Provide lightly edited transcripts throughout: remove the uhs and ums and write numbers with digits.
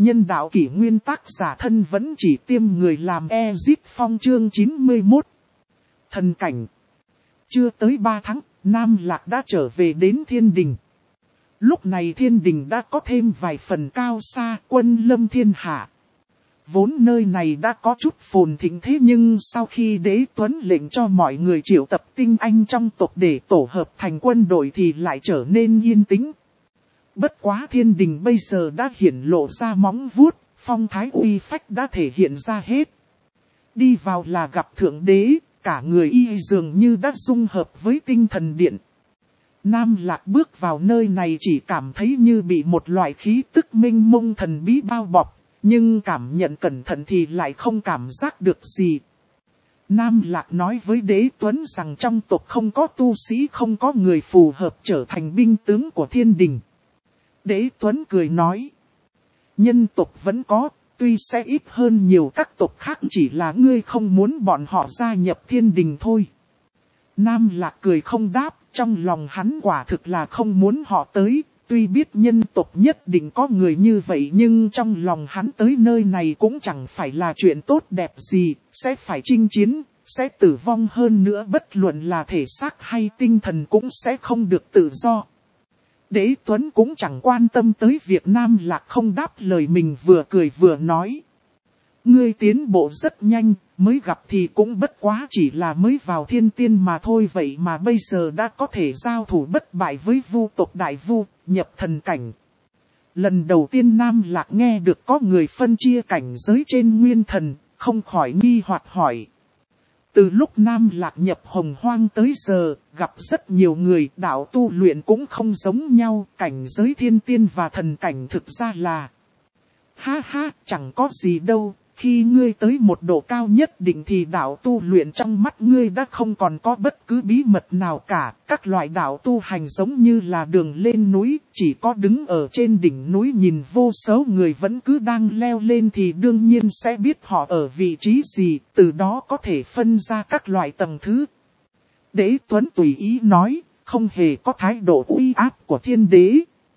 Nhân đạo kỷ nguyên tác giả thân vẫn chỉ tiêm người làm Ezit Phong chương 91. Thần cảnh. Chưa tới 3 tháng, Nam Lạc đã trở về đến thiên đình. Lúc này thiên đình đã có thêm vài phần cao xa, quân lâm thiên hạ. Vốn nơi này đã có chút phồn thịnh thế nhưng sau khi Đế Tuấn lệnh cho mọi người triệu tập tinh anh trong tộc để tổ hợp thành quân đội thì lại trở nên yên tĩnh. Bất quá thiên đình bây giờ đã hiển lộ ra móng vuốt, phong thái uy phách đã thể hiện ra hết. Đi vào là gặp thượng đế, cả người y dường như đã dung hợp với tinh thần điện. Nam Lạc bước vào nơi này chỉ cảm thấy như bị một loại khí tức minh mông thần bí bao bọc, nhưng cảm nhận cẩn thận thì lại không cảm giác được gì. Nam Lạc nói với Đế Tuấn rằng trong tộc không có tu sĩ, không có người phù hợp trở thành binh tướng của thiên đình. Đế Tuấn cười nói, nhân tộc vẫn có, tuy sẽ ít hơn nhiều các tộc khác, chỉ là ngươi không muốn bọn họ gia nhập thiên đình thôi. Nam Lạc cười không đáp, trong lòng hắn quả thực là không muốn họ tới, tuy biết nhân tộc nhất định có người như vậy nhưng trong lòng hắn tới nơi này cũng chẳng phải là chuyện tốt đẹp gì, sẽ phải chinh chiến, sẽ tử vong hơn nữa, bất luận là thể xác hay tinh thần cũng sẽ không được tự do. Đế Tuấn cũng chẳng quan tâm tới việc Nam Lạc không đáp lời mình, vừa cười vừa nói. Ngươi tiến bộ rất nhanh, mới gặp thì cũng bất quá chỉ là mới vào thiên tiên mà thôi, vậy mà bây giờ đã có thể giao thủ bất bại với vu tộc đại vu, nhập thần cảnh. Lần đầu tiên Nam Lạc nghe được có người phân chia cảnh giới trên nguyên thần, không khỏi nghi hoặc hỏi. Từ lúc Nam Lạc nhập Hồng Hoang tới giờ, gặp rất nhiều người, đạo tu luyện cũng không giống nhau, cảnh giới thiên tiên và thần cảnh thực ra là... Ha ha, chẳng có gì đâu, khi ngươi tới một độ cao nhất định thì đạo tu luyện trong mắt ngươi đã không còn có bất cứ bí mật nào cả, các loại đạo tu hành giống như là đường lên núi, chỉ có đứng ở trên đỉnh núi nhìn vô số người vẫn cứ đang leo lên thì đương nhiên sẽ biết họ ở vị trí gì, từ đó có thể phân ra các loại tầng thứ. Đế Tuấn tùy ý nói, không hề có thái độ uy áp của thiên đế.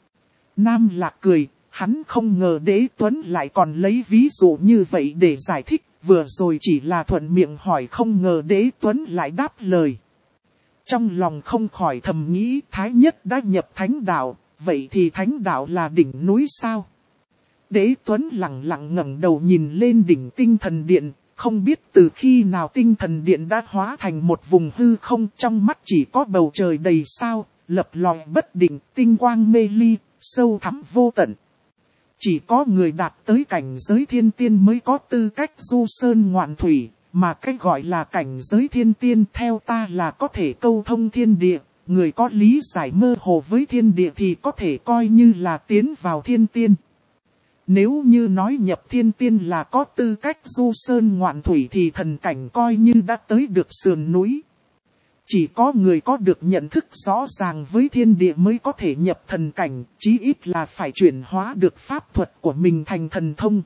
Nam Lạc cười. Hắn không ngờ Đế Tuấn lại còn lấy ví dụ như vậy để giải thích, vừa rồi chỉ là thuận miệng hỏi, không ngờ Đế Tuấn lại đáp lời. Trong lòng không khỏi thầm nghĩ, Thái Nhất đã nhập thánh đạo, vậy thì thánh đạo là đỉnh núi sao? Đế Tuấn lặng lặng ngẩng đầu nhìn lên đỉnh tinh thần điện, không biết từ khi nào tinh thần điện đã hóa thành một vùng hư không, trong mắt chỉ có bầu trời đầy sao, lập lòi bất định, tinh quang mê ly, sâu thẳm vô tận. Chỉ có người đạt tới cảnh giới thiên tiên mới có tư cách du sơn ngoạn thủy, mà cách gọi là cảnh giới thiên tiên theo ta là có thể câu thông thiên địa, người có lý giải mơ hồ với thiên địa thì có thể coi như là tiến vào thiên tiên. Nếu như nói nhập thiên tiên là có tư cách du sơn ngoạn thủy thì thần cảnh coi như đã tới được sườn núi. Chỉ có người có được nhận thức rõ ràng với thiên địa mới có thể nhập thần cảnh, chí ít là phải chuyển hóa được pháp thuật của mình thành thần thông.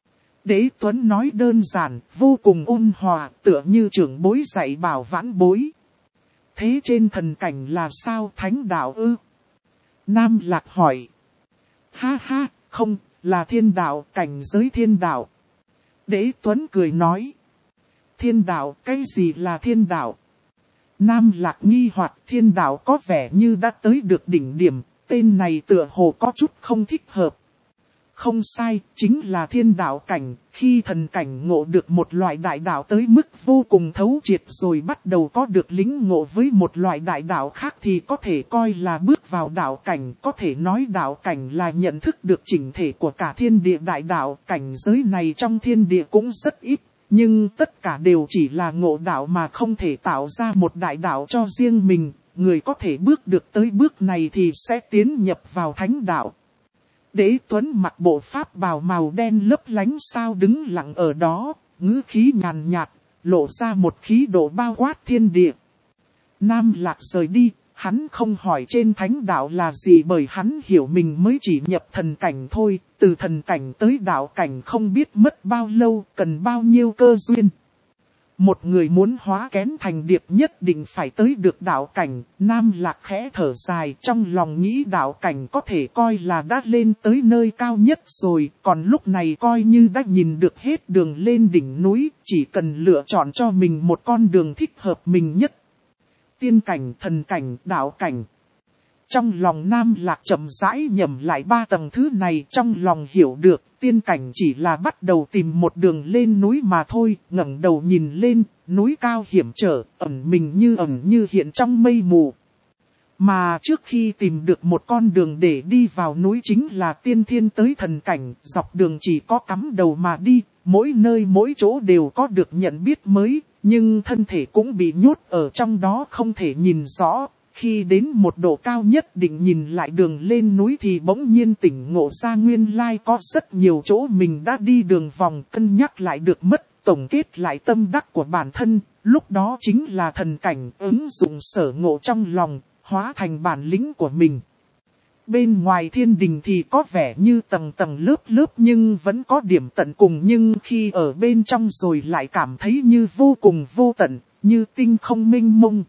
Đế Tuấn nói đơn giản, vô cùng ôn hòa, tựa như trưởng bối dạy bảo vãn bối. Thế trên thần cảnh là sao, thánh đạo ư? Nam Lạc hỏi. Ha ha, không, là thiên đạo, cảnh giới thiên đạo. Đế Tuấn cười nói. Thiên đạo, cái gì là thiên đạo? Nam Lạc nghi hoặc, thiên đạo có vẻ như đã tới được đỉnh điểm, tên này tựa hồ có chút không thích hợp. Không sai, chính là thiên đạo cảnh, khi thần cảnh ngộ được một loại đại đạo tới mức vô cùng thấu triệt rồi bắt đầu có được lĩnh ngộ với một loại đại đạo khác thì có thể coi là bước vào đạo cảnh, có thể nói đạo cảnh là nhận thức được chỉnh thể của cả thiên địa đại đạo, cảnh giới này trong thiên địa cũng rất ít. Nhưng tất cả đều chỉ là ngộ đạo mà không thể tạo ra một đại đạo cho riêng mình, người có thể bước được tới bước này thì sẽ tiến nhập vào thánh đạo. Đế Tuấn mặc bộ pháp bào màu đen lấp lánh sao đứng lặng ở đó, ngữ khí nhàn nhạt, lộ ra một khí độ bao quát thiên địa. Nam Lạc rời đi, hắn không hỏi trên thánh đạo là gì bởi hắn hiểu mình mới chỉ nhập thần cảnh thôi, từ thần cảnh tới đạo cảnh không biết mất bao lâu, cần bao nhiêu cơ duyên. Một người muốn hóa kén thành điệp nhất định phải tới được đạo cảnh. Nam Lạc khẽ thở dài, trong lòng nghĩ đạo cảnh có thể coi là đã lên tới nơi cao nhất rồi. Còn lúc này coi như đã nhìn được hết đường lên đỉnh núi, chỉ cần lựa chọn cho mình một con đường thích hợp mình nhất. Tiên cảnh, thần cảnh, đạo cảnh. Trong lòng Nam Lạc chậm rãi nhẩm lại 3 tầng thứ này, trong lòng hiểu được, tiên cảnh chỉ là bắt đầu tìm một đường lên núi mà thôi, ngẩng đầu nhìn lên, núi cao hiểm trở, ẩn mình như hiện trong mây mù. Mà trước khi tìm được một con đường để đi vào núi chính là tiên thiên tới thần cảnh, dọc đường chỉ có cắm đầu mà đi, mỗi nơi mỗi chỗ đều có được nhận biết mới, nhưng thân thể cũng bị nhốt ở trong đó không thể nhìn rõ. Khi đến một độ cao nhất định nhìn lại đường lên núi thì bỗng nhiên tỉnh ngộ ra nguyên lai có rất nhiều chỗ mình đã đi đường vòng, cân nhắc lại được mất, tổng kết lại tâm đắc của bản thân, lúc đó chính là thần cảnh, ứng dụng sở ngộ trong lòng, hóa thành bản lĩnh của mình. Bên ngoài thiên đình thì có vẻ như tầng tầng lớp lớp nhưng vẫn có điểm tận cùng, nhưng khi ở bên trong rồi lại cảm thấy như vô cùng vô tận, như tinh không mênh mông.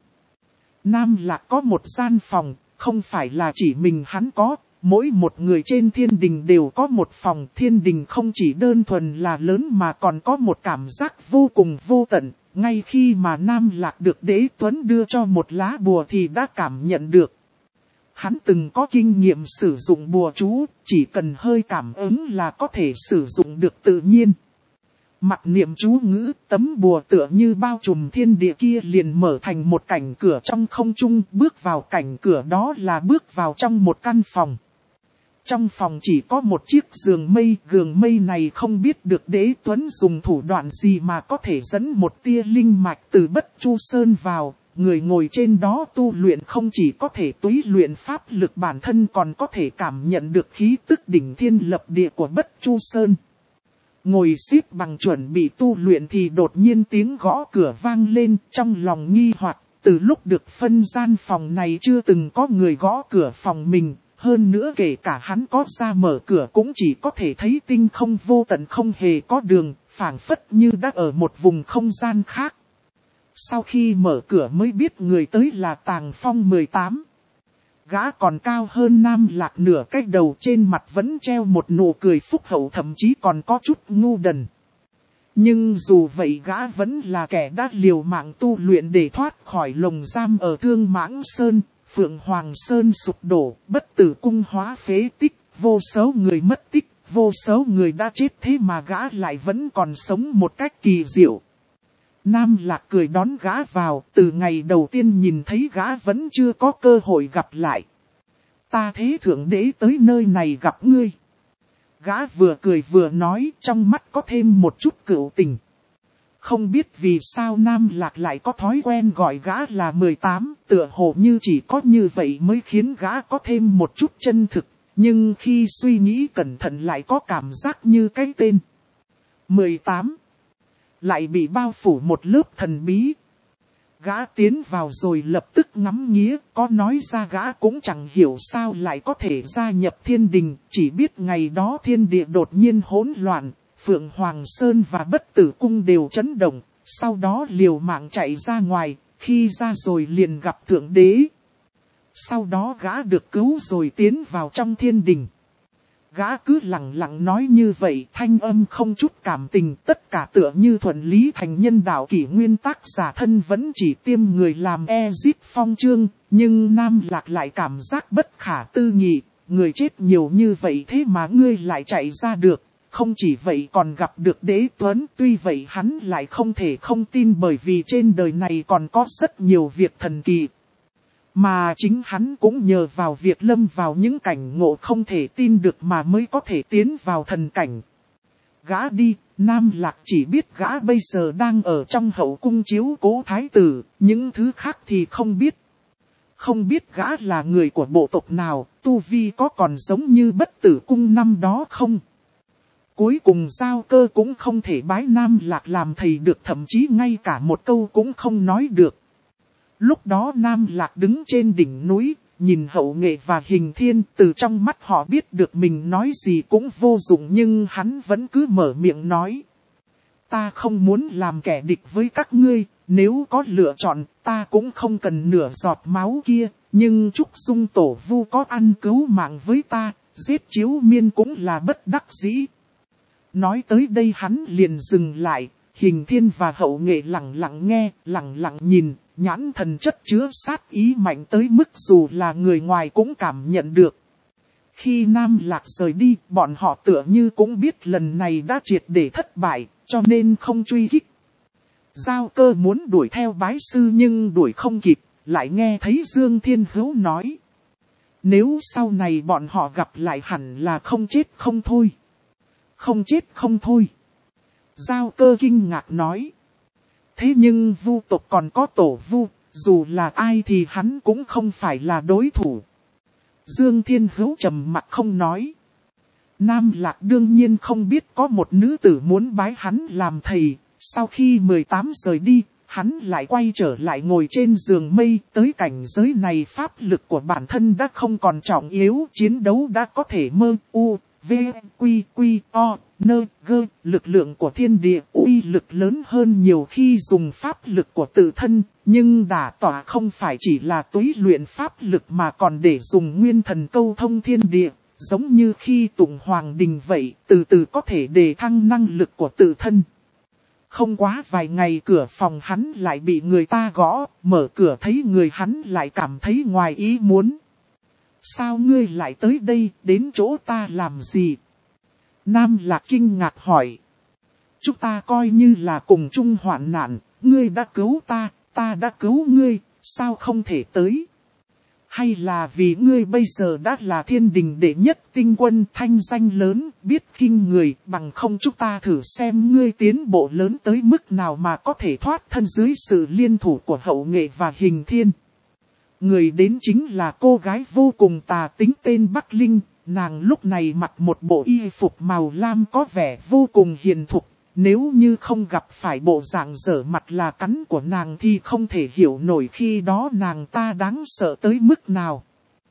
Nam Lạc có một gian phòng, không phải là chỉ mình hắn có, mỗi một người trên thiên đình đều có một phòng. Thiên đình không chỉ đơn thuần là lớn mà còn có một cảm giác vô cùng vô tận. Ngay khi mà Nam Lạc được Đế Tuấn đưa cho một lá bùa thì đã cảm nhận được. Hắn từng có kinh nghiệm sử dụng bùa chú, chỉ cần hơi cảm ứng là có thể sử dụng được tự nhiên. Mặc niệm chú ngữ, tấm bùa tựa như bao trùm thiên địa kia liền mở thành một cảnh cửa trong không trung, bước vào cảnh cửa đó là bước vào trong một căn phòng. Trong phòng chỉ có một chiếc giường mây này không biết được Đế Tuấn dùng thủ đoạn gì mà có thể dẫn một tia linh mạch từ Bất Chu Sơn vào. Người ngồi trên đó tu luyện không chỉ có thể túy luyện pháp lực bản thân còn có thể cảm nhận được khí tức đỉnh thiên lập địa của Bất Chu Sơn. Ngồi xếp bằng chuẩn bị tu luyện thì đột nhiên tiếng gõ cửa vang lên, trong lòng nghi hoặc, từ lúc được phân gian phòng này chưa từng có người gõ cửa phòng mình, hơn nữa kể cả hắn có ra mở cửa cũng chỉ có thể thấy tinh không vô tận không hề có đường, phảng phất như đã ở một vùng không gian khác. Sau khi mở cửa mới biết người tới là Tàng Phong 18. Gã còn cao hơn Nam Lạc nửa cái đầu, trên mặt vẫn treo một nụ cười phúc hậu, thậm chí còn có chút ngu đần. Nhưng dù vậy gã vẫn là kẻ đã liều mạng tu luyện để thoát khỏi lồng giam ở Thương Mãng Sơn, Phượng Hoàng Sơn sụp đổ, Bất Tử Cung hóa phế tích, vô số người mất tích, vô số người đã chết, thế mà gã lại vẫn còn sống một cách kỳ diệu. Nam Lạc cười đón gã vào, từ ngày đầu tiên nhìn thấy gã vẫn chưa có cơ hội gặp lại. Ta thế Thượng Đế tới nơi này gặp ngươi. Gã vừa cười vừa nói, trong mắt có thêm một chút cựu tình. Không biết vì sao Nam Lạc lại có thói quen gọi gã là 18, tựa hồ như chỉ có như vậy mới khiến gã có thêm một chút chân thực. Nhưng khi suy nghĩ cẩn thận lại có cảm giác như cái tên 18 lại bị bao phủ một lớp thần bí. Gã tiến vào rồi lập tức ngắm nghía, có nói ra gã cũng chẳng hiểu sao lại có thể gia nhập thiên đình, chỉ biết ngày đó thiên địa đột nhiên hỗn loạn, Phượng Hoàng Sơn và Bất Tử Cung đều chấn động, sau đó liều mạng chạy ra ngoài, khi ra rồi liền gặp Thượng Đế. Sau đó gã được cứu rồi tiến vào trong thiên đình. Gã cứ lặng lặng nói như vậy, thanh âm không chút cảm tình, tất cả tựa như thuận lý thành nhân đạo kỷ nguyên, tác giả thân vẫn chỉ tiêm người làm Ezip Phong chương, nhưng Nam Lạc lại cảm giác bất khả tư nghị, người chết nhiều như vậy thế mà ngươi lại chạy ra được, không chỉ vậy còn gặp được Đế Tuấn, tuy vậy hắn lại không thể không tin bởi vì trên đời này còn có rất nhiều việc thần kỳ. Mà chính hắn cũng nhờ vào việc lâm vào những cảnh ngộ không thể tin được mà mới có thể tiến vào thần cảnh. Gã đi, Nam Lạc chỉ biết gã bây giờ đang ở trong hậu cung chiếu cố thái tử, những thứ khác thì không biết. Không biết gã là người của bộ tộc nào, tu vi có còn giống như Bất Tử Cung năm đó không? Cuối cùng Giao Cơ cũng không thể bái Nam Lạc làm thầy được, thậm chí ngay cả một câu cũng không nói được. Lúc đó Nam Lạc đứng trên đỉnh núi, nhìn Hậu Nghệ và Hình Thiên, từ trong mắt họ biết được mình nói gì cũng vô dụng nhưng hắn vẫn cứ mở miệng nói. Ta không muốn làm kẻ địch với các ngươi, nếu có lựa chọn, ta cũng không cần nửa giọt máu kia, nhưng Trúc Dung tổ vu có ăn cứu mạng với ta, giết Chiếu Miên cũng là bất đắc dĩ. Nói tới đây hắn liền dừng lại, Hình Thiên và Hậu Nghệ lặng lặng nghe, lặng lặng nhìn, nhãn thần chất chứa sát ý mạnh tới mức dù là người ngoài cũng cảm nhận được. Khi Nam Lạc rời đi, bọn họ tựa như cũng biết lần này đã triệt để thất bại, cho nên không truy kích. Giao Cơ muốn đuổi theo bái sư nhưng đuổi không kịp, lại nghe thấy Dương Thiên Hữu nói. Nếu sau này bọn họ gặp lại hẳn là không chết không thôi. Không chết không thôi. Giao Cơ kinh ngạc nói. Thế nhưng vu tộc còn có tổ vu, dù là ai thì hắn cũng không phải là đối thủ. Dương Thiên Hữu trầm mặt không nói. Nam Lạc đương nhiên không biết có một nữ tử muốn bái hắn làm thầy. Sau khi 18 rời đi, hắn lại quay trở lại ngồi trên giường mây. Tới cảnh giới này pháp lực của bản thân đã không còn trọng yếu. Chiến đấu đã có thể mơ u, v, quy, quy, o, nơ, gơ. Lực lượng của thiên địa uy lực lớn hơn nhiều khi dùng pháp lực của tự thân. Nhưng đả tỏa không phải chỉ là túy luyện pháp lực mà còn để dùng nguyên thần câu thông thiên địa. Giống như khi tụng hoàng đình vậy, từ từ có thể đề thăng năng lực của tự thân. Không quá vài ngày cửa phòng hắn lại bị người ta gõ, mở cửa thấy người hắn lại cảm thấy ngoài ý muốn. Sao ngươi lại tới đây, đến chỗ ta làm gì? Nam Lạc kinh ngạc hỏi. Chúng ta coi như là cùng chung hoạn nạn, ngươi đã cứu ta, ta đã cứu ngươi, sao không thể tới? Hay là vì ngươi bây giờ đã là thiên đình đệ nhất tinh quân thanh danh lớn, biết khinh người, bằng không chúng ta thử xem ngươi tiến bộ lớn tới mức nào mà có thể thoát thân dưới sự liên thủ của Hậu Nghệ và Hình Thiên. Người đến chính là cô gái vô cùng tà tính tên Bắc Linh, nàng lúc này mặc một bộ y phục màu lam có vẻ vô cùng hiền thục. Nếu như không gặp phải bộ dạng dở mặt là cắn của nàng thì không thể hiểu nổi khi đó nàng ta đáng sợ tới mức nào.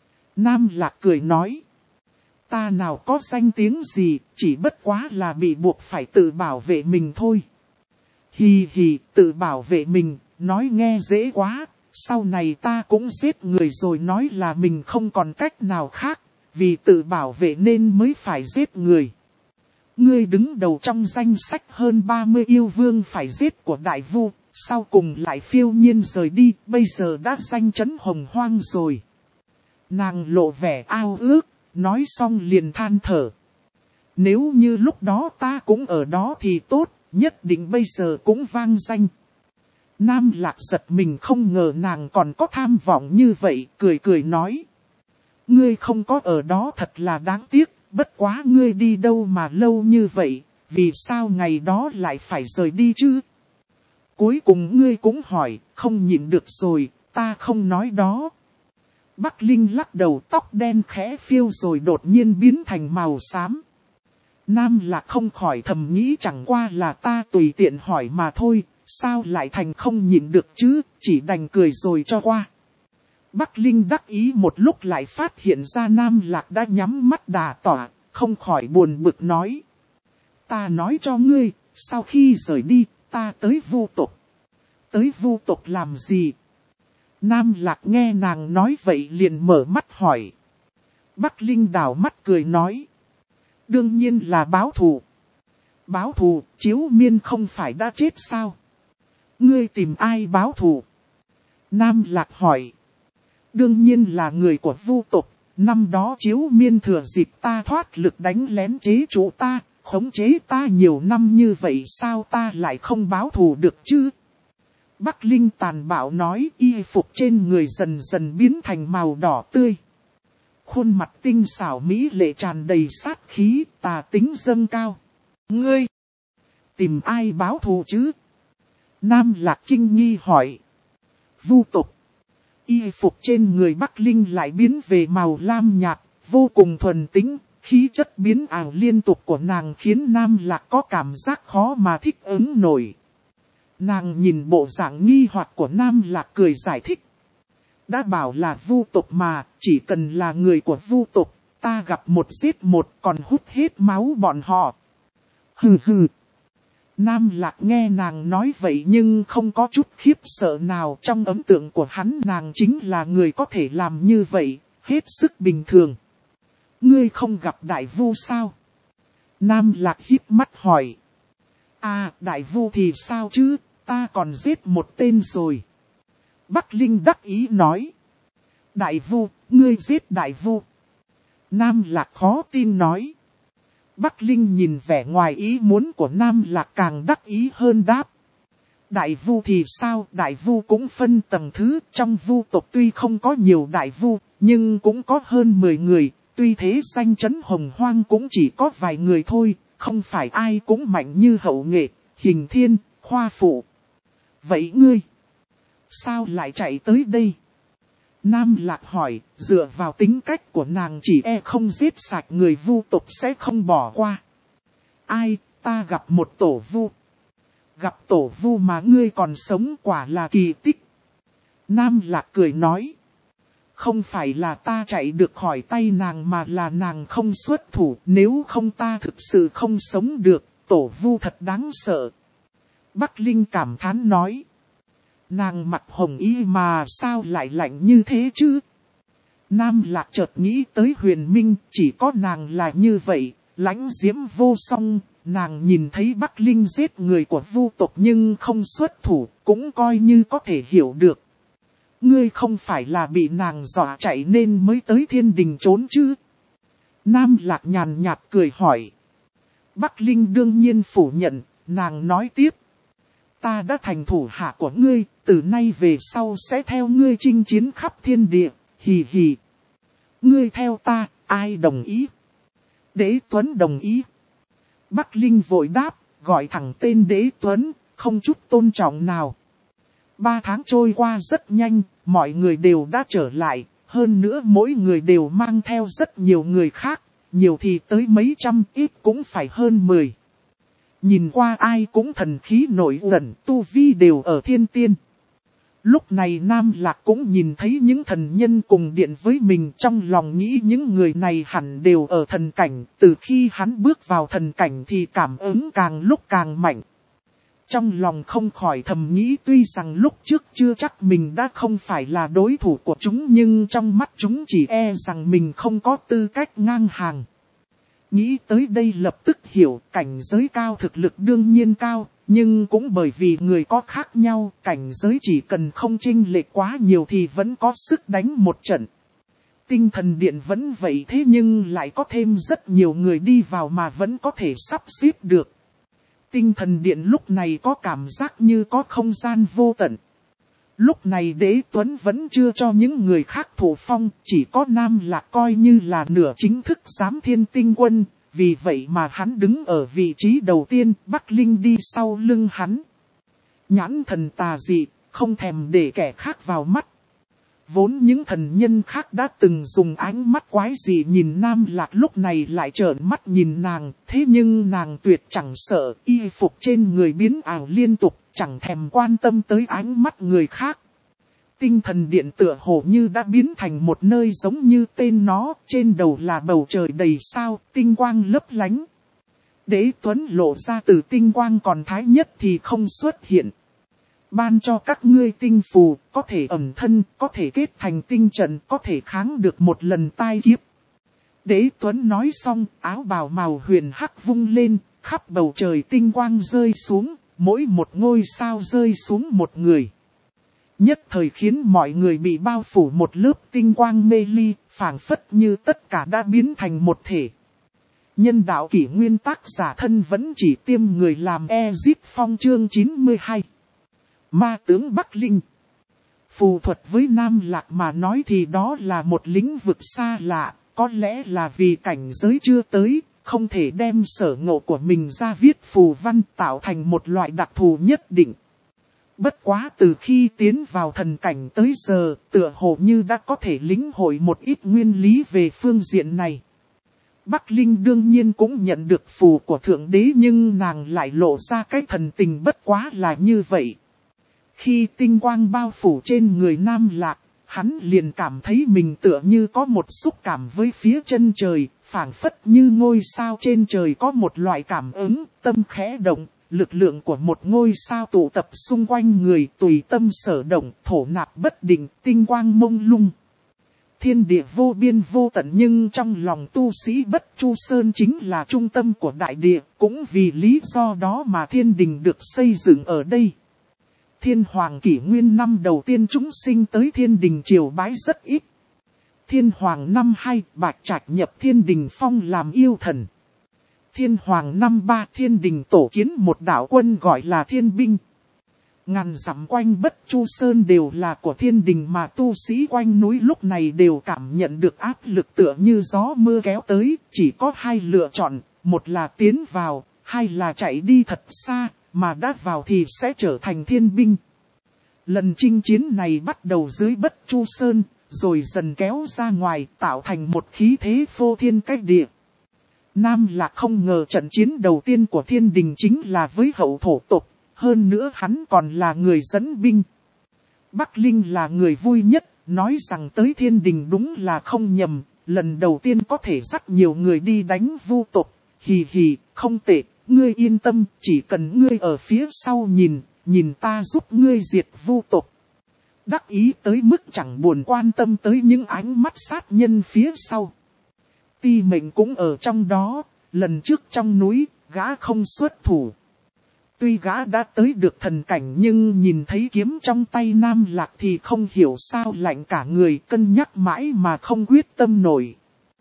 Nam Lạc cười nói. Ta nào có danh tiếng gì, chỉ bất quá là bị buộc phải tự bảo vệ mình thôi. Hì hì, tự bảo vệ mình, nói nghe dễ quá. Sau này ta cũng giết người rồi nói là mình không còn cách nào khác, vì tự bảo vệ nên mới phải giết người. Ngươi đứng đầu trong danh sách hơn 30 yêu vương phải giết của Đại Vu, sau cùng lại phiêu nhiên rời đi, bây giờ đã danh chấn hồng hoang rồi. Nàng lộ vẻ ao ước, nói xong liền than thở. Nếu như lúc đó ta cũng ở đó thì tốt, nhất định bây giờ cũng vang danh. Nam Lạc giật mình không ngờ nàng còn có tham vọng như vậy, cười cười nói. Ngươi không có ở đó thật là đáng tiếc. Bất quá ngươi đi đâu mà lâu như vậy, vì sao ngày đó lại phải rời đi chứ? Cuối cùng ngươi cũng hỏi, không nhịn được rồi, ta không nói đó. Bắc Linh lắc đầu, tóc đen khẽ phiêu rồi đột nhiên biến thành màu xám. Nam Lạc không khỏi thầm nghĩ chẳng qua là ta tùy tiện hỏi mà thôi, sao lại thành không nhịn được chứ, chỉ đành cười rồi cho qua. Bắc Linh đắc ý một lúc lại phát hiện ra Nam Lạc đã nhắm mắt đà tỏa, không khỏi buồn bực nói. Ta nói cho ngươi, sau khi rời đi, ta tới Vu tộc. Tới Vu tộc làm gì? Nam Lạc nghe nàng nói vậy liền mở mắt hỏi. Bắc Linh đảo mắt cười nói. Đương nhiên là báo thù. Báo thù, Chiếu Miên không phải đã chết sao? Ngươi tìm ai báo thù? Nam Lạc hỏi. Đương nhiên là người của Vu tộc, năm đó Chiếu Miên thừa dịp ta thoát lực đánh lén chế trụ ta, khống chế ta nhiều năm như vậy sao ta lại không báo thù được chứ? Bắc Linh tàn bạo nói, y phục trên người dần dần biến thành màu đỏ tươi. Khuôn mặt tinh xảo mỹ lệ tràn đầy sát khí, tà tính dâng cao. Ngươi, tìm ai báo thù chứ? Nam Lạc kinh nghi hỏi. Vu tộc. Y phục trên người Bắc Linh lại biến về màu lam nhạt, vô cùng thuần tĩnh, khí chất biến ảo liên tục của nàng khiến Nam Lạc có cảm giác khó mà thích ứng nổi. Nàng nhìn bộ dạng nghi hoặc của Nam Lạc cười giải thích. Đã bảo là Vu tộc mà, chỉ cần là người của Vu tộc, ta gặp một giết một còn hút hết máu bọn họ. Hừ hừ. Nam Lạc nghe nàng nói vậy nhưng không có chút khiếp sợ nào. Trong ấn tượng của hắn nàng chính là người có thể làm như vậy, hết sức bình thường. Ngươi không gặp đại vu sao? Nam Lạc híp mắt hỏi. À, đại vu thì sao chứ, ta còn giết một tên rồi. Bắc Linh đắc ý nói. Đại vu, ngươi giết đại vu. Nam Lạc khó tin nói. Bắc Linh nhìn vẻ ngoài ý muốn của Nam Lạc càng đắc ý hơn đáp. Đại vu thì sao, đại vu cũng phân tầng thứ, trong vu tộc tuy không có nhiều đại vu, nhưng cũng có hơn 10 người, tuy thế danh chấn hồng hoang cũng chỉ có vài người thôi, không phải ai cũng mạnh như Hậu Nghệ, Hình Thiên, Khoa Phụ. Vậy ngươi, sao lại chạy tới đây? Nam Lạc hỏi, dựa vào tính cách của nàng chỉ không giết sạch người vu tộc sẽ không bỏ qua. Ai, ta gặp một tổ vu. Gặp tổ vu mà ngươi còn sống quả là kỳ tích. Nam Lạc cười nói. Không phải là ta chạy được khỏi tay nàng mà là nàng không xuất thủ. Nếu không ta thực sự không sống được, tổ vu thật đáng sợ. Bắc Linh cảm thán nói. Nàng mặt hồng y mà sao lại lạnh như thế chứ? Nam Lạc chợt nghĩ tới Huyền Minh, chỉ có nàng là như vậy, lãnh diễm vô song. Nàng nhìn thấy Bắc Linh giết người của vu tộc nhưng không xuất thủ, cũng coi như có thể hiểu được. Ngươi không phải là bị nàng dọa chạy nên mới tới thiên đình trốn chứ? Nam Lạc nhàn nhạt cười hỏi. Bắc Linh đương nhiên phủ nhận, nàng nói tiếp. Ta đã thành thủ hạ của ngươi, từ nay về sau sẽ theo ngươi chinh chiến khắp thiên địa, hì hì. Ngươi theo ta, ai đồng ý? Đế Tuấn đồng ý. Bắc Linh vội đáp, gọi thẳng tên Đế Tuấn, không chút tôn trọng nào. 3 tháng trôi qua rất nhanh, mọi người đều đã trở lại, hơn nữa mỗi người đều mang theo rất nhiều người khác, nhiều thì tới mấy trăm, ít cũng phải hơn 10. Nhìn qua ai cũng thần khí nổi uẩn, tu vi đều ở thiên tiên. Lúc này Nam Lạc cũng nhìn thấy những thần nhân cùng điện với mình, trong lòng nghĩ những người này hẳn đều ở thần cảnh, từ khi hắn bước vào thần cảnh thì cảm ứng càng lúc càng mạnh. Trong lòng không khỏi thầm nghĩ tuy rằng lúc trước chưa chắc mình đã không phải là đối thủ của chúng nhưng trong mắt chúng chỉ rằng mình không có tư cách ngang hàng. Nghĩ tới đây lập tức hiểu cảnh giới cao thực lực đương nhiên cao, nhưng cũng bởi vì người có khác nhau, cảnh giới chỉ cần không chênh lệch quá nhiều thì vẫn có sức đánh một trận. Tinh thần điện vẫn vậy thế nhưng lại có thêm rất nhiều người đi vào mà vẫn có thể sắp xếp được. Tinh thần điện lúc này có cảm giác như có không gian vô tận. Lúc này Đế Tuấn vẫn chưa cho những người khác thủ phong, chỉ có Nam Lạc coi như là nửa chính thức giám thiên tinh quân, vì vậy mà hắn đứng ở vị trí đầu tiên, Bắc Linh đi sau lưng hắn. Nhãn thần tà dị, không thèm để kẻ khác vào mắt. Vốn những thần nhân khác đã từng dùng ánh mắt quái dị nhìn Nam Lạc lúc này lại trợn mắt nhìn nàng, thế nhưng nàng tuyệt chẳng sợ, y phục trên người biến ảo liên tục, chẳng thèm quan tâm tới ánh mắt người khác. Tinh thần điện tựa hồ như đã biến thành một nơi giống như tên nó, trên đầu là bầu trời đầy sao, tinh quang lấp lánh. Đế Tuấn lộ ra từ tinh quang còn thái nhất thì không xuất hiện. Ban cho các ngươi tinh phù, có thể ẩn thân, có thể kết thành tinh trận, có thể kháng được một lần tai kiếp. Đế Tuấn nói xong, áo bào màu huyền hắc vung lên, khắp bầu trời tinh quang rơi xuống, mỗi một ngôi sao rơi xuống một người. Nhất thời khiến mọi người bị bao phủ một lớp tinh quang mê ly, phảng phất như tất cả đã biến thành một thể. Nhân đạo kỷ nguyên tác giả thân vẫn chỉ tiêm người làm Ezip Phong chương 92. Ma tướng Bắc Linh. Phù thuật với Nam Lạc mà nói thì đó là một lĩnh vực xa lạ, có lẽ là vì cảnh giới chưa tới, không thể đem sở ngộ của mình ra viết phù văn tạo thành một loại đặc thù nhất định. Bất quá từ khi tiến vào thần cảnh tới giờ, tựa hồ như đã có thể lĩnh hội một ít nguyên lý về phương diện này. Bắc Linh đương nhiên cũng nhận được phù của Thượng Đế nhưng nàng lại lộ ra cái thần tình bất quá là như vậy. Khi tinh quang bao phủ trên người Nam Lạc, hắn liền cảm thấy mình tựa như có một xúc cảm với phía chân trời, phảng phất như ngôi sao trên trời có một loại cảm ứng, tâm khẽ động, lực lượng của một ngôi sao tụ tập xung quanh người tùy tâm sở động, thổ nạp bất định, tinh quang mông lung. Thiên địa vô biên vô tận nhưng trong lòng tu sĩ Bất Chu Sơn chính là trung tâm của đại địa, cũng vì lý do đó mà thiên đình được xây dựng ở đây. Thiên Hoàng kỷ nguyên năm đầu tiên chúng sinh tới thiên đình triều bái rất ít. Thiên Hoàng năm 2, Bạch Trạch nhập thiên đình phong làm yêu thần. Thiên Hoàng năm 3, thiên đình tổ kiến một đạo quân gọi là thiên binh. Ngàn dặm quanh Bất Chu Sơn đều là của thiên đình mà tu sĩ quanh núi lúc này đều cảm nhận được áp lực tựa như gió mưa kéo tới. Chỉ có hai lựa chọn, một là tiến vào, hai là chạy đi thật xa, mà đã vào thì sẽ trở thành thiên binh. Lần chinh chiến này bắt đầu dưới Bất Chu Sơn, rồi dần kéo ra ngoài tạo thành một khí thế phô thiên cách địa. Nam Lạc không ngờ trận chiến đầu tiên của thiên đình chính là với hậu thổ tộc, hơn nữa hắn còn là người dẫn binh. Bắc Linh là người vui nhất, nói rằng tới thiên đình đúng là không nhầm, lần đầu tiên có thể dắt nhiều người đi đánh vu tộc, hì hì, không tệ, ngươi yên tâm, chỉ cần ngươi ở phía sau nhìn ta giúp ngươi diệt vu tộc. Đắc ý tới mức chẳng buồn quan tâm tới những ánh mắt sát nhân phía sau. Ti Mệnh cũng ở trong đó, lần trước trong núi, gã không xuất thủ. Tuy gã đã tới được thần cảnh nhưng nhìn thấy kiếm trong tay Nam Lạc thì không hiểu sao lạnh cả người, cân nhắc mãi mà không quyết tâm nổi.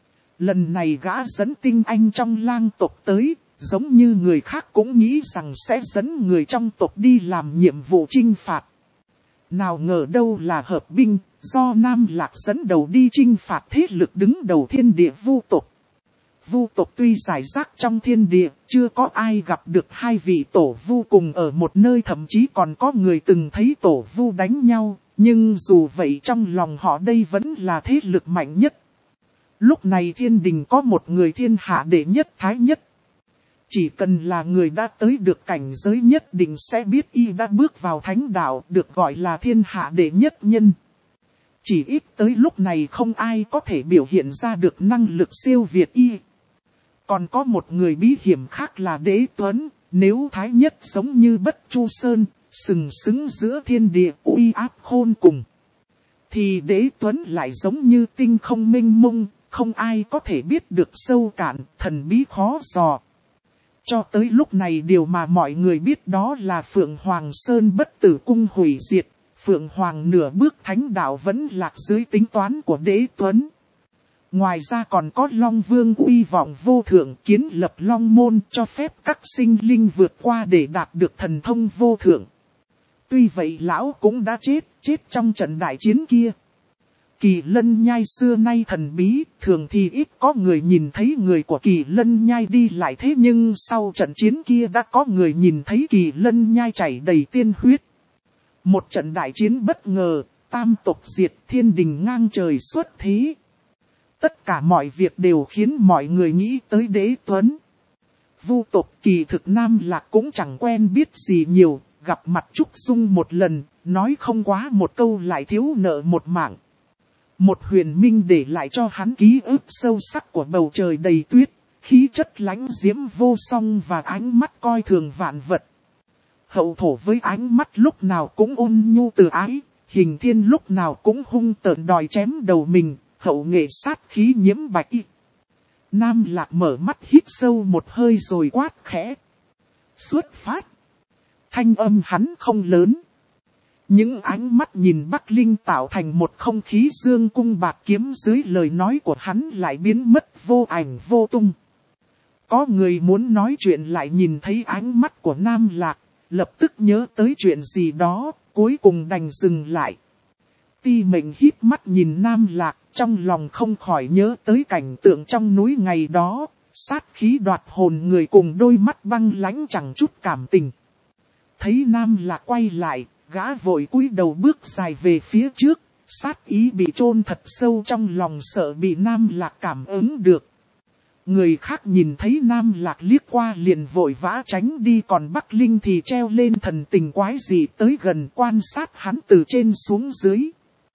Lần này gã dẫn tinh anh trong lang tộc tới, giống như người khác cũng nghĩ rằng sẽ dẫn người trong tộc đi làm nhiệm vụ chinh phạt. Nào ngờ đâu là hợp binh, do Nam Lạc dẫn đầu đi chinh phạt thế lực đứng đầu thiên địa vu tộc. Vu tộc tuy giải rác trong thiên địa, chưa có ai gặp được hai vị tổ vu cùng ở một nơi, thậm chí còn có người từng thấy tổ vu đánh nhau, nhưng dù vậy trong lòng họ đây vẫn là thế lực mạnh nhất. Lúc này thiên đình có một người thiên hạ đệ nhất thái nhất. Chỉ cần là người đã tới được cảnh giới nhất định sẽ biết y đã bước vào thánh đạo, được gọi là thiên hạ đệ nhất nhân. Chỉ ít tới lúc này không ai có thể biểu hiện ra được năng lực siêu việt y. Còn có một người bí hiểm khác là Đế Tuấn, nếu thái nhất giống như Bất Chu Sơn, sừng sững giữa thiên địa uy áp khôn cùng. Thì Đế Tuấn lại giống như tinh không mênh mông, không ai có thể biết được sâu cạn, thần bí khó dò. Cho tới lúc này điều mà mọi người biết đó là Phượng Hoàng Sơn bất tử cung hủy diệt, Phượng Hoàng nửa bước thánh đạo vẫn lạc dưới tính toán của Đế Tuấn. Ngoài ra còn có Long Vương uy vọng vô thượng kiến lập Long Môn cho phép các sinh linh vượt qua để đạt được thần thông vô thượng. Tuy vậy lão cũng đã chết trong trận đại chiến kia. Kỳ Lân Nhai xưa nay thần bí, thường thì ít có người nhìn thấy người của Kỳ Lân Nhai đi lại, thế nhưng sau trận chiến kia đã có người nhìn thấy Kỳ Lân Nhai chảy đầy tiên huyết. Một trận đại chiến bất ngờ, tam tộc diệt, thiên đình ngang trời xuất thế. Tất cả mọi việc đều khiến mọi người nghĩ tới Đế Tuấn. Vu tộc kỳ thực Nam Lạc cũng chẳng quen biết gì nhiều, gặp mặt Trúc Dung một lần, nói không quá một câu lại thiếu nợ một mạng. Một huyền minh để lại cho hắn ký ức sâu sắc của bầu trời đầy tuyết, khí chất lãnh diễm vô song và ánh mắt coi thường vạn vật. Hậu thổ với ánh mắt lúc nào cũng ôn nhu từ ái, Hình Thiên lúc nào cũng hung tợn đòi chém đầu mình, hậu nghệ sát khí nhiễm bạch y. Nam Lạc mở mắt hít sâu một hơi rồi quát khẽ. Xuất phát. Thanh âm hắn không lớn. Những ánh mắt nhìn Bắc Linh tạo thành một không khí dương cung bạc kiếm, dưới lời nói của hắn lại biến mất vô ảnh vô tung. Có người muốn nói chuyện lại nhìn thấy ánh mắt của Nam Lạc, lập tức nhớ tới chuyện gì đó, cuối cùng đành dừng lại. Ti Mệnh híp mắt nhìn Nam Lạc, trong lòng không khỏi nhớ tới cảnh tượng trong núi ngày đó, sát khí đoạt hồn người cùng đôi mắt băng lãnh chẳng chút cảm tình. Thấy Nam Lạc quay lại, gã vội cúi đầu bước dài về phía trước, sát ý bị chôn thật sâu trong lòng, sợ bị Nam Lạc cảm ứng được. Người khác nhìn thấy Nam Lạc liếc qua liền vội vã tránh đi, còn Bắc Linh thì treo lên thần tình quái dị tới gần quan sát hắn từ trên xuống dưới.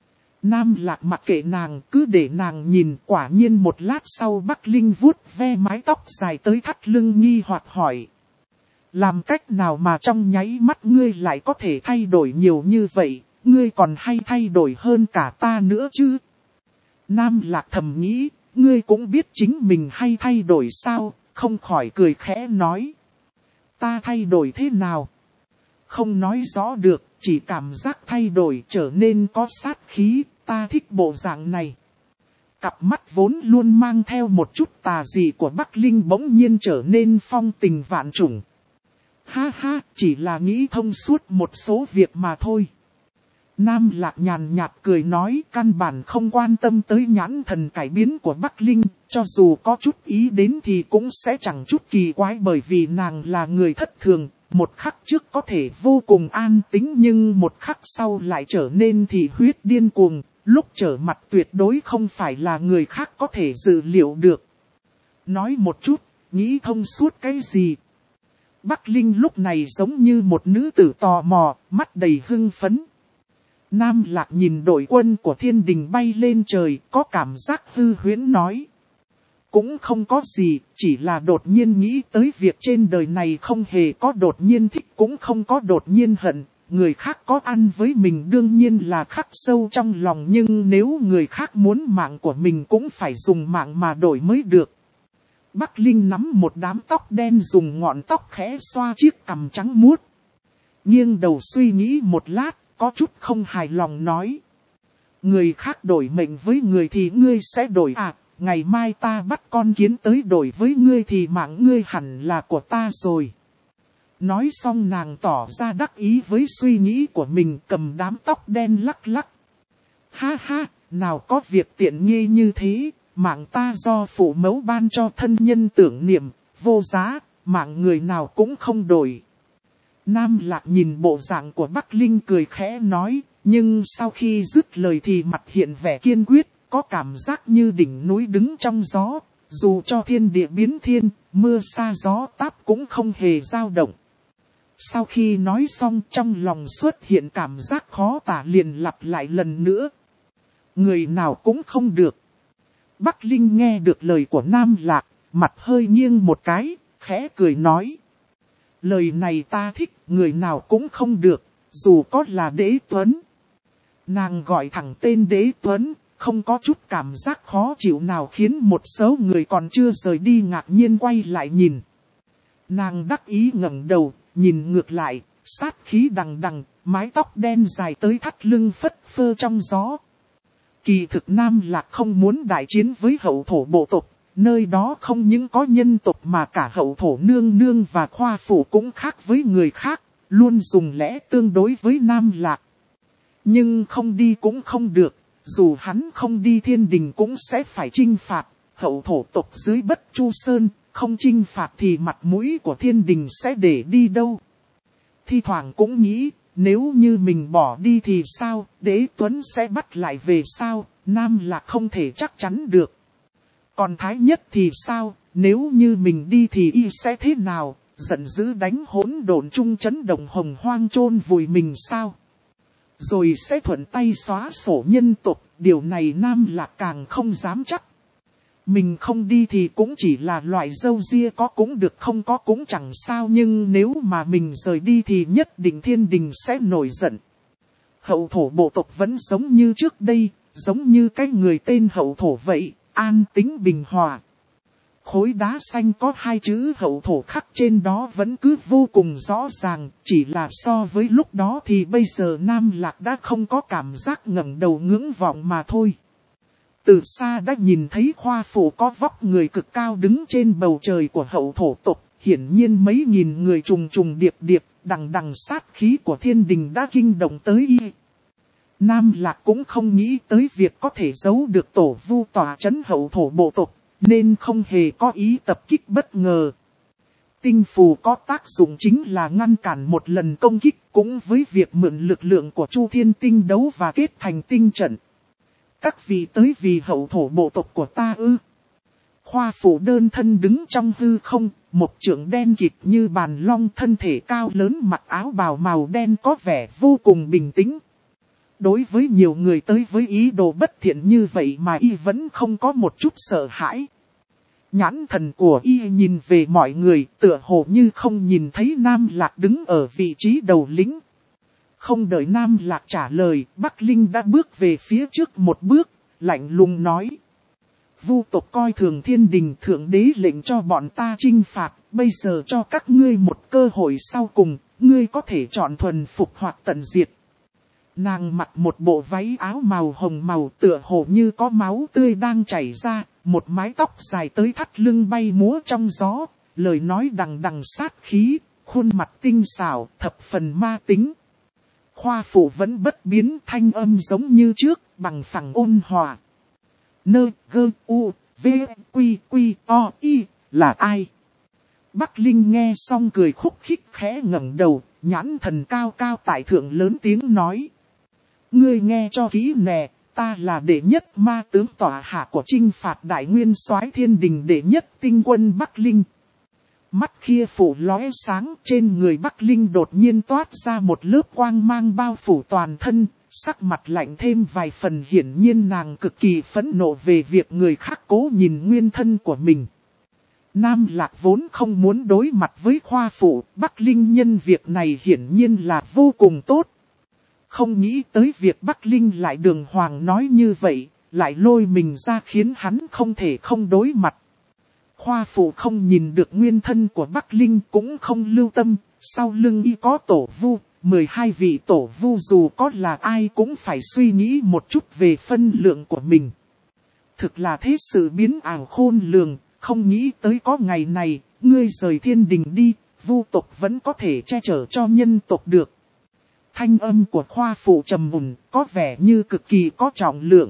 Nam Lạc mặc kệ nàng, cứ để nàng nhìn. Quả nhiên một lát sau Bắc Linh vuốt ve mái tóc dài tới thắt lưng nghi hoặc hỏi. Làm cách nào mà trong nháy mắt ngươi lại có thể thay đổi nhiều như vậy, ngươi còn hay thay đổi hơn cả ta nữa chứ? Nam Lạc thầm nghĩ, ngươi cũng biết chính mình hay thay đổi sao, không khỏi cười khẽ nói. Ta thay đổi thế nào? Không nói rõ được, chỉ cảm giác thay đổi trở nên có sát khí, ta thích bộ dạng này. Cặp mắt vốn luôn mang theo một chút tà dị của Bắc Linh bỗng nhiên trở nên phong tình vạn trùng. Ha ha, chỉ là nghĩ thông suốt một số việc mà thôi. Nam Lạc nhàn nhạt cười nói, căn bản không quan tâm tới nhãn thần cải biến của Bắc Linh, cho dù có chút ý đến thì cũng sẽ chẳng chút kỳ quái, bởi vì nàng là người thất thường, một khắc trước có thể vô cùng an tĩnh nhưng một khắc sau lại trở nên thị huyết điên cuồng, lúc trở mặt tuyệt đối không phải là người khác có thể dự liệu được. Nói một chút, nghĩ thông suốt cái gì? Bắc Linh lúc này giống như một nữ tử tò mò, mắt đầy hưng phấn. Nam Lạc nhìn đội quân của thiên đình bay lên trời, có cảm giác hư huyễn nói. Cũng không có gì, chỉ là đột nhiên nghĩ tới việc trên đời này không hề có đột nhiên thích cũng không có đột nhiên hận. Người khác có ăn với mình đương nhiên là khắc sâu trong lòng, nhưng nếu người khác muốn mạng của mình cũng phải dùng mạng mà đổi mới được. Bắc Linh nắm một đám tóc đen, dùng ngọn tóc khẽ xoa chiếc cằm trắng muốt. Nghiêng đầu suy nghĩ một lát, có chút không hài lòng nói. Người khác đổi mệnh với người thì ngươi sẽ đổi à? Ngày mai ta bắt con kiến tới đổi với ngươi thì mạng ngươi hẳn là của ta rồi. Nói xong nàng tỏ ra đắc ý với suy nghĩ của mình, cầm đám tóc đen lắc lắc. Ha ha, nào có việc tiện nghi như thế, mạng ta do phụ mẫu ban cho thân nhân tưởng niệm, vô giá, mạng người nào cũng không đổi. Nam Lạc nhìn bộ dạng của Bắc Linh cười khẽ nói, nhưng sau khi dứt lời thì mặt hiện vẻ kiên quyết, có cảm giác như đỉnh núi đứng trong gió, dù cho thiên địa biến thiên, mưa sa gió táp cũng không hề dao động. Sau khi nói xong trong lòng xuất hiện cảm giác khó tả, liền lặp lại lần nữa. Người nào cũng không được. Bắc Linh nghe được lời của Nam Lạc, mặt hơi nghiêng một cái, khẽ cười nói. Lời này ta thích, người nào cũng không được, dù có là Đế Tuấn. Nàng gọi thẳng tên Đế Tuấn, không có chút cảm giác khó chịu nào, khiến một số người còn chưa rời đi ngạc nhiên quay lại nhìn. Nàng đắc ý ngẩng đầu, nhìn ngược lại, sát khí đằng đằng, mái tóc đen dài tới thắt lưng phất phơ trong gió. Kỳ thực Nam Lạc không muốn đại chiến với hậu thổ bộ tộc, nơi đó không những có nhân tộc mà cả hậu thổ nương nương và khoa phủ cũng khác với người khác, luôn dùng lẽ tương đối với Nam Lạc. Nhưng không đi cũng không được, dù hắn không đi thiên đình cũng sẽ phải chinh phạt, hậu thổ tộc dưới Bất Chu Sơn, không chinh phạt thì mặt mũi của thiên đình sẽ để đi đâu. Thi thoảng cũng nghĩ, nếu như mình bỏ đi thì sao, Đế Tuấn sẽ bắt lại về sao, Nam Lạc không thể chắc chắn được. Còn Thái Nhất thì sao, nếu như mình đi thì y sẽ thế nào, giận dữ đánh hỗn độn trung chấn động hồng hoang chôn vùi mình sao? Rồi sẽ thuận tay xóa sổ nhân tộc, điều này Nam Lạc càng không dám chắc. Mình không đi thì cũng chỉ là loại dâu ria, có cũng được không có cũng chẳng sao, nhưng nếu mà mình rời đi thì nhất định thiên đình sẽ nổi giận. Hậu thổ bộ tộc vẫn giống như trước đây, giống như cái người tên hậu thổ vậy, an tĩnh bình hòa. Khối đá xanh có hai chữ hậu thổ khắc trên đó vẫn cứ vô cùng rõ ràng, chỉ là so với lúc đó thì bây giờ Nam Lạc đã không có cảm giác ngẩng đầu ngưỡng vọng mà thôi. Từ xa đã nhìn thấy khoa phủ có vóc người cực cao đứng trên bầu trời của hậu thổ tộc, hiển nhiên mấy nghìn người trùng trùng điệp điệp, đằng đằng sát khí của thiên đình đã kinh động tới y. Nam Lạc cũng không nghĩ tới việc có thể giấu được tổ vu tỏa trấn hậu thổ bộ tộc, nên không hề có ý tập kích bất ngờ. Tinh phù có tác dụng chính là ngăn cản một lần công kích, cũng với việc mượn lực lượng của Chu Thiên Tinh đấu và kết thành tinh trận. Các vị tới vì hậu thổ bộ tộc của ta ư? Khoa phủ đơn thân đứng trong hư không, một trượng đen kịt như bàn long, thân thể cao lớn, mặc áo bào màu đen có vẻ vô cùng bình tĩnh. Đối với nhiều người tới với ý đồ bất thiện như vậy mà y vẫn không có một chút sợ hãi. Nhãn thần của y nhìn về mọi người, tựa hồ như không nhìn thấy Nam Lạc đứng ở vị trí đầu lĩnh. Không đợi Nam Lạc trả lời, Bắc Linh đã bước về phía trước một bước, lạnh lùng nói. Vu tộc coi thường thiên đình, thượng đế lệnh cho bọn ta chinh phạt, bây giờ cho các ngươi một cơ hội sau cùng, ngươi có thể chọn thuần phục hoặc tận diệt. Nàng mặc một bộ váy áo màu hồng màu, tựa hồ như có máu tươi đang chảy ra, một mái tóc dài tới thắt lưng bay múa trong gió, lời nói đằng đằng sát khí, khuôn mặt tinh xảo, thập phần ma tính. Khoa phụ vẫn bất biến, thanh âm giống như trước, bằng phẳng ôn hòa. Nơ, gơ, u, v, quy, quy, o, y, là ai? Bắc Linh nghe xong cười khúc khích khẽ ngẩng đầu, nhãn thần cao cao tại thượng lớn tiếng nói. Ngươi nghe cho kỹ nè, ta là đệ nhất ma tướng tọa hạ của chinh phạt đại nguyên soái thiên đình đệ nhất tinh quân Bắc Linh. Mắt kia phủ lóe sáng, trên người Bắc Linh đột nhiên toát ra một lớp quang mang bao phủ toàn thân, sắc mặt lạnh thêm vài phần, hiển nhiên nàng cực kỳ phẫn nộ về việc người khác cố nhìn nguyên thân của mình. Nam Lạc vốn không muốn đối mặt với khoa phụ, Bắc Linh nhân việc này hiển nhiên là vô cùng tốt. Không nghĩ tới việc Bắc Linh lại đường hoàng nói như vậy, lại lôi mình ra khiến hắn không thể không đối mặt. Khoa phụ không nhìn được nguyên thân của Bắc Linh cũng không lưu tâm, sau lưng y có tổ vu, 12 vị tổ vu dù có là ai cũng phải suy nghĩ một chút về phân lượng của mình. Thực là thế sự biến ảo khôn lường, không nghĩ tới có ngày này, ngươi rời thiên đình đi, vu tộc vẫn có thể che chở cho nhân tộc được. Thanh âm của khoa phụ trầm mùn, có vẻ như cực kỳ có trọng lượng.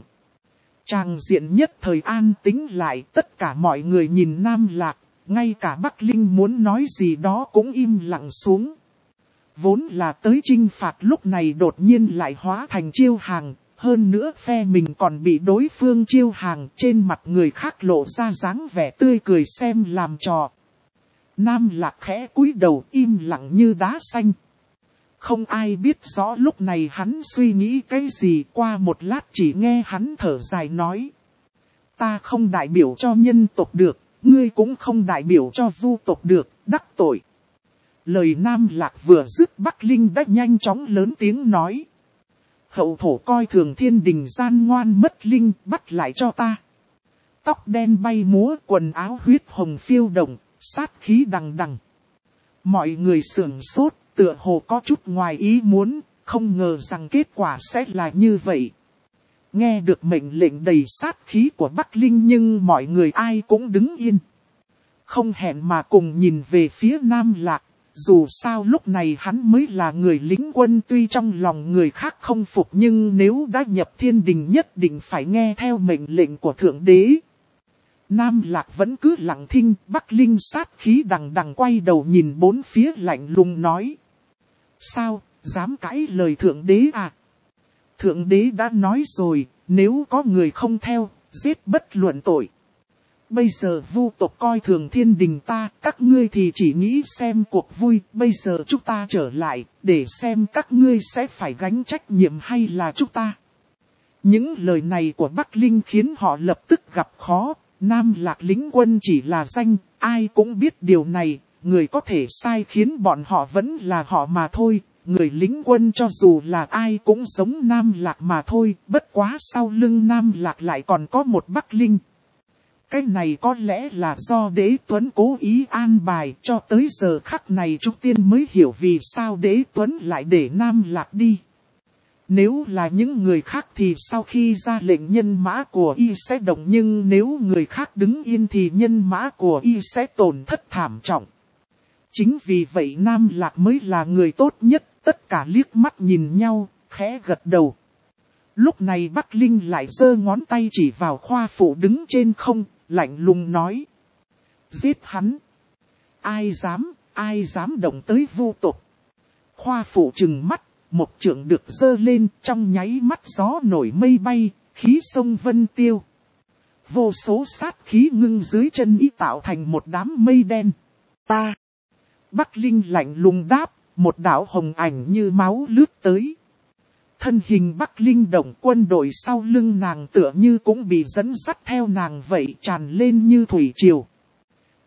Tràng diện nhất thời an tĩnh lại, tất cả mọi người nhìn Nam Lạc, ngay cả Bắc Linh muốn nói gì đó cũng im lặng xuống. Vốn là tới chinh phạt lúc này đột nhiên lại hóa thành chiêu hàng, hơn nữa phe mình còn bị đối phương chiêu hàng, trên mặt người khác lộ ra dáng vẻ tươi cười xem làm trò. Nam Lạc khẽ cúi đầu im lặng như đá xanh. Không ai biết rõ lúc này hắn suy nghĩ cái gì, qua một lát chỉ nghe hắn thở dài nói. Ta không đại biểu cho nhân tộc được, ngươi cũng không đại biểu cho vu tộc được, đắc tội. Lời Nam Lạc vừa dứt, Bắc Linh đã nhanh chóng lớn tiếng nói. Hậu thổ coi thường thiên đình gian ngoan mất linh, bắt lại cho ta. Tóc đen bay múa, quần áo huyết hồng phiêu động, sát khí đằng đằng. Mọi người sửng sốt, tựa hồ có chút ngoài ý muốn, không ngờ rằng kết quả sẽ là như vậy. Nghe được mệnh lệnh đầy sát khí của Bắc Linh nhưng mọi người ai cũng đứng yên. Không hẹn mà cùng nhìn về phía Nam Lạc, dù sao lúc này hắn mới là người lính quân, tuy trong lòng người khác không phục nhưng nếu đã nhập thiên đình nhất định phải nghe theo mệnh lệnh của Thượng Đế. Nam Lạc vẫn cứ lặng thinh, Bắc Linh sát khí đằng đằng quay đầu nhìn bốn phía lạnh lùng nói. Sao, dám cãi lời Thượng Đế à? Thượng Đế đã nói rồi, nếu có người không theo, giết bất luận tội. Bây giờ vu tộc coi thường thiên đình ta, các ngươi thì chỉ nghĩ xem cuộc vui, bây giờ chúng ta trở lại, để xem các ngươi sẽ phải gánh trách nhiệm hay là chúng ta. Những lời này của Bắc Linh khiến họ lập tức gặp khó, Nam Lạc lính quân chỉ là danh, ai cũng biết điều này, người có thể sai khiến bọn họ vẫn là họ mà thôi. Người lính quân cho dù là ai cũng giống Nam Lạc mà thôi, bất quá sau lưng Nam Lạc lại còn có một Bắc Linh. Cái này có lẽ là do Đế Tuấn cố ý an bài, cho tới giờ khắc này chúng tiên mới hiểu vì sao Đế Tuấn lại để Nam Lạc đi. Nếu là những người khác thì sau khi ra lệnh nhân mã của y sẽ động, nhưng nếu người khác đứng yên thì nhân mã của y sẽ tổn thất thảm trọng. Chính vì vậy Nam Lạc mới là người tốt nhất, tất cả liếc mắt nhìn nhau, khẽ gật đầu. Lúc này Bắc Linh lại giơ ngón tay chỉ vào khoa phụ đứng trên không, lạnh lùng nói. Giết hắn! Ai dám động tới vu tộc? Khoa phụ trừng mắt, một trượng được giơ lên, trong nháy mắt gió nổi mây bay, khí sông vân tiêu. Vô số sát khí ngưng dưới chân y tạo thành một đám mây đen. Ta! Bắc Linh lạnh lùng đáp, một đạo hồng ảnh như máu lướt tới. Thân hình Bắc Linh động, quân đội sau lưng nàng tựa như cũng bị dẫn dắt theo nàng vậy, tràn lên như thủy triều.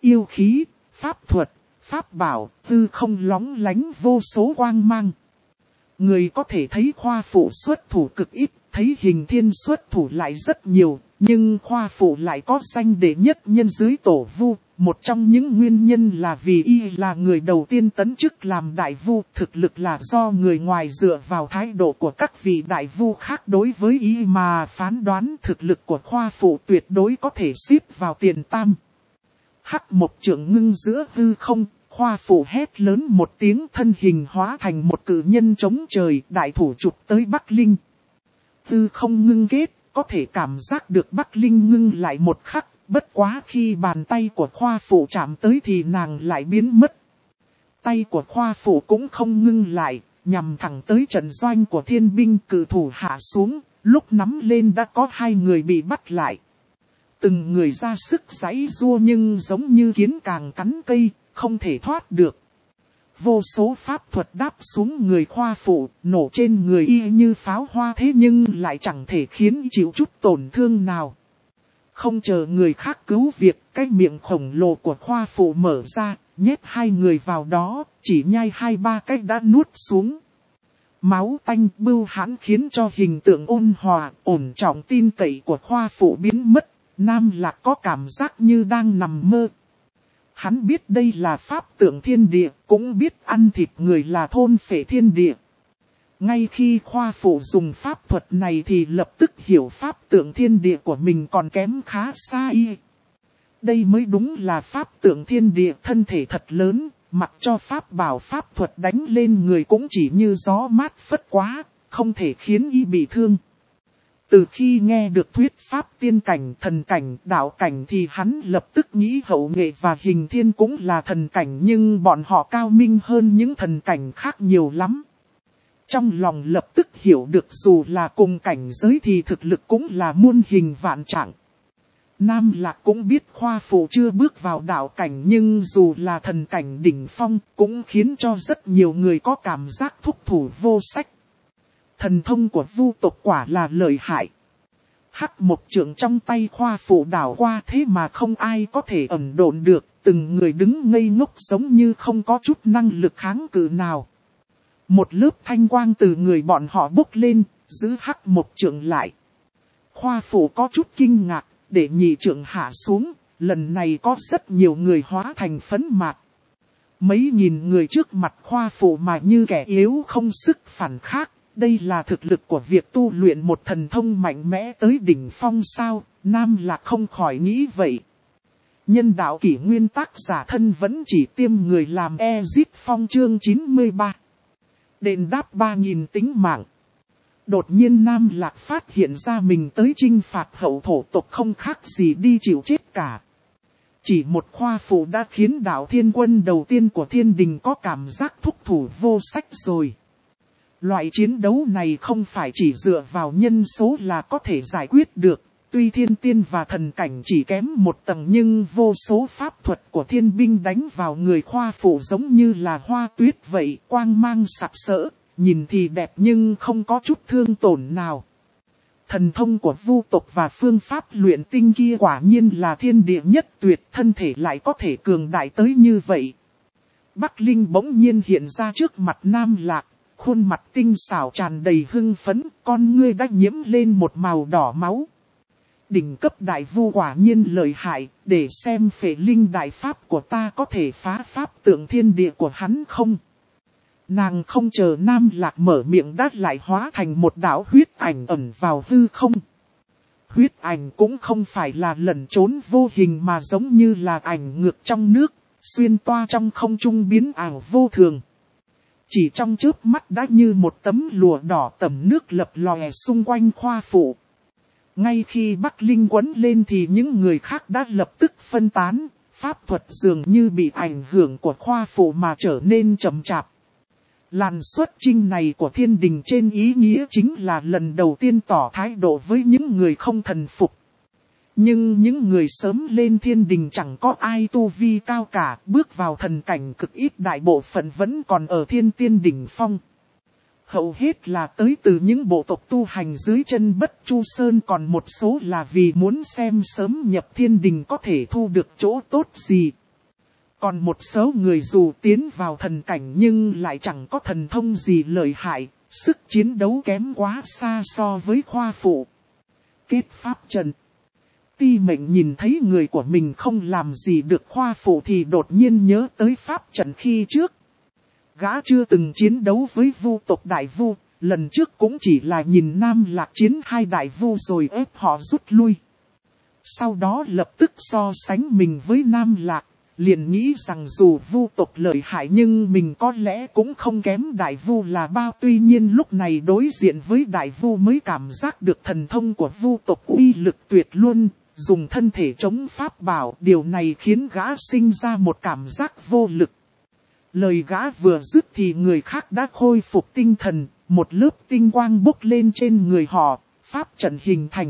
yêu khí, pháp thuật, pháp bảo, tư không lóng lánh vô số quang mang. Người có thể thấy khoa phụ xuất thủ cực ít, thấy hình thiên xuất thủ lại rất nhiều, nhưng khoa phụ lại có danh đệ nhất nhân dưới tổ vu. Một trong những nguyên nhân là vì y là người đầu tiên tấn chức làm đại vu, thực lực là do người ngoài dựa vào thái độ của các vị đại vu khác đối với y mà phán đoán thực lực của khoa phụ tuyệt đối có thể xếp vào tiền tam. Hắc một trượng ngưng giữa hư không, khoa phụ hét lớn một tiếng, thân hình hóa thành một cự nhân chống trời, đại thủ chụp tới Bắc Linh. Hư không ngưng kết, có thể cảm giác được Bắc Linh ngưng lại một khắc. Bất quá khi bàn tay của khoa phụ chạm tới thì nàng lại biến mất. Tay của khoa phụ cũng không ngưng lại, nhằm thẳng tới trận doanh của thiên binh, cự thủ hạ xuống, lúc nắm lên đã có 2 người bị bắt lại. Từng người ra sức giãy giụa nhưng giống như kiến càng cắn cây, không thể thoát được. Vô số pháp thuật đáp xuống người khoa phụ, nổ trên người y như pháo hoa, thế nhưng lại chẳng thể khiến y chịu chút tổn thương nào. Không chờ người khác cứu việc, cái miệng khổng lồ của khoa phụ mở ra, nhét 2 người vào đó, chỉ nhai 2-3 cách đã nuốt xuống. Máu tanh bưu hãn khiến cho hình tượng ôn hòa, ổn trọng tin cậy của khoa phụ biến mất. Nam Lạc có cảm giác như đang nằm mơ. Hắn biết đây là pháp tượng thiên địa, cũng biết ăn thịt người là thôn phệ thiên địa. Ngay khi khoa phụ dùng pháp thuật này thì lập tức hiểu pháp tượng thiên địa của mình còn kém khá xa y. Đây mới đúng là pháp tượng thiên địa, thân thể thật lớn, mặc cho pháp bảo pháp thuật đánh lên người cũng chỉ như gió mát phất quá, không thể khiến y bị thương. Từ khi nghe được thuyết pháp tiên cảnh, thần cảnh, đạo cảnh thì hắn lập tức nghĩ hậu nghệ và hình thiên cũng là thần cảnh, nhưng bọn họ cao minh hơn những thần cảnh khác nhiều lắm. Trong lòng lập tức hiểu được dù là cùng cảnh giới thì thực lực cũng là muôn hình vạn trạng. Nam Lạc cũng biết khoa phụ chưa bước vào đạo cảnh, nhưng dù là thần cảnh đỉnh phong cũng khiến cho rất nhiều người có cảm giác thúc thủ vô sách. Thần thông của vu tộc quả là lợi hại. Hắc một trượng trong tay khoa phụ đảo qua thế mà không ai có thể ẩn độn được, từng người đứng ngây ngốc giống như không có chút năng lực kháng cự nào. Một lớp thanh quang từ người bọn họ bốc lên, giữ hắc một trượng lại. Khoa phụ có chút kinh ngạc, để nhị trượng hạ xuống, lần này có rất nhiều người hóa thành phấn mạt. Mấy nghìn người trước mặt khoa phụ mà như kẻ yếu không sức phản kháng. Đây là thực lực của việc tu luyện một thần thông mạnh mẽ tới đỉnh phong sao, Nam Lạc không khỏi nghĩ vậy. Nhân đạo kỷ nguyên tác giả thân vẫn chỉ tiêm người làm Ezit Phong chương 93. Đền đáp 3.000 tính mạng. Đột nhiên Nam Lạc phát hiện ra mình tới chinh phạt hậu thổ tộc không khác gì đi chịu chết cả. Chỉ một khoa phụ đã khiến đạo thiên quân đầu tiên của thiên đình có cảm giác thúc thủ vô sách rồi. Loại chiến đấu này không phải chỉ dựa vào nhân số là có thể giải quyết được. Tuy thiên tiên và thần cảnh chỉ kém một tầng nhưng vô số pháp thuật của thiên binh đánh vào người khoa phụ giống như là hoa tuyết vậy, quang mang sặc sỡ, nhìn thì đẹp nhưng không có chút thương tổn nào. Thần thông của vu tộc và phương pháp luyện tinh kia quả nhiên là thiên địa nhất tuyệt, thân thể lại có thể cường đại tới như vậy. Bắc Linh bỗng nhiên hiện ra trước mặt Nam Lạc. Khuôn mặt tinh xảo tràn đầy hưng phấn, con ngươi đã nhiễm lên một màu đỏ máu. Đỉnh cấp đại vu quả nhiên lợi hại, để xem phệ linh đại pháp của ta có thể phá pháp tượng thiên địa của hắn không. Nàng không chờ Nam Lạc mở miệng đã lại hóa thành một đạo huyết ảnh ẩn vào hư không. Huyết ảnh cũng không phải là lẩn trốn vô hình mà giống như là ảnh ngược trong nước, xuyên toa trong không trung biến ảo vô thường. Chỉ trong chớp mắt đã như một tấm lụa đỏ tẩm nước lập lòe xung quanh khoa phụ. Ngay khi Bắc Linh quấn lên thì những người khác đã lập tức phân tán, pháp thuật dường như bị ảnh hưởng của khoa phụ mà trở nên chậm chạp. Làn xuất chinh này của thiên đình trên ý nghĩa chính là lần đầu tiên tỏ thái độ với những người không thần phục. Nhưng những người sớm lên thiên đình chẳng có ai tu vi cao cả, bước vào thần cảnh cực ít, đại bộ phận vẫn còn ở thiên tiên đỉnh phong. Hầu hết là tới từ những bộ tộc tu hành dưới chân Bất Chu Sơn, còn một số là vì muốn xem sớm nhập thiên đình có thể thu được chỗ tốt gì. Còn một số người dù tiến vào thần cảnh nhưng lại chẳng có thần thông gì lợi hại, sức chiến đấu kém quá xa so với khoa phụ. Kết pháp trận. Ti Mệnh nhìn thấy người của mình không làm gì được khoa phụ thì đột nhiên nhớ tới pháp trận khi trước. Gã chưa từng chiến đấu với vu tộc đại vu, lần trước cũng chỉ là nhìn Nam Lạc chiến hai đại vu rồi ép họ rút lui. Sau đó lập tức so sánh mình với Nam Lạc, liền nghĩ rằng dù vu tộc lợi hại nhưng mình có lẽ cũng không kém đại vu là bao. Tuy nhiên lúc này đối diện với đại vu mới cảm giác được thần thông của vu tộc uy lực tuyệt luôn, dùng thân thể chống pháp bảo. Điều này khiến gã sinh ra một cảm giác vô lực. Lời gã vừa dứt thì người khác đã khôi phục tinh thần, một lớp tinh quang bốc lên trên người họ, pháp trận hình thành.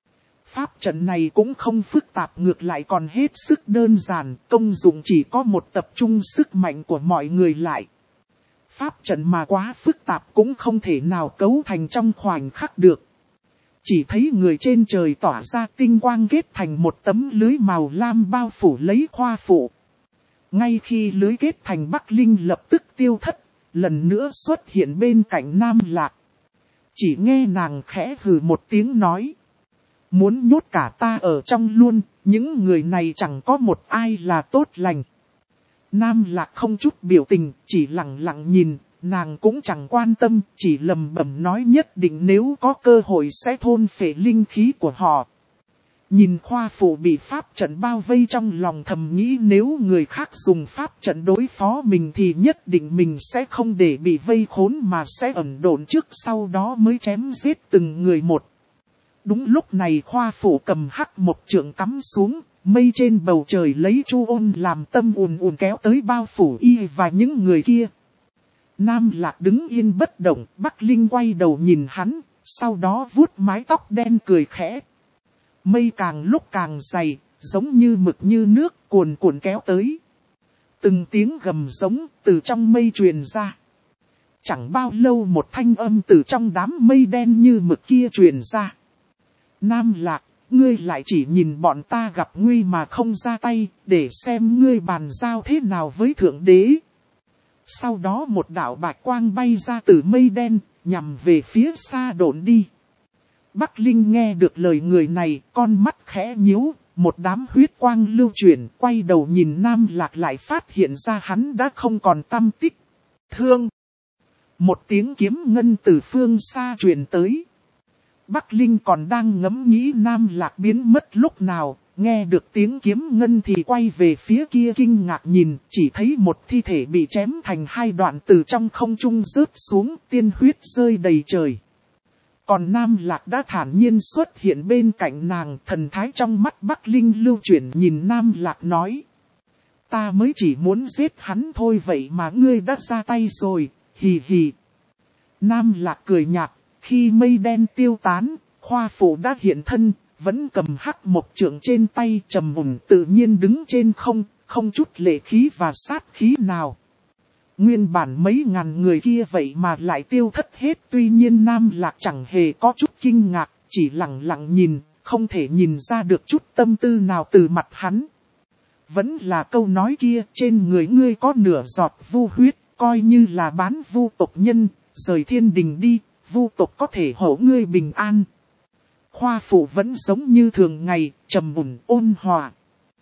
Pháp trận này cũng không phức tạp, ngược lại còn hết sức đơn giản, công dụng chỉ có một tập trung sức mạnh của mọi người lại. Pháp trận mà quá phức tạp cũng không thể nào cấu thành trong khoảnh khắc được. Chỉ thấy người trên trời tỏa ra tinh quang kết thành một tấm lưới màu lam bao phủ lấy khoa phụ. Ngay khi lưới kết thành, Bắc Linh lập tức tiêu thất, lần nữa xuất hiện bên cạnh Nam Lạc. Chỉ nghe nàng khẽ hừ một tiếng nói. Muốn nhốt cả ta ở trong luôn, những người này chẳng có một ai là tốt lành. Nam Lạc không chút biểu tình, chỉ lặng lặng nhìn, nàng cũng chẳng quan tâm, chỉ lầm bẩm nói nhất định nếu có cơ hội sẽ thôn phệ linh khí của họ. Nhìn khoa phụ bị pháp trận bao vây, trong lòng thầm nghĩ nếu người khác dùng pháp trận đối phó mình thì nhất định mình sẽ không để bị vây khốn mà sẽ ẩn độn trước, sau đó mới chém giết từng người một. Đúng lúc này khoa phụ cầm hắc một trượng cắm xuống, mây trên bầu trời lấy chu ôn làm tâm ùn ùn kéo tới bao phủ y và những người kia. Nam Lạc đứng yên bất động, Bắc Linh quay đầu nhìn hắn, sau đó vuốt mái tóc đen cười khẽ. Mây càng lúc càng dày, giống như mực như nước cuồn cuộn kéo tới. Từng tiếng gầm giống từ trong mây truyền ra. Chẳng bao lâu một thanh âm từ trong đám mây đen như mực kia truyền ra. Nam Lạc, ngươi lại chỉ nhìn bọn ta gặp nguy mà không ra tay, để xem ngươi bàn giao thế nào với Thượng Đế. Sau đó một đạo bạch quang bay ra từ mây đen, nhằm về phía xa độn đi. Bắc Linh nghe được lời người này, con mắt khẽ nhíu, một đám huyết quang lưu chuyển, quay đầu nhìn Nam Lạc lại phát hiện ra hắn đã không còn tăm tích. Thương! Một tiếng kiếm ngân từ phương xa truyền tới. Bắc Linh còn đang ngẫm nghĩ Nam Lạc biến mất lúc nào, nghe được tiếng kiếm ngân thì quay về phía kia kinh ngạc nhìn, chỉ thấy một thi thể bị chém thành hai đoạn từ trong không trung rớt xuống, tiên huyết rơi đầy trời. Còn Nam Lạc đã thản nhiên xuất hiện bên cạnh nàng, thần thái trong mắt Bắc Linh lưu chuyển nhìn Nam Lạc nói. Ta mới chỉ muốn giết hắn thôi, vậy mà ngươi đã ra tay rồi, hì hì. Nam Lạc cười nhạt, khi mây đen tiêu tán, khoa phụ đã hiện thân, vẫn cầm hắc một trượng trên tay, trầm ổn tự nhiên đứng trên không chút lệ khí và sát khí nào. Nguyên bản mấy ngàn người kia vậy mà lại tiêu thất hết, tuy nhiên Nam Lạc chẳng hề có chút kinh ngạc, chỉ lặng lặng nhìn, không thể nhìn ra được chút tâm tư nào từ mặt hắn. Vẫn là câu nói kia, trên người ngươi có nửa giọt vu huyết, coi như là bán vu tộc nhân, rời thiên đình đi, vu tộc có thể hộ ngươi bình an. Khoa phụ vẫn giống như thường ngày, trầm ổn ôn hòa.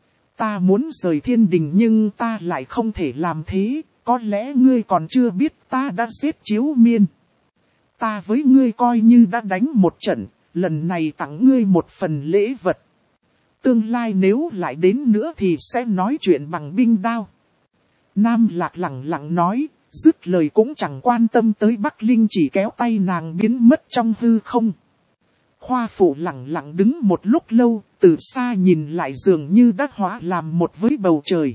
Ta muốn rời thiên đình nhưng ta lại không thể làm thế. Có lẽ ngươi còn chưa biết ta đã giết Chiếu Miên. Ta với ngươi coi như đã đánh một trận, lần này tặng ngươi một phần lễ vật. Tương lai nếu lại đến nữa thì sẽ nói chuyện bằng binh đao. Nam Lạc lặng lặng nói, dứt lời cũng chẳng quan tâm tới Bắc Linh, chỉ kéo tay nàng biến mất trong hư không. Khoa phụ lặng lặng đứng một lúc lâu, từ xa nhìn lại dường như đã hóa làm một với bầu trời.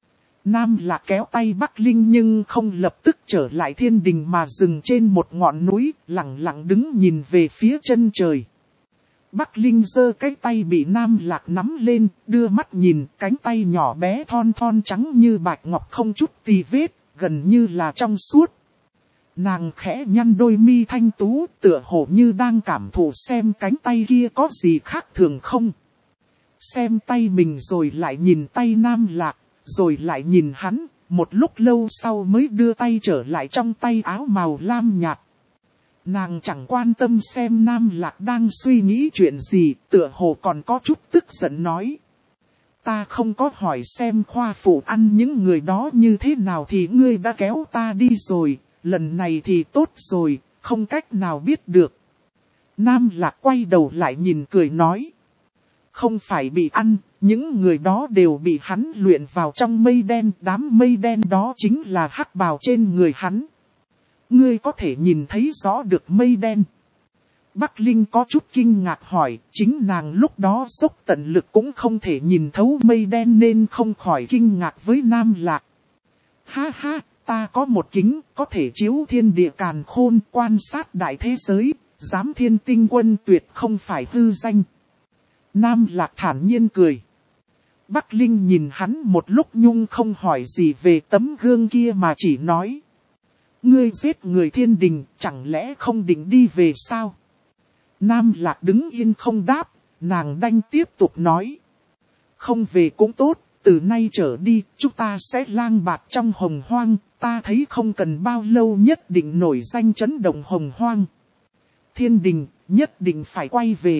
Nam Lạc kéo tay Bắc Linh nhưng không lập tức trở lại thiên đình mà dừng trên một ngọn núi, lặng lặng đứng nhìn về phía chân trời. Bắc Linh giơ cái tay bị Nam Lạc nắm lên, đưa mắt nhìn, cánh tay nhỏ bé thon thon trắng như bạch ngọc không chút tì vết, gần như là trong suốt. Nàng khẽ nhăn đôi mi thanh tú, tựa hồ như đang cảm thụ xem cánh tay kia có gì khác thường không. Xem tay mình rồi lại nhìn tay Nam Lạc. rồi lại nhìn hắn, một lúc lâu sau mới đưa tay trở lại trong tay áo màu lam nhạt. Nàng chẳng quan tâm xem Nam Lạc đang suy nghĩ chuyện gì, tựa hồ còn có chút tức giận nói. Ta không có hỏi xem khoa phụ ăn những người đó như thế nào thì ngươi đã kéo ta đi rồi, lần này thì tốt rồi, không cách nào biết được. Nam Lạc quay đầu lại nhìn cười nói. Không phải bị ăn, những người đó đều bị hắn luyện vào trong mây đen, đám mây đen đó chính là hắc bào trên người hắn. Ngươi có thể nhìn thấy rõ được mây đen. Bắc Linh có chút kinh ngạc hỏi, chính nàng lúc đó dốc tận lực cũng không thể nhìn thấu mây đen nên không khỏi kinh ngạc với Nam Lạc. Ha ha, ta có một kính, có thể chiếu thiên địa càn khôn, quan sát đại thế giới, giám thiên tinh quân tuyệt không phải hư danh. Nam Lạc thản nhiên cười. Bắc Linh nhìn hắn một lúc nhung không hỏi gì về tấm gương kia mà chỉ nói. Ngươi giết người thiên đình, chẳng lẽ không định đi về sao? Nam Lạc đứng yên không đáp, nàng đanh tiếp tục nói. Không về cũng tốt, từ nay trở đi, chúng ta sẽ lang bạt trong hồng hoang, ta thấy không cần bao lâu nhất định nổi danh chấn động hồng hoang. Thiên đình, nhất định phải quay về.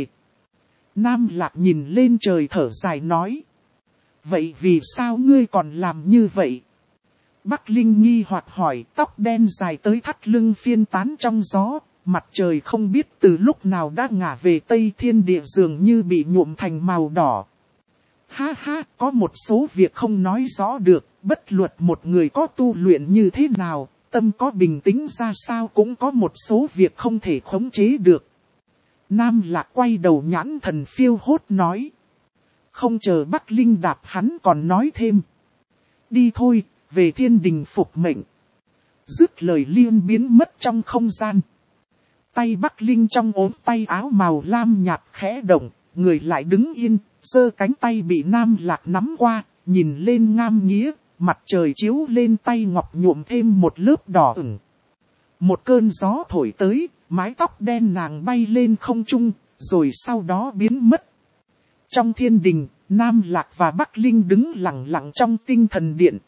Nam Lạc nhìn lên trời thở dài nói. Vậy vì sao ngươi còn làm như vậy? Bắc Linh nghi hoặc hỏi, tóc đen dài tới thắt lưng phiên tán trong gió, mặt trời không biết từ lúc nào đã ngả về tây, thiên địa dường như bị nhuộm thành màu đỏ. Ha ha, có một số việc không nói rõ được, bất luận một người có tu luyện như thế nào, tâm có bình tĩnh ra sao cũng có một số việc không thể khống chế được. Nam Lạc quay đầu nhãn thần phiêu hốt nói. Không chờ Bắc Linh đạp hắn còn nói thêm. Đi thôi, về thiên đình phục mệnh. Dứt lời liền biến mất trong không gian. Tay Bắc Linh trong ốm tay áo màu lam nhạt khẽ động, người lại đứng yên, giơ cánh tay bị Nam Lạc nắm qua, nhìn lên ngam nghĩa, mặt trời chiếu lên tay ngọc nhuộm thêm một lớp đỏ ửng. Một cơn gió thổi tới, mái tóc đen nàng bay lên không trung, rồi sau đó biến mất. Trong thiên đình, Nam Lạc và Bắc Linh đứng lặng lặng trong tinh thần điện.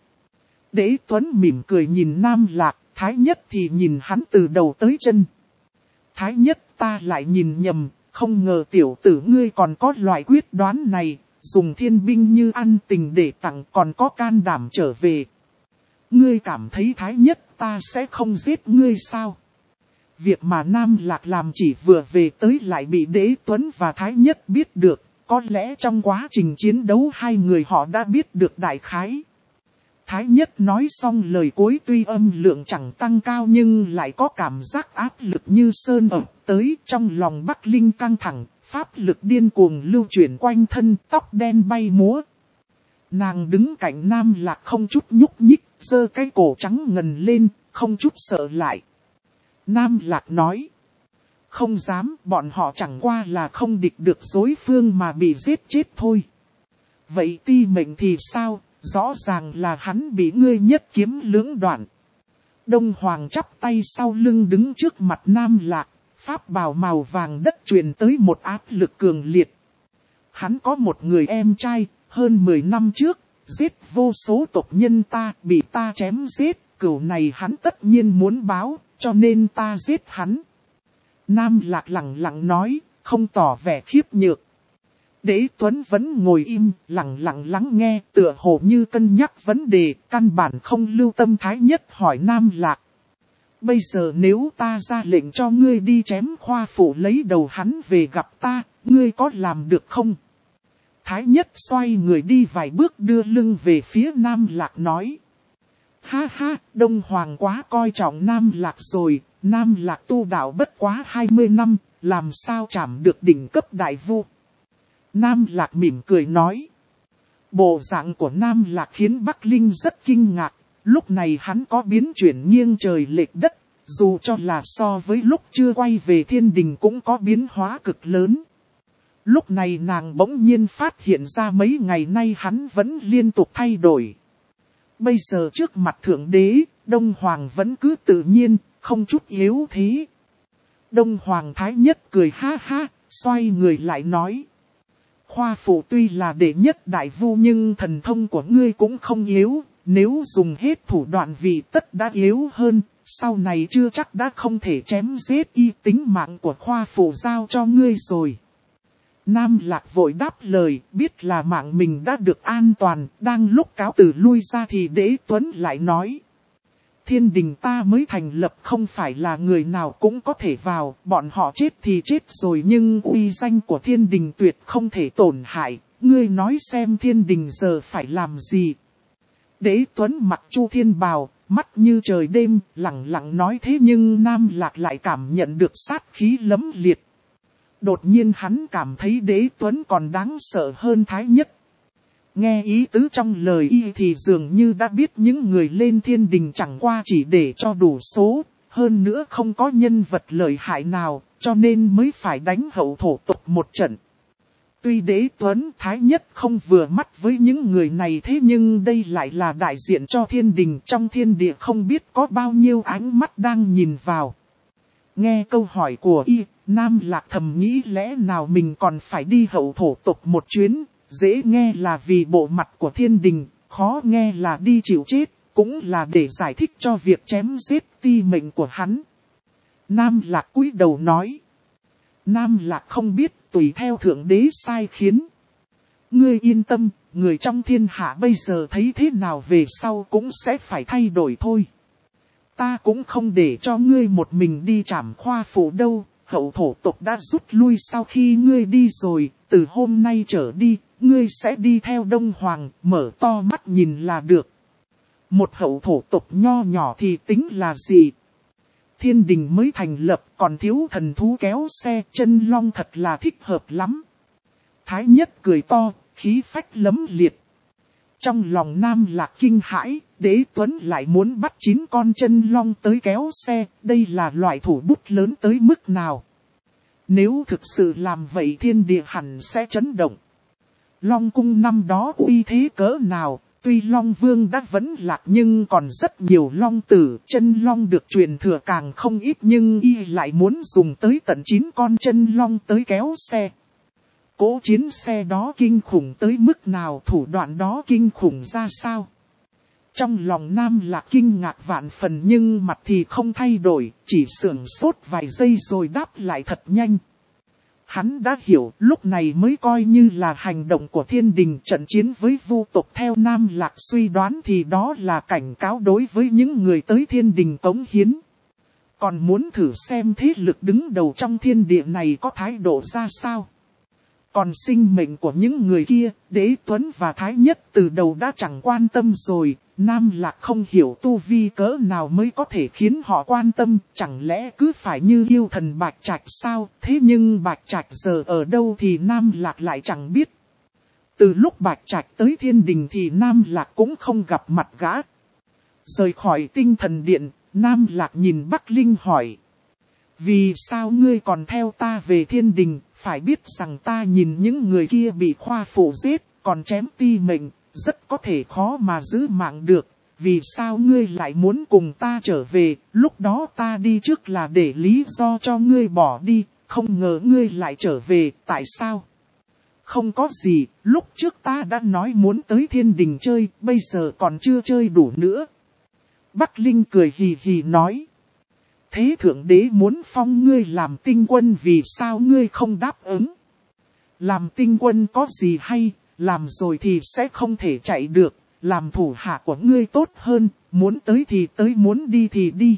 Đế Tuấn mỉm cười nhìn Nam Lạc, Thái Nhất thì nhìn hắn từ đầu tới chân. Thái Nhất, ta lại nhìn nhầm, không ngờ tiểu tử ngươi còn có loại quyết đoán này, dùng thiên binh như ăn tình để tặng còn có can đảm trở về. Ngươi cảm thấy Thái Nhất ta sẽ không giết ngươi sao? Việc mà Nam Lạc làm chỉ vừa về tới lại bị Đế Tuấn và Thái Nhất biết được, có lẽ trong quá trình chiến đấu hai người họ đã biết được đại khái. Thái Nhất nói xong lời cuối tuy âm lượng chẳng tăng cao nhưng lại có cảm giác áp lực như sơn ập tới, trong lòng Bắc Linh căng thẳng, pháp lực điên cuồng lưu chuyển quanh thân, tóc đen bay múa. Nàng đứng cạnh Nam Lạc không chút nhúc nhích, giơ cái cổ trắng ngần lên, không chút sợ lại. Nam Lạc nói. Không dám, bọn họ chẳng qua là không địch được đối phương mà bị giết chết thôi. Vậy Ti Mệnh thì sao? Rõ ràng là hắn bị ngươi nhất kiếm lưỡng đoạn. Đông Hoàng chắp tay sau lưng đứng trước mặt Nam Lạc, pháp bào màu vàng đất truyền tới một áp lực cường liệt. Hắn có một người em trai, hơn 10 năm trước, giết vô số tộc nhân ta, bị ta chém giết, cửu này hắn tất nhiên muốn báo, cho nên ta giết hắn. Nam Lạc lặng lặng nói, không tỏ vẻ khiếp nhược. Đế Tuấn vẫn ngồi im, lặng lặng lắng nghe, tựa hồ như cân nhắc vấn đề, căn bản không lưu tâm. Thái Nhất hỏi Nam Lạc. Bây giờ nếu ta ra lệnh cho ngươi đi chém khoa phụ lấy đầu hắn về gặp ta, ngươi có làm được không? Thái Nhất xoay người đi vài bước đưa lưng về phía Nam Lạc nói. Ha ha, Đông Hoàng quá coi trọng Nam Lạc rồi, Nam Lạc tu đạo bất quá 20 năm, làm sao chạm được đỉnh cấp đại vu. Nam Lạc mỉm cười nói. Bộ dạng của Nam Lạc khiến Bắc Linh rất kinh ngạc, lúc này hắn có biến chuyển nghiêng trời lệch đất, dù cho là so với lúc chưa quay về thiên đình cũng có biến hóa cực lớn. Lúc này nàng bỗng nhiên phát hiện ra mấy ngày nay hắn vẫn liên tục thay đổi. Bây giờ trước mặt Thượng Đế, Đông Hoàng vẫn cứ tự nhiên, không chút yếu thế. Đông Hoàng Thái Nhất cười ha ha, xoay người lại nói. Khoa phụ tuy là đệ nhất đại vu nhưng thần thông của ngươi cũng không yếu, nếu dùng hết thủ đoạn vì tất đã yếu hơn, sau này chưa chắc đã không thể chém giết y, tính mạng của khoa phụ giao cho ngươi rồi. Nam Lạc vội đáp lời, biết là mạng mình đã được an toàn, đang lúc cáo từ lui ra thì Đế Tuấn lại nói. Thiên đình ta mới thành lập không phải là người nào cũng có thể vào, bọn họ chết thì chết rồi nhưng uy danh của thiên đình tuyệt không thể tổn hại, ngươi nói xem thiên đình giờ phải làm gì. Đế Tuấn mặc chu thiên bào, mắt như trời đêm, lặng lặng nói thế nhưng Nam Lạc lại cảm nhận được sát khí lẫm liệt. Đột nhiên hắn cảm thấy Đế Tuấn còn đáng sợ hơn Thái Nhất. Nghe ý tứ trong lời y thì dường như đã biết những người lên thiên đình chẳng qua chỉ để cho đủ số, hơn nữa không có nhân vật lợi hại nào, cho nên mới phải đánh hậu thổ tục một trận. Tuy Đế Tuấn Thái Nhất không vừa mắt với những người này thế nhưng đây lại là đại diện cho thiên đình, trong thiên địa không biết có bao nhiêu ánh mắt đang nhìn vào. Nghe câu hỏi của y, Nam Lạc thầm nghĩ lẽ nào mình còn phải đi hậu thổ tục một chuyến, dễ nghe là vì bộ mặt của thiên đình, khó nghe là đi chịu chết, cũng là để giải thích cho việc chém giết ti mệnh của hắn. Nam Lạc cúi đầu nói. Nam Lạc không biết, tùy theo thượng đế sai khiến. Ngươi yên tâm, người trong thiên hạ bây giờ thấy thế nào về sau cũng sẽ phải thay đổi thôi. Ta cũng không để cho ngươi một mình đi trảm khoa phụ đâu, hậu thổ tộc đã rút lui sau khi ngươi đi rồi, từ hôm nay trở đi, ngươi sẽ đi theo Đông Hoàng, mở to mắt nhìn là được. Một hậu thổ tộc nho nhỏ thì tính là gì? Thiên đình mới thành lập còn thiếu thần thú kéo xe, chân long thật là thích hợp lắm. Thái Nhất cười to, khí phách lẫm liệt. Trong lòng Nam Lạc kinh hãi, Đế Tuấn lại muốn bắt 9 con chân long tới kéo xe, đây là loại thủ bút lớn tới mức nào? Nếu thực sự làm vậy thiên địa hẳn sẽ chấn động. Long cung năm đó uy thế cỡ nào, tuy Long Vương đã vẫn lạc nhưng còn rất nhiều long tử, chân long được truyền thừa càng không ít nhưng y lại muốn dùng tới tận 9 con chân long tới kéo xe. Cỗ chiến xe đó kinh khủng tới mức nào, thủ đoạn đó kinh khủng ra sao? Trong lòng Nam Lạc kinh ngạc vạn phần nhưng mặt thì không thay đổi, chỉ sửng sốt vài giây rồi đáp lại thật nhanh. Hắn đã hiểu, lúc này mới coi như là hành động của thiên đình trận chiến với vu tộc theo Nam Lạc suy đoán thì đó là cảnh cáo đối với những người tới thiên đình cống hiến. Còn muốn thử xem thế lực đứng đầu trong thiên địa này có thái độ ra sao. Còn sinh mệnh của những người kia, Đế Tuấn và Thái Nhất từ đầu đã chẳng quan tâm rồi, Nam Lạc không hiểu tu vi cỡ nào mới có thể khiến họ quan tâm, chẳng lẽ cứ phải như yêu thần Bạch Trạch sao, thế nhưng Bạch Trạch giờ ở đâu thì Nam Lạc lại chẳng biết. Từ lúc Bạch Trạch tới thiên đình thì Nam Lạc cũng không gặp mặt gã. Rời khỏi tinh thần điện, Nam Lạc nhìn Bắc Linh hỏi. Vì sao ngươi còn theo ta về thiên đình, phải biết rằng ta nhìn những người kia bị khoa phụ giết, còn chém ti mệnh, rất có thể khó mà giữ mạng được. Vì sao ngươi lại muốn cùng ta trở về, lúc đó ta đi trước là để lý do cho ngươi bỏ đi, không ngờ ngươi lại trở về, tại sao? Không có gì, lúc trước ta đã nói muốn tới thiên đình chơi, bây giờ còn chưa chơi đủ nữa. Bắc Linh cười hì hì nói. Thế thượng đế muốn phong ngươi làm tinh quân vì sao ngươi không đáp ứng? Làm tinh quân có gì hay, làm rồi thì sẽ không thể chạy được, làm thủ hạ của ngươi tốt hơn, muốn tới thì tới muốn đi thì đi.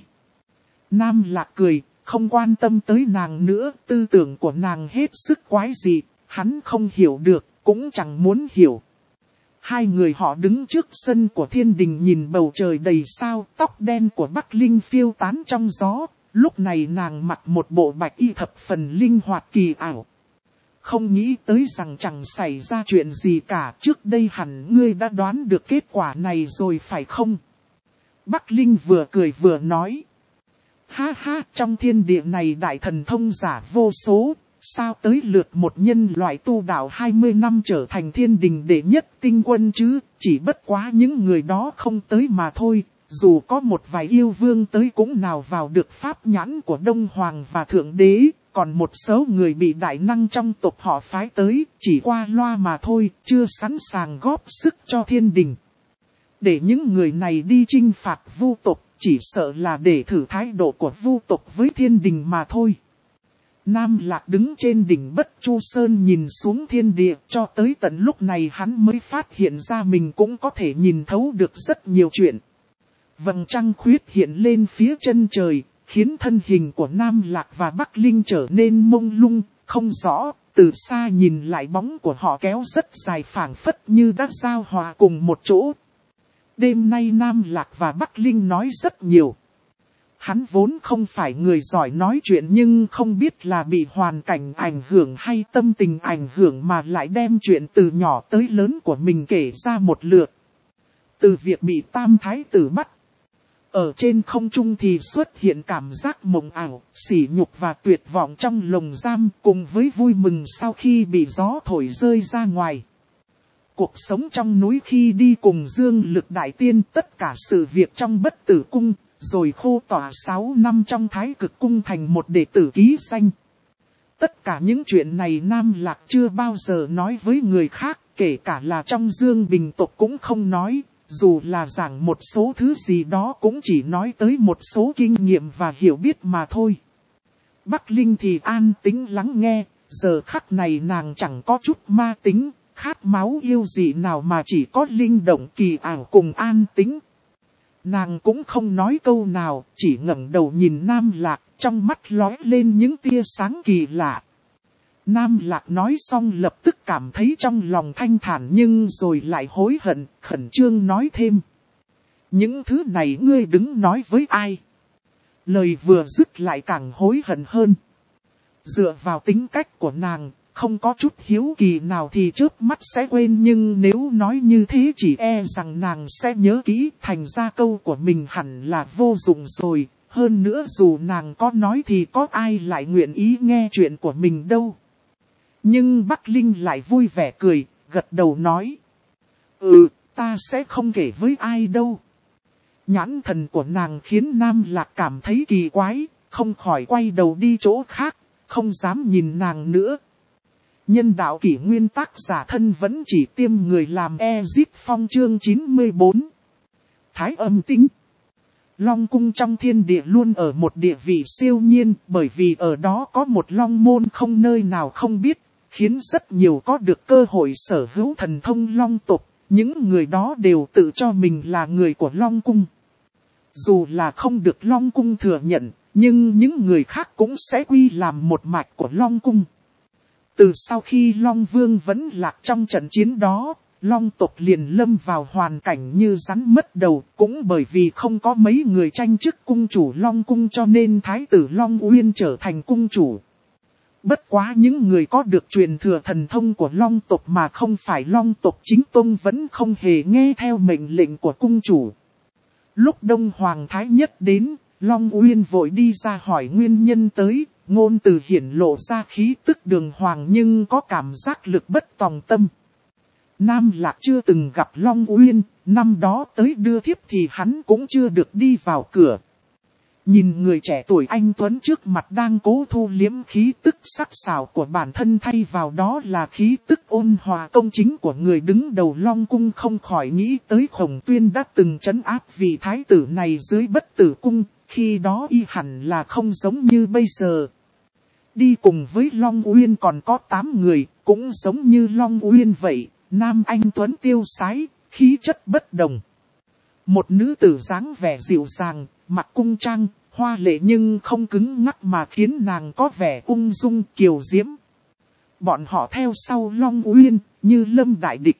Nam Lạc cười, không quan tâm tới nàng nữa, tư tưởng của nàng hết sức quái dị, hắn không hiểu được, cũng chẳng muốn hiểu. Hai người họ đứng trước sân của thiên đình nhìn bầu trời đầy sao, tóc đen của Bắc Linh phiêu tán trong gió. Lúc này nàng mặc một bộ bạch y thập phần linh hoạt kỳ ảo. Không nghĩ tới rằng chẳng xảy ra chuyện gì cả, trước đây hẳn ngươi đã đoán được kết quả này rồi phải không? Bắc Linh vừa cười vừa nói. Ha ha, trong thiên địa này đại thần thông giả vô số, sao tới lượt một nhân loại tu đạo 20 năm trở thành thiên đình đệ nhất tinh quân chứ, chỉ bất quá những người đó không tới mà thôi. Dù có một vài yêu vương tới cũng nào vào được pháp nhãn của Đông Hoàng và Thượng Đế, còn một số người bị đại năng trong tộc họ phái tới, chỉ qua loa mà thôi, chưa sẵn sàng góp sức cho thiên đình. Để những người này đi chinh phạt vu tộc, chỉ sợ là để thử thái độ của vu tộc với thiên đình mà thôi. Nam Lạc đứng trên đỉnh Bất Chu Sơn nhìn xuống thiên địa, cho tới tận lúc này hắn mới phát hiện ra mình cũng có thể nhìn thấu được rất nhiều chuyện. Vầng trăng khuyết hiện lên phía chân trời, khiến thân hình của Nam Lạc và Bắc Linh trở nên mông lung, không rõ, từ xa nhìn lại bóng của họ kéo rất dài phảng phất như đã giao hòa cùng một chỗ. Đêm nay Nam Lạc và Bắc Linh nói rất nhiều. Hắn vốn không phải người giỏi nói chuyện nhưng không biết là bị hoàn cảnh ảnh hưởng hay tâm tình ảnh hưởng mà lại đem chuyện từ nhỏ tới lớn của mình kể ra một lượt. Từ việc bị Tam Thái Tử bắt. Ở trên không trung thì xuất hiện cảm giác mộng ảo, sỉ nhục và tuyệt vọng trong lồng giam cùng với vui mừng sau khi bị gió thổi rơi ra ngoài. Cuộc sống trong núi khi đi cùng Dương Lực Đại Tiên, tất cả sự việc trong Bất Tử Cung, rồi khô tỏa 6 năm trong Thái Cực Cung thành một đệ tử ký danh. Tất cả những chuyện này Nam Lạc chưa bao giờ nói với người khác, kể cả là trong Dương Bình tộc cũng không nói, dù là giảng một số thứ gì đó cũng chỉ nói tới một số kinh nghiệm và hiểu biết mà thôi. Bắc Linh thì an tĩnh lắng nghe, giờ khắc này nàng chẳng có chút ma tính, khát máu yêu gì nào mà chỉ có linh động kỳ ảo cùng an tĩnh. Nàng cũng không nói câu nào, chỉ ngẩng đầu nhìn Nam Lạc, trong mắt lóe lên những tia sáng kỳ lạ. Nam Lạc nói xong lập tức cảm thấy trong lòng thanh thản nhưng rồi lại hối hận, khẩn trương nói thêm. Những thứ này ngươi đứng nói với ai? Lời vừa dứt lại càng hối hận hơn. Dựa vào tính cách của nàng, không có chút hiếu kỳ nào thì chớp mắt sẽ quên, nhưng nếu nói như thế chỉ e rằng nàng sẽ nhớ kỹ, thành ra câu của mình hẳn là vô dụng rồi. Hơn nữa dù nàng có nói thì có ai lại nguyện ý nghe chuyện của mình đâu. Nhưng Bắc Linh lại vui vẻ cười, gật đầu nói. Ta sẽ không kể với ai đâu. Nhãn thần của nàng khiến Nam Lạc cảm thấy kỳ quái, không khỏi quay đầu đi chỗ khác, không dám nhìn nàng nữa. Nhân đạo kỷ nguyên tác giả thân vẫn chỉ tiêm người làm Ezip Phong chương 94. Thái Âm Tinh. Long cung trong thiên địa luôn ở một địa vị siêu nhiên, bởi vì ở đó có một long môn không nơi nào không biết, khiến rất nhiều có được cơ hội sở hữu thần thông long tộc. Những người đó đều tự cho mình là người của long cung. Dù là không được long cung thừa nhận, nhưng những người khác cũng sẽ quy làm một mạch của long cung. Từ sau khi Long Vương vẫn lạc trong trận chiến đó, Long tộc liền lâm vào hoàn cảnh như rắn mất đầu, cũng bởi vì không có mấy người tranh chức cung chủ Long cung cho nên Thái tử Long Uyên trở thành cung chủ. Bất quá những người có được truyền thừa thần thông của Long tộc mà không phải Long tộc chính tông vẫn không hề nghe theo mệnh lệnh của cung chủ. Lúc Đông Hoàng Thái Nhất đến, Long Uyên vội đi ra hỏi nguyên nhân tới. Ngôn từ hiển lộ ra khí tức đường hoàng nhưng có cảm giác lực bất tòng tâm. Nam Lạc chưa từng gặp Long Uyên, năm đó tới đưa thiếp thì hắn cũng chưa được đi vào cửa. Nhìn người trẻ tuổi anh tuấn trước mặt đang cố thu liếm khí tức sắc sảo của bản thân thay vào đó là khí tức ôn hòa công chính của người đứng đầu Long cung, không khỏi nghĩ tới Khổng Tuyên đã từng trấn áp vị thái tử này dưới Bất Tử cung, khi đó y hẳn là không giống như bây giờ. Đi cùng với Long Uyên còn có 8 người, cũng giống như Long Uyên vậy, nam anh tuấn tiêu sái, khí chất bất đồng. Một nữ tử dáng vẻ dịu dàng, mặc cung trang, hoa lệ nhưng không cứng ngắc mà khiến nàng có vẻ ung dung kiều diễm. Bọn họ theo sau Long Uyên, như lâm đại địch.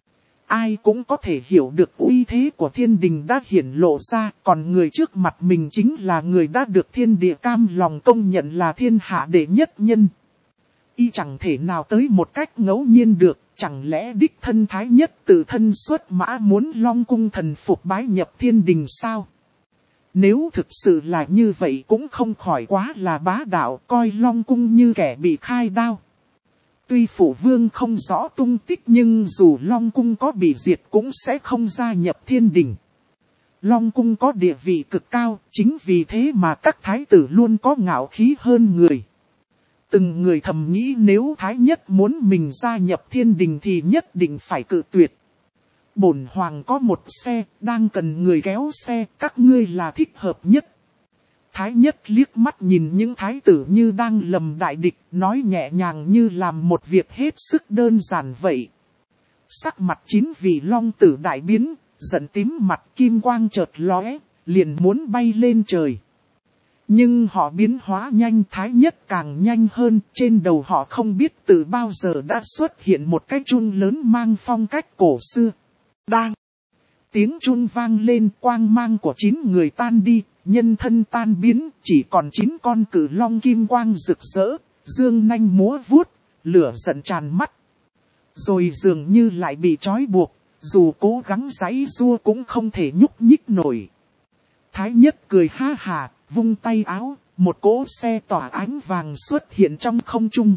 Ai cũng có thể hiểu được uy thế của thiên đình đã hiển lộ ra, còn người trước mặt mình chính là người đã được thiên địa cam lòng công nhận là thiên hạ đệ nhất nhân. Y chẳng thể nào tới một cách ngẫu nhiên được, chẳng lẽ đích thân Thái Nhất tự thân xuất mã muốn Long cung thần phục bái nhập thiên đình sao? Nếu thực sự là như vậy cũng không khỏi quá là bá đạo, coi Long cung như kẻ bị khai đao. Tuy Phụ Vương không rõ tung tích nhưng dù Long cung có bị diệt cũng sẽ không gia nhập thiên đình. Long cung có địa vị cực cao, chính vì thế mà các thái tử luôn có ngạo khí hơn người. Từng người thầm nghĩ nếu Thái Nhất muốn mình gia nhập thiên đình thì nhất định phải cự tuyệt. Bổn hoàng có một xe, đang cần người kéo xe, các ngươi là thích hợp nhất. Thái Nhất liếc mắt nhìn những thái tử như đang lầm đại địch, nói nhẹ nhàng như làm một việc hết sức đơn giản vậy. Sắc mặt 9 vị long tử đại biến, giận tím mặt kim quang chợt lóe, liền muốn bay lên trời. Nhưng họ biến hóa nhanh, Thái Nhất càng nhanh hơn, trên đầu họ không biết từ bao giờ đã xuất hiện một cái chun lớn mang phong cách cổ xưa. Đang! Tiếng chun vang lên, quang mang của 9 người tan đi, nhân thân tan biến, chỉ còn 9 con cử long kim quang rực rỡ, dương nanh múa vuốt, lửa giận tràn mắt. Rồi dường như lại bị trói buộc, dù cố gắng giãy giụa cũng không thể nhúc nhích nổi. Thái Nhất cười ha hà, vung tay áo, một cỗ xe tỏa ánh vàng xuất hiện trong không trung.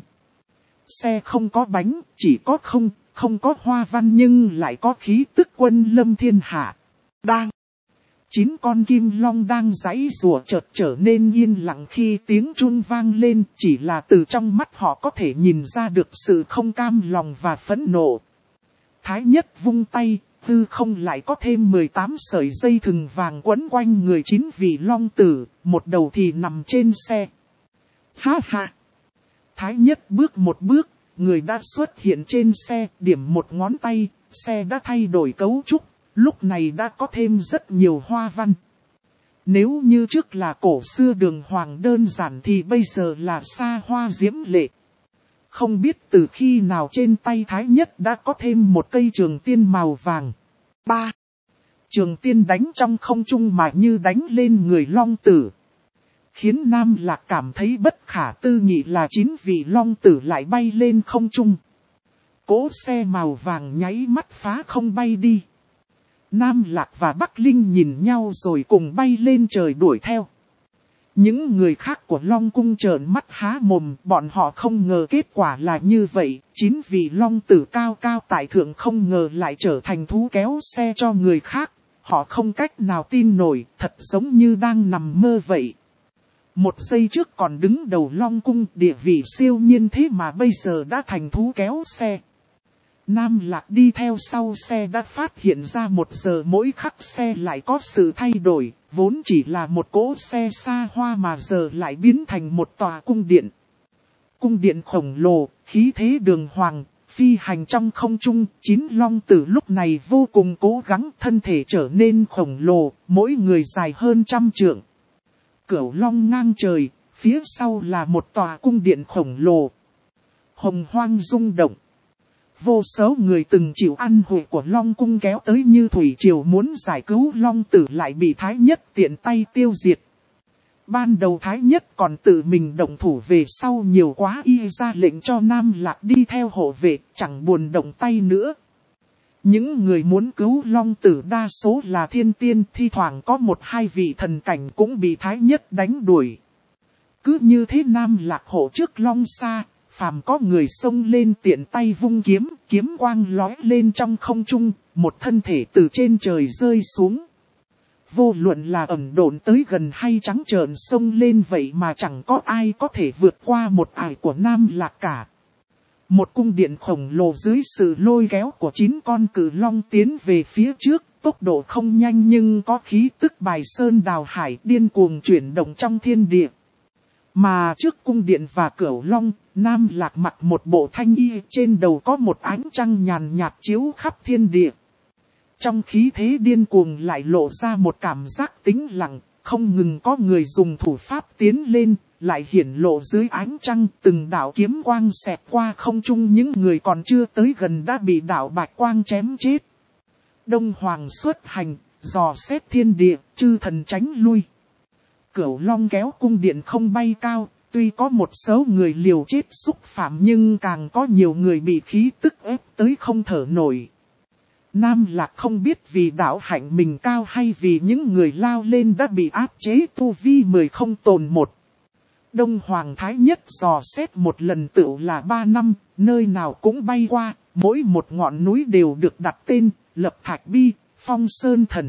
Xe không có bánh, chỉ có không có hoa văn nhưng lại có khí tức quân lâm thiên hạ. Đang! 9 con kim long đang giãy giụa chợt trở nên yên lặng khi tiếng chun vang lên, chỉ là từ trong mắt họ có thể nhìn ra được sự không cam lòng và phẫn nộ. Thái Nhất vung tay, hư không lại có thêm 18 sợi dây thừng vàng quấn quanh người 9 vị long tử, một đầu thì nằm trên xe. Ha ha! Thái Nhất bước một bước, người đã xuất hiện trên xe, điểm một ngón tay, xe đã thay đổi cấu trúc, lúc này đã có thêm rất nhiều hoa văn. Nếu như trước là cổ xưa đường hoàng đơn giản thì bây giờ là xa hoa diễm lệ. Không biết từ khi nào trên tay Thái Nhất đã có thêm một cây trường tiên màu vàng. 3. Trường tiên đánh trong không trung mà như đánh lên người long tử. Khiến Nam Lạc cảm thấy bất khả tư nghị là 9 vị long tử lại bay lên không trung. Cỗ xe màu vàng nháy mắt phá không bay đi. Nam Lạc và Bắc Linh nhìn nhau rồi cùng bay lên trời đuổi theo. Những người khác của Long Cung trợn mắt há mồm, bọn họ không ngờ kết quả là như vậy. 9 vị long tử cao cao tại thượng không ngờ lại trở thành thú kéo xe cho người khác. Họ không cách nào tin nổi, thật giống như đang nằm mơ vậy. Một giây trước còn đứng đầu Long Cung, địa vị siêu nhiên thế mà bây giờ đã thành thú kéo xe. Nam Lạc đi theo sau xe đã phát hiện ra 1 giờ mỗi khắc xe lại có sự thay đổi, vốn chỉ là một cỗ xe xa hoa mà giờ lại biến thành một tòa cung điện. Cung điện khổng lồ, khí thế đường hoàng, phi hành trong không trung, 9 long tử lúc này vô cùng cố gắng, thân thể trở nên khổng lồ, mỗi người dài hơn 100 trượng. Cửu long ngang trời, phía sau là một tòa cung điện khổng lồ. Hồng hoang rung động. Vô số người từng chịu ăn hủi của Long Cung kéo tới như thủy triều muốn giải cứu Long Tử lại bị Thái Nhất tiện tay tiêu diệt. Ban đầu Thái Nhất còn tự mình động thủ, về sau nhiều quá y ra lệnh cho Nam Lạc đi theo hộ vệ, chẳng buồn động tay nữa. Những người muốn cứu Long Tử đa số là thiên tiên, thi thoảng có 1-2 vị thần cảnh cũng bị Thái Nhất đánh đuổi. Cứ như thế Nam Lạc hộ trước Long Sa. Phàm có người xông lên tiện tay vung kiếm, kiếm quang lóe lên trong không trung, một thân thể từ trên trời rơi xuống. Vô luận là ẩn độn tới gần hay trắng trợn xông lên vậy mà chẳng có ai có thể vượt qua một ải của Nam Lạc cả. Một cung điện khổng lồ dưới sự lôi kéo của 9 con cử long tiến về phía trước, tốc độ không nhanh nhưng có khí tức bài sơn đào hải điên cuồng chuyển động trong thiên địa. Mà trước cung điện và cửu long, Nam Lạc mặc một bộ thanh y, trên đầu có một ánh trăng nhàn nhạt chiếu khắp thiên địa. Trong khí thế điên cuồng lại lộ ra một cảm giác tĩnh lặng, không ngừng có người dùng thủ pháp tiến lên, lại hiển lộ dưới ánh trăng từng đạo kiếm quang xẹt qua không trung, những người còn chưa tới gần đã bị đạo bạch quang chém chết. Đông Hoàng xuất hành, dò xét thiên địa, chư thần tránh lui. Cửu long kéo cung điện không bay cao, tuy có một số người liều chết xúc phạm nhưng càng có nhiều người bị khí tức ép tới không thở nổi. Nam Lạc không biết vì đạo hạnh mình cao hay vì những người lao lên đã bị áp chế tu vi 10 không tồn 1. Đông Hoàng Thái Nhất dò xét một lần tựu là 3 năm, nơi nào cũng bay qua, mỗi một ngọn núi đều được đặt tên, Lập Thạch Bi, Phong Sơn Thần.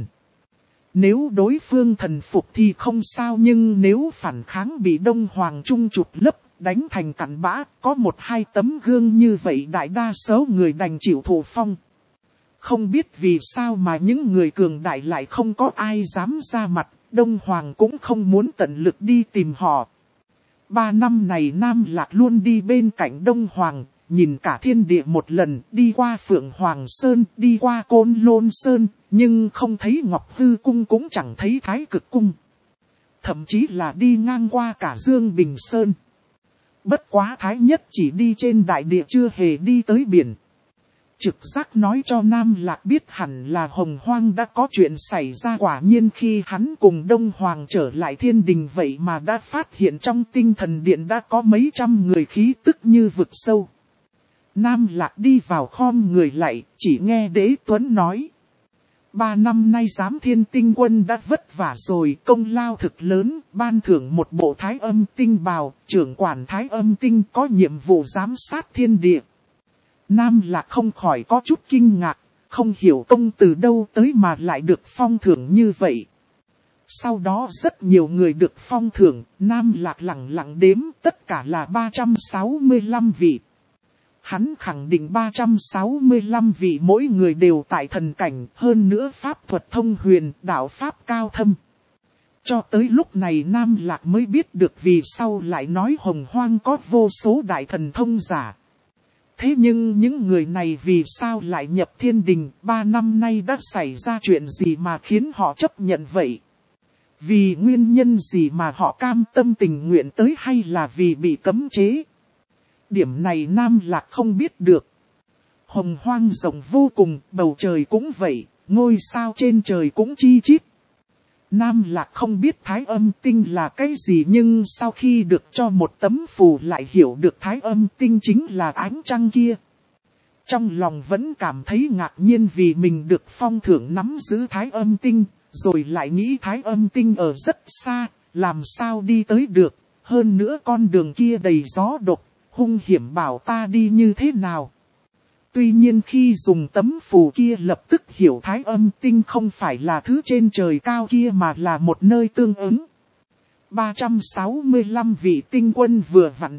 Nếu đối phương thần phục thì không sao nhưng nếu phản kháng bị Đông Hoàng Trung chụp lấp, đánh thành cặn bã, có 1-2 tấm gương như vậy đại đa số người đành chịu thụ phong. Không biết vì sao mà những người cường đại lại không có ai dám ra mặt, Đông Hoàng cũng không muốn tận lực đi tìm họ. 3 năm này Nam Lạc luôn đi bên cạnh Đông Hoàng, nhìn cả thiên địa một lần, đi qua Phượng Hoàng Sơn, đi qua Côn Lôn Sơn, nhưng không thấy Ngọc Hư Cung cũng chẳng thấy Thái Cực Cung. Thậm chí là đi ngang qua cả Dương Bình Sơn. Bất quá Thái Nhất chỉ đi trên đại địa chưa hề đi tới biển. Trực giác nói cho Nam Lạc biết hẳn là Hồng Hoang đã có chuyện xảy ra, quả nhiên khi hắn cùng Đông Hoàng trở lại thiên đình vậy mà đã phát hiện trong tinh thần điện đã có mấy trăm người khí tức như vực sâu. Nam Lạc đi vào khom người lại, chỉ nghe Đế Tuấn nói. 3 năm nay giám thiên tinh quân đã vất vả rồi, công lao thực lớn, ban thưởng một bộ thái âm tinh bào, trưởng quản thái âm tinh có nhiệm vụ giám sát thiên địa. Nam Lạc không khỏi có chút kinh ngạc, không hiểu công từ đâu tới mà lại được phong thưởng như vậy. Sau đó rất nhiều người được phong thưởng, Nam Lạc lẳng lặng đếm, tất cả là 365 vị. Hắn khẳng định 365 vị mỗi người đều tại thần cảnh, hơn nữa pháp thuật thông huyền, đạo pháp cao thâm. Cho tới lúc này Nam Lạc mới biết được vì sao lại nói Hồng Hoang có vô số đại thần thông giả. Thế nhưng những người này vì sao lại nhập thiên đình, 3 năm nay đã xảy ra chuyện gì mà khiến họ chấp nhận vậy? Vì nguyên nhân gì mà họ cam tâm tình nguyện tới, hay là vì bị cấm chế? Điểm này Nam Lạc không biết được. Hồng Hoang rộng vô cùng, bầu trời cũng vậy, ngôi sao trên trời cũng chi chít. Nam Lạc không biết thái âm tinh là cái gì, nhưng sau khi được cho một tấm phù lại hiểu được thái âm tinh chính là ánh trăng kia. Trong lòng vẫn cảm thấy ngạc nhiên vì mình được phong thưởng nắm giữ thái âm tinh, rồi lại nghĩ thái âm tinh ở rất xa, làm sao đi tới được, hơn nữa con đường kia đầy gió độc, hung hiểm, bảo ta đi như thế nào. Tuy nhiên khi dùng tấm phù kia lập tức hiểu thái âm tinh không phải là thứ trên trời cao kia mà là một nơi tương ứng. 365 vị tinh quân vừa vặn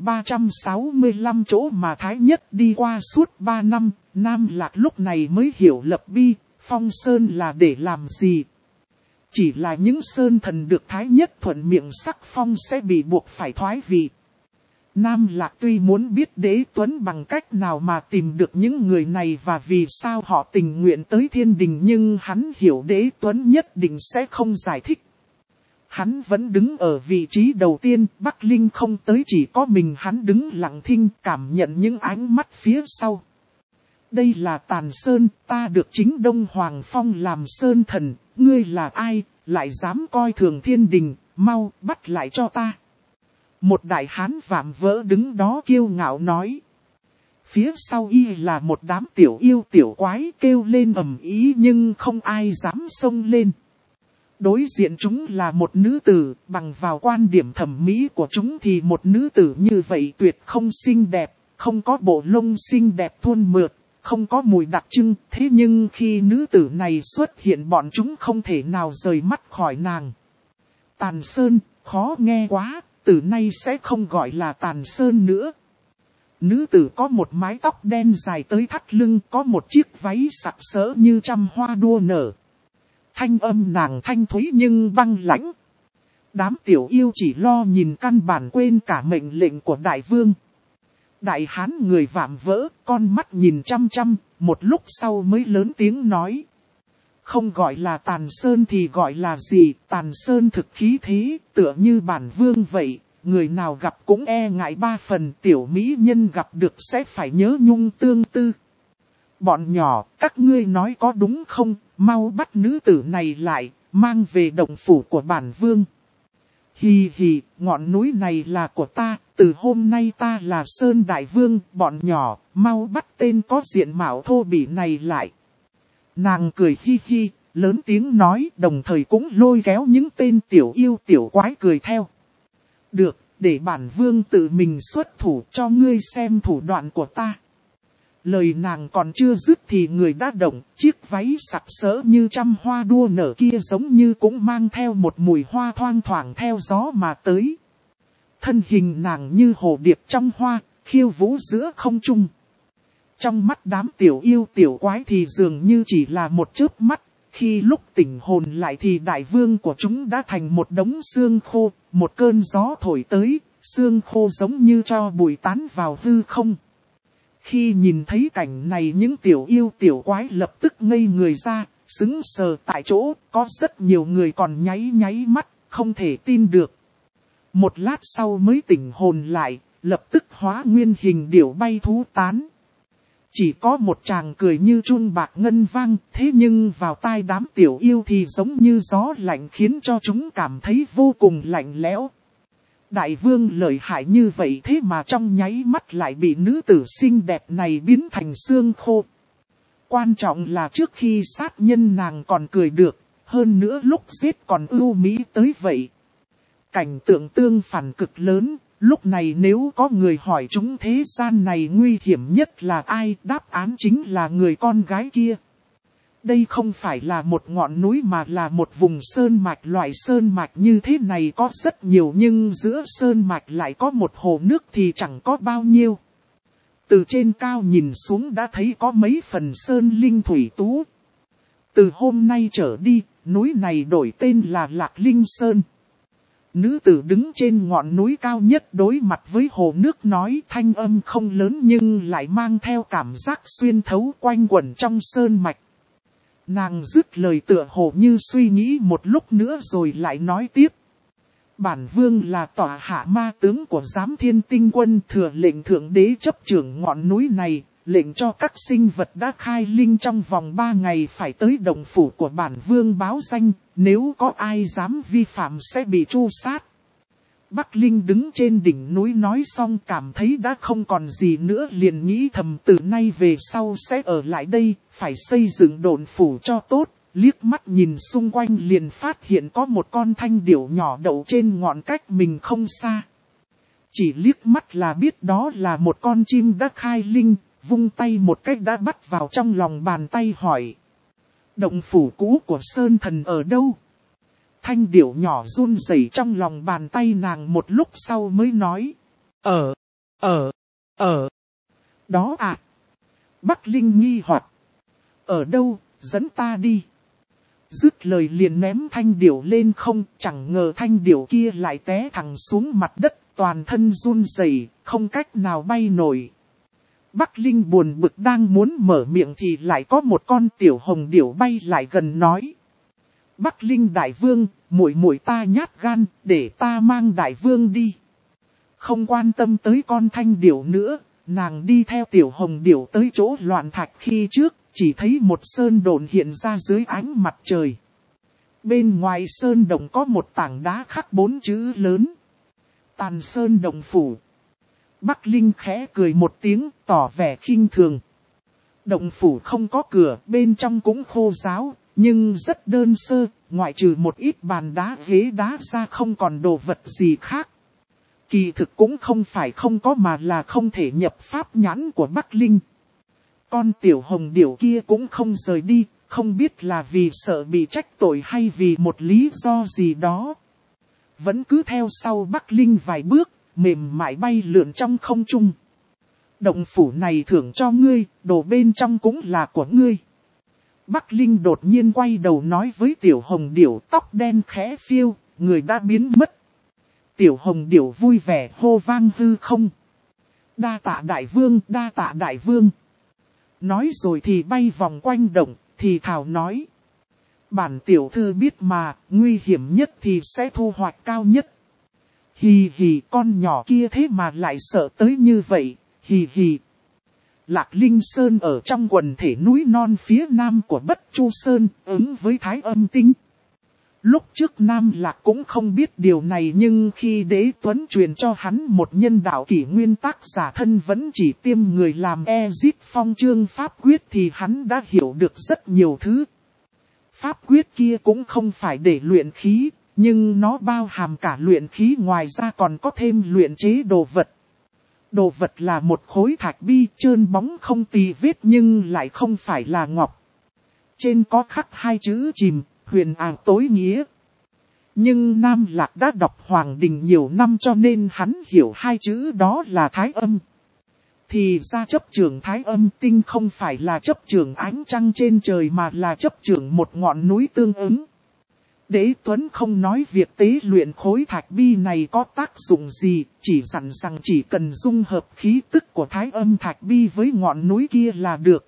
365 chỗ mà Thái Nhất đi qua suốt 3 năm, Nam Lạc lúc này mới hiểu lập bi, phong sơn là để làm gì. Chỉ là những sơn thần được Thái Nhất thuận miệng sắc phong sẽ bị buộc phải thoái vị. Nam Lạc tuy muốn biết Đế Tuấn bằng cách nào mà tìm được những người này và vì sao họ tình nguyện tới thiên đình, nhưng hắn hiểu Đế Tuấn nhất định sẽ không giải thích. Hắn vẫn đứng ở vị trí đầu tiên, Bắc Linh không tới, chỉ có mình hắn đứng lặng thinh cảm nhận những ánh mắt phía sau. Đây là Tàn Sơn, ta được chính Đông Hoàng Phong làm sơn thần, ngươi là ai, lại dám coi thường thiên đình, mau bắt lại cho ta. Một đại hán vạm vỡ đứng đó kiêu ngạo nói. Phía sau y là một đám tiểu yêu tiểu quái kêu lên ầm ĩ nhưng không ai dám xông lên. Đối diện chúng là một nữ tử, bằng vào quan điểm thẩm mỹ của chúng thì một nữ tử như vậy tuyệt không xinh đẹp, không có bộ lông xinh đẹp thuôn mượt, không có mùi đặc trưng. Thế nhưng khi nữ tử này xuất hiện bọn chúng không thể nào rời mắt khỏi nàng. Tàn Sơn, khó nghe quá. Từ nay sẽ không gọi là Tàn Sơn nữa. Nữ tử có một mái tóc đen dài tới thắt lưng, có một chiếc váy sặc sỡ như trăm hoa đua nở. Thanh âm nàng thanh thúy nhưng băng lãnh. Đám tiểu yêu chỉ lo nhìn căn bản quên cả mệnh lệnh của đại vương. Đại hán người vạm vỡ, con mắt nhìn chăm chăm, một lúc sau mới lớn tiếng nói. Không gọi là Tàn Sơn thì gọi là gì, Tàn Sơn thực khí thế, tựa như bản vương vậy, người nào gặp cũng e ngại 3 phần, tiểu mỹ nhân gặp được sẽ phải nhớ nhung tương tư. Bọn nhỏ, các ngươi nói có đúng không, mau bắt nữ tử này lại, mang về động phủ của bản vương. Hì hì, ngọn núi này là của ta, từ hôm nay ta là Sơn Đại Vương, bọn nhỏ, mau bắt tên có diện mạo thô bỉ này lại. Nàng cười hi hi, lớn tiếng nói, đồng thời cũng lôi kéo những tên tiểu yêu tiểu quái cười theo. Được, để bản vương tự mình xuất thủ cho ngươi xem thủ đoạn của ta. Lời nàng còn chưa dứt thì người đã động, chiếc váy sặc sỡ như trăm hoa đua nở kia giống như cũng mang theo một mùi hoa thoang thoảng theo gió mà tới. thân hình nàng như hồ điệp trong hoa, khiêu vũ giữa không trung. Trong mắt đám tiểu yêu tiểu quái thì dường như chỉ là một chớp mắt, khi lúc tỉnh hồn lại thì đại vương của chúng đã thành một đống xương khô, một cơn gió thổi tới, xương khô giống như tro bụi tán vào hư không. Khi nhìn thấy cảnh này những tiểu yêu tiểu quái lập tức ngây người ra, sững sờ tại chỗ, có rất nhiều người còn nháy mắt, không thể tin được. Một lát sau mới tỉnh hồn lại, lập tức hóa nguyên hình điểu bay thú tán. Chỉ có một chàng cười như chun bạc ngân vang, thế nhưng vào tai đám tiểu yêu thì giống như gió lạnh khiến cho chúng cảm thấy vô cùng lạnh lẽo. Đại vương lợi hại như vậy thế mà trong nháy mắt lại bị nữ tử xinh đẹp này biến thành xương khô. Quan trọng là trước khi sát nhân nàng còn cười được, hơn nữa lúc giết còn ưu mỹ tới vậy. Cảnh tượng tương phản cực lớn, lúc này nếu có người hỏi chúng thế gian này nguy hiểm nhất là ai, đáp án chính là người con gái kia. Đây không phải là một ngọn núi mà là một vùng sơn mạch, loại sơn mạch như thế này có rất nhiều nhưng giữa sơn mạch lại có một hồ nước thì chẳng có bao nhiêu. Từ trên cao nhìn xuống đã thấy có mấy phần sơn linh thủy tú. Từ hôm nay trở đi, núi này đổi tên là Lạc Linh Sơn. Nữ tử đứng trên ngọn núi cao nhất đối mặt với hồ nước nói, thanh âm không lớn nhưng lại mang theo cảm giác xuyên thấu quanh quẩn trong sơn mạch. Nàng dứt lời tựa hồ như suy nghĩ một lúc nữa rồi lại nói tiếp. Bản vương là tọa hạ ma tướng của Giám Thiên Tinh Quân, thừa lệnh thượng đế chấp trưởng ngọn núi này, lệnh cho các sinh vật đã khai linh trong vòng 3 ngày phải tới động phủ của bản vương báo danh, nếu có ai dám vi phạm sẽ bị tru sát. Bắc Linh đứng trên đỉnh núi nói xong cảm thấy đã không còn gì nữa, liền nghĩ thầm từ nay về sau sẽ ở lại đây, phải xây dựng đồn phủ cho tốt. Liếc mắt nhìn xung quanh liền phát hiện có một con thanh điểu nhỏ đậu trên ngọn cách mình không xa. Chỉ liếc mắt là biết đó là một con chim đã khai linh, vung tay một cách đã bắt vào trong lòng bàn tay hỏi. Động phủ cũ của Sơn Thần ở đâu? Thanh điểu nhỏ run rẩy trong lòng bàn tay nàng một lúc sau mới nói. Ở. Đó à. Bắc Linh nghi hoặc. Ở đâu, dẫn ta đi. Dứt lời liền ném thanh điểu lên không, chẳng ngờ thanh điểu kia lại té thẳng xuống mặt đất, toàn thân run rẩy, không cách nào bay nổi. Bắc Linh buồn bực đang muốn mở miệng thì lại có một con tiểu hồng điểu bay lại gần nói. Bắc Linh đại vương, muội ta nhát gan, để ta mang đại vương đi. Không quan tâm tới con thanh điểu nữa, nàng đi theo tiểu hồng điểu tới chỗ loạn thạch khi trước, chỉ thấy một sơn đồn hiện ra dưới ánh mặt trời. Bên ngoài sơn đồng có một tảng đá khắc 4 chữ lớn. Tàn Sơn Động Phủ. Bắc Linh khẽ cười một tiếng, tỏ vẻ khinh thường. Động phủ không có cửa, bên trong cũng khô ráo, nhưng rất đơn sơ, ngoại trừ một ít bàn đá ghế đá ra không còn đồ vật gì khác. Kỳ thực cũng không phải không có mà là không thể nhập pháp nhãn của Bắc Linh. Con tiểu hồng điểu kia cũng không rời đi, không biết là vì sợ bị trách tội hay vì một lý do gì đó. Vẫn cứ theo sau Bắc Linh vài bước, mềm mại bay lượn trong không trung. Động phủ này thưởng cho ngươi, đồ bên trong cũng là của ngươi. Bắc Linh đột nhiên quay đầu nói với tiểu hồng điểu tóc đen khẽ phiêu, người đã biến mất. Tiểu hồng điểu vui vẻ hô vang hư không. Đa tạ đại vương, đa tạ đại vương. Nói rồi thì bay vòng quanh động, thì thảo nói. Bản tiểu thư biết mà, nguy hiểm nhất thì sẽ thu hoạch cao nhất. Hì hì, con nhỏ kia thế mà lại sợ tới như vậy, hì hì. Lạc Linh Sơn ở trong quần thể núi non phía nam của Bất Chu Sơn, ứng với Thái Âm Tinh. Lúc trước Nam Lạc cũng không biết điều này, nhưng khi Đế Tuấn truyền cho hắn một nhân đạo kỷ nguyên tác giả thân vẫn chỉ tiêm người làm Ezit Phong chương pháp quyết thì hắn đã hiểu được rất nhiều thứ. Pháp quyết kia cũng không phải để luyện khí, nhưng nó bao hàm cả luyện khí, ngoài ra còn có thêm luyện chế đồ vật. Đồ vật là một khối thạch bi trơn bóng không tì vết nhưng lại không phải là ngọc. Trên có khắc 2 chữ chìm, huyền ảo tối nghĩa. Nhưng Nam Lạc đã đọc Hoàng Đình nhiều năm cho nên hắn hiểu hai chữ đó là thái âm. Thì ra chấp trưởng thái âm tinh không phải là chấp trưởng ánh trăng trên trời mà là chấp trưởng một ngọn núi tương ứng. Đế Tuấn không nói việc tế luyện khối thạch bi này có tác dụng gì, chỉ dặn rằng chỉ cần dung hợp khí tức của thái âm thạch bi với ngọn núi kia là được.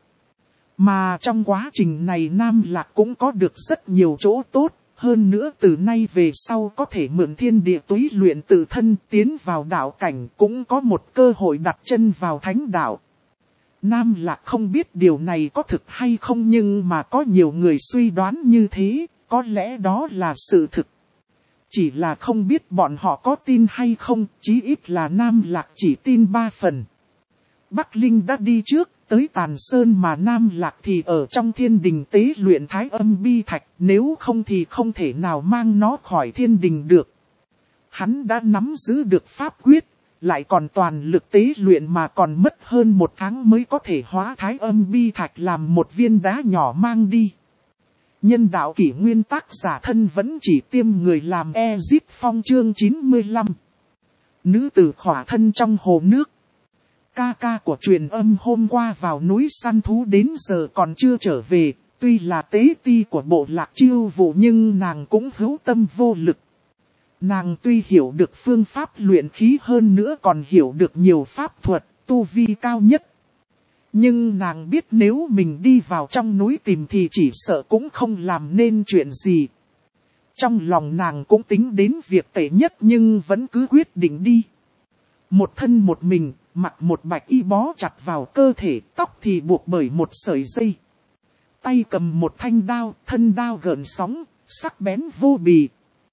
Mà trong quá trình này Nam Lạc cũng có được rất nhiều chỗ tốt, hơn nữa từ nay về sau có thể mượn thiên địa túy luyện tự thân tiến vào đạo cảnh, cũng có một cơ hội đặt chân vào thánh đạo. Nam Lạc không biết điều này có thực hay không, nhưng mà có nhiều người suy đoán như thế, có lẽ đó là sự thực. Chỉ là không biết bọn họ có tin hay không, chí ít là Nam Lạc chỉ tin 3 phần. Bắc Linh đã đi trước, tới Tàn Sơn mà Nam Lạc thì ở trong thiên đình tế luyện thái âm bi thạch, nếu không thì không thể nào mang nó khỏi thiên đình được. Hắn đã nắm giữ được pháp quyết, lại còn toàn lực tế luyện mà còn mất hơn 1 tháng mới có thể hóa thái âm bi thạch làm một viên đá nhỏ mang đi. Nhân đạo kỷ nguyên tác giả thân vẫn chỉ tiêm người làm Ezip Phong chương 95. Nữ tử khỏa thân trong hồ nước. Ca ca của truyền âm hôm qua vào núi săn thú đến giờ còn chưa trở về, tuy là tế ti của bộ lạc chiêu vụ nhưng nàng cũng hữu tâm vô lực. Nàng tuy hiểu được phương pháp luyện khí hơn nữa còn hiểu được nhiều pháp thuật, tu vi cao nhất. Nhưng nàng biết nếu mình đi vào trong núi tìm thì chỉ sợ cũng không làm nên chuyện gì. Trong lòng nàng cũng tính đến việc tệ nhất nhưng vẫn cứ quyết định đi. Một thân một mình, mặc một bạch y bó chặt vào cơ thể, tóc thì buộc bởi một sợi dây. Tay cầm một thanh đao, thân đao gợn sóng, sắc bén vô bì.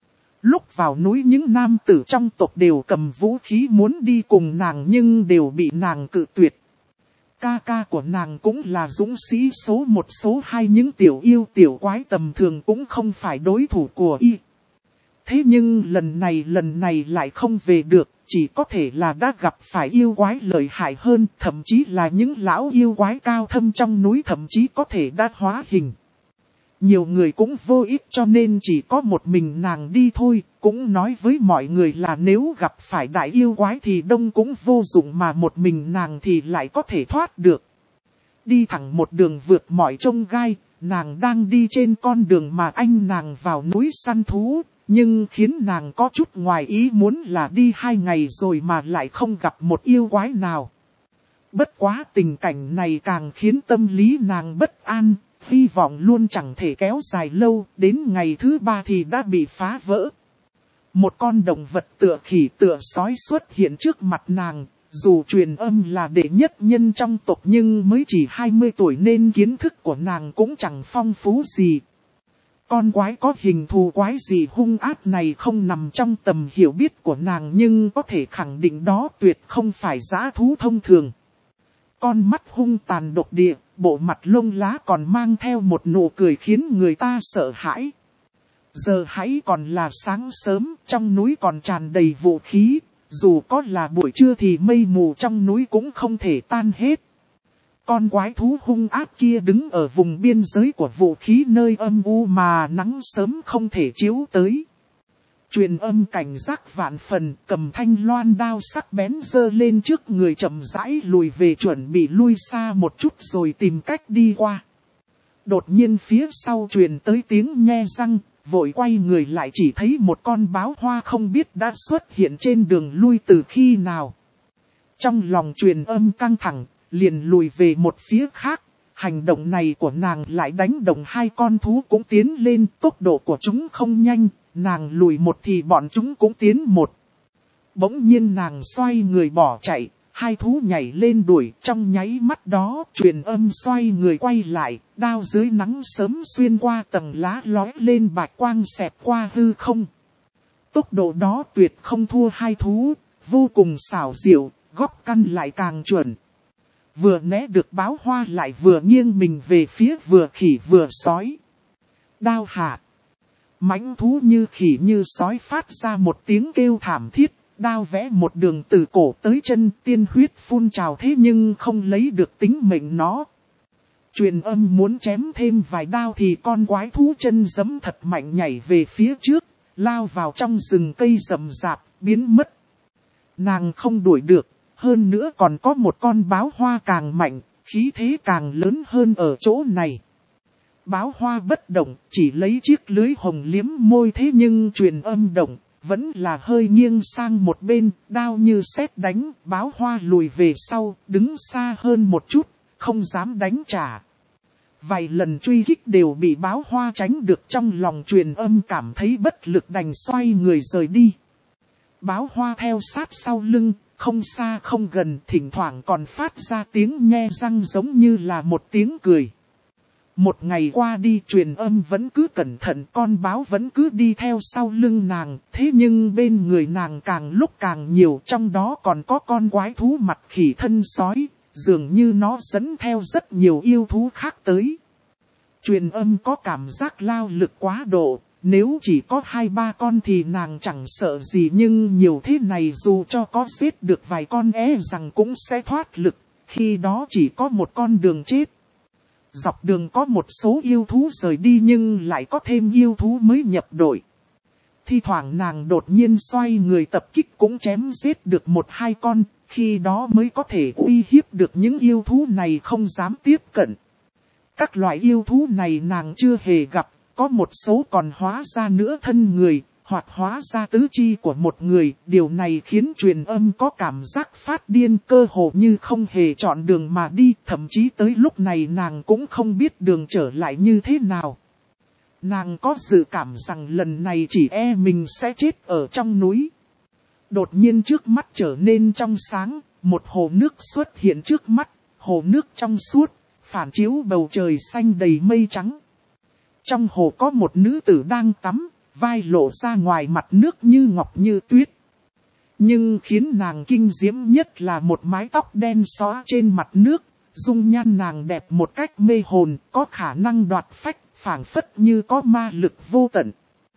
Lúc vào núi những nam tử trong tộc đều cầm vũ khí muốn đi cùng nàng nhưng đều bị nàng cự tuyệt. Ca ca của nàng cũng là dũng sĩ số 1 số 2, những tiểu yêu tiểu quái tầm thường cũng không phải đối thủ của y. Thế nhưng lần này lại không về được, chỉ có thể là đã gặp phải yêu quái lợi hại hơn, thậm chí là những lão yêu quái cao thâm trong núi thậm chí có thể đã hóa hình. Nhiều người cũng vô ích cho nên chỉ có một mình nàng đi thôi, cũng nói với mọi người là nếu gặp phải đại yêu quái thì đông cũng vô dụng mà một mình nàng thì lại có thể thoát được. Đi thẳng một đường vượt mọi chông gai, nàng đang đi trên con đường mà anh nàng vào núi săn thú, nhưng khiến nàng có chút ngoài ý muốn là đi 2 ngày rồi mà lại không gặp một yêu quái nào. Bất quá tình cảnh này càng khiến tâm lý nàng bất an. Hy vọng luôn chẳng thể kéo dài lâu, đến ngày thứ 3 thì đã bị phá vỡ. Một con động vật tựa khỉ tựa sói xuất hiện trước mặt nàng, dù truyền âm là đệ nhất nhân trong tộc nhưng mới chỉ 20 tuổi nên kiến thức của nàng cũng chẳng phong phú gì. Con quái có hình thù quái gì hung ác này không nằm trong tầm hiểu biết của nàng nhưng có thể khẳng định đó tuyệt không phải dã thú thông thường. Con mắt hung tàn độc địa, bộ mặt lông lá còn mang theo một nụ cười khiến người ta sợ hãi. Giờ hãy còn là sáng sớm, trong núi còn tràn đầy vũ khí, dù có là buổi trưa thì mây mù trong núi cũng không thể tan hết. Con quái thú hung ác kia đứng ở vùng biên giới của vũ khí nơi âm u mà nắng sớm không thể chiếu tới. Truyền âm cảnh giác vạn phần, cầm thanh loan đao sắc bén giơ lên trước người chậm rãi lùi về chuẩn bị lui xa một chút rồi tìm cách đi qua. Đột nhiên phía sau truyền tới tiếng nhe răng, vội quay người lại chỉ thấy một con báo hoa không biết đã xuất hiện trên đường lui từ khi nào. Trong lòng truyền âm căng thẳng, liền lùi về một phía khác. Hành động này của nàng lại đánh động 2 con thú cũng tiến lên, tốc độ của chúng không nhanh. Nàng lùi một thì bọn chúng cũng tiến một. Bỗng nhiên nàng xoay người bỏ chạy, 2 thú nhảy lên đuổi, trong nháy mắt đó truyền âm xoay người quay lại, đao dưới nắng sớm xuyên qua tầng lá lói lên bạch quang xẹt qua hư không. Tốc độ đó tuyệt không thua 2 thú, vô cùng xảo diệu, góc căn lại càng chuẩn. Vừa né được báo hoa lại vừa nghiêng mình về phía vừa khỉ vừa sói. Đao hạ. Mãnh thú như khỉ như sói phát ra một tiếng kêu thảm thiết, đao vẽ một đường từ cổ tới chân, tiên huyết phun trào thế nhưng không lấy được tính mệnh nó. Truyền âm muốn chém thêm vài đao thì con quái thú chân giẫm thật mạnh nhảy về phía trước, lao vào trong rừng cây rậm rạp, biến mất. Nàng không đuổi được, hơn nữa còn có một con báo hoa càng mạnh, khí thế càng lớn hơn ở chỗ này. Báo hoa bất động, chỉ lấy chiếc lưới hồng liếm môi, thế nhưng truyền âm động, vẫn là hơi nghiêng sang một bên, đao như sét đánh, báo hoa lùi về sau, đứng xa hơn một chút, không dám đánh trả. Vài lần truy kích đều bị báo hoa tránh được, trong lòng truyền âm cảm thấy bất lực đành xoay người rời đi. Báo hoa theo sát sau lưng, không xa không gần, thỉnh thoảng còn phát ra tiếng nhe răng giống như là một tiếng cười. Một ngày qua đi, truyền âm vẫn cứ cẩn thận, con báo vẫn cứ đi theo sau lưng nàng, thế nhưng bên người nàng càng lúc càng nhiều, trong đó còn có con quái thú mặt khỉ thân sói, dường như nó dẫn theo rất nhiều yêu thú khác tới. Truyền âm có cảm giác lao lực quá độ, nếu chỉ có 2-3 con thì nàng chẳng sợ gì, nhưng nhiều thế này dù cho có giết được vài con rằng cũng sẽ thoát lực, khi đó chỉ có một con đường chết. Dọc đường có một số yêu thú rời đi nhưng lại có thêm yêu thú mới nhập đội. Thi thoảng nàng đột nhiên xoay người tập kích cũng chém giết được 1-2 con, khi đó mới có thể uy hiếp được những yêu thú này không dám tiếp cận. Các loại yêu thú này nàng chưa hề gặp, có một số còn hóa ra nửa thân người, hoặc hóa ra tứ chi của một người. Điều này khiến truyền âm có cảm giác phát điên, cơ hồ như không hề chọn đường mà đi. Thậm chí tới lúc này nàng cũng không biết đường trở lại như thế nào. Nàng có dự cảm rằng lần này chỉ mình sẽ chết ở trong núi. Đột nhiên trước mắt trở nên trong sáng, một hồ nước xuất hiện trước mắt, hồ nước trong suốt, phản chiếu bầu trời xanh đầy mây trắng. Trong hồ có một nữ tử đang tắm, vai lộ ra ngoài mặt nước như ngọc như tuyết. Nhưng khiến nàng kinh diễm nhất là một mái tóc đen xóa trên mặt nước, dung nhan nàng đẹp một cách mê hồn, có khả năng đoạt phách, phảng phất như có ma lực vô tận.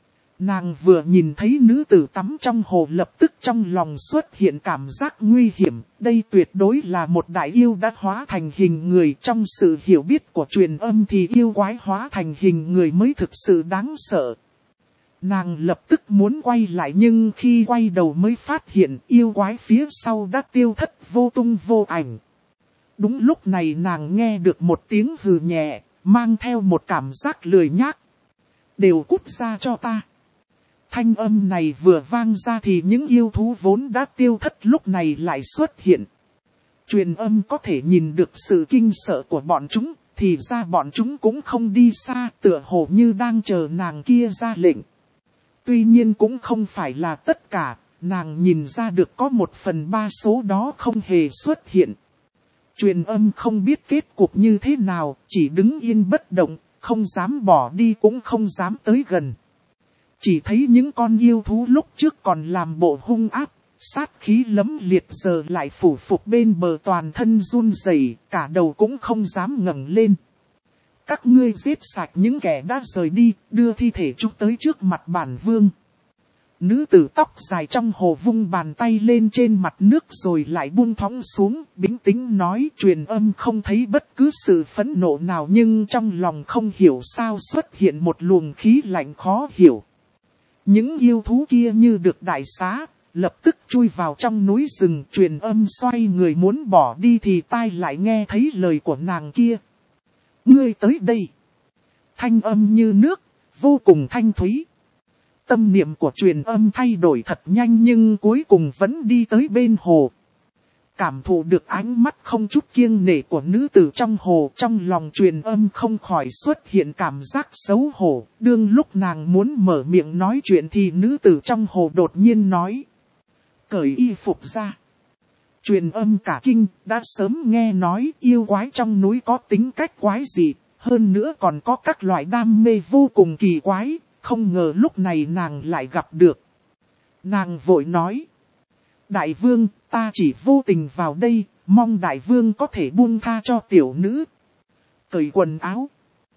Nàng vừa nhìn thấy nữ tử tắm trong hồ lập tức trong lòng xuất hiện cảm giác nguy hiểm. Đây tuyệt đối là một đại yêu đã hóa thành hình người. Trong sự hiểu biết của truyền âm thì yêu quái hóa thành hình người mới thực sự đáng sợ. Nàng lập tức muốn quay lại nhưng khi quay đầu mới phát hiện yêu quái phía sau đã tiêu thất vô tung vô ảnh. Đúng lúc này nàng nghe được một tiếng hừ nhẹ, mang theo một cảm giác lười nhác. Đều cút ra cho ta. Thanh âm này vừa vang ra thì những yêu thú vốn đã tiêu thất lúc này lại xuất hiện. Truyền âm có thể nhìn được sự kinh sợ của bọn chúng, thì ra bọn chúng cũng không đi xa, tựa hồ như đang chờ nàng kia ra lệnh. Tuy nhiên cũng không phải là tất cả, nàng nhìn ra được có 1/3 số đó không hề xuất hiện. Truyền âm không biết kết cục như thế nào, chỉ đứng yên bất động, không dám bỏ đi cũng không dám tới gần. Chỉ thấy những con yêu thú lúc trước còn làm bộ hung ác, sát khí lấm liệt giờ lại phủ phục bên bờ toàn thân run rẩy, cả đầu cũng không dám ngẩng lên. Các ngươi giết sạch những kẻ đã rời đi, đưa thi thể chúng tới trước mặt bản vương. Nữ tử tóc dài trong hồ vung bàn tay lên trên mặt nước rồi lại buông thõng xuống, bình tĩnh nói. Truyền âm không thấy bất cứ sự phẫn nộ nào nhưng trong lòng không hiểu sao xuất hiện một luồng khí lạnh khó hiểu. Những yêu thú kia như được đại xá, lập tức chui vào trong núi rừng. Truyền âm xoay người muốn bỏ đi thì tai lại nghe thấy lời của nàng kia. Ngươi tới đây. Thanh âm như nước, vô cùng thanh thúy. Tâm niệm của truyền âm thay đổi thật nhanh nhưng cuối cùng vẫn đi tới bên hồ. Cảm thụ được ánh mắt không chút kiêng nể của nữ tử trong hồ, trong lòng truyền âm không khỏi xuất hiện cảm giác xấu hổ. Đương lúc nàng muốn mở miệng nói chuyện thì nữ tử trong hồ đột nhiên nói. Cởi y phục ra. Truyền âm cả kinh, đã sớm nghe nói yêu quái trong núi có tính cách quái dị, hơn nữa còn có các loại đam mê vô cùng kỳ quái, không ngờ lúc này nàng lại gặp được. Nàng vội nói. Đại vương, ta chỉ vô tình vào đây, mong đại vương có thể buông tha cho tiểu nữ. Cởi quần áo.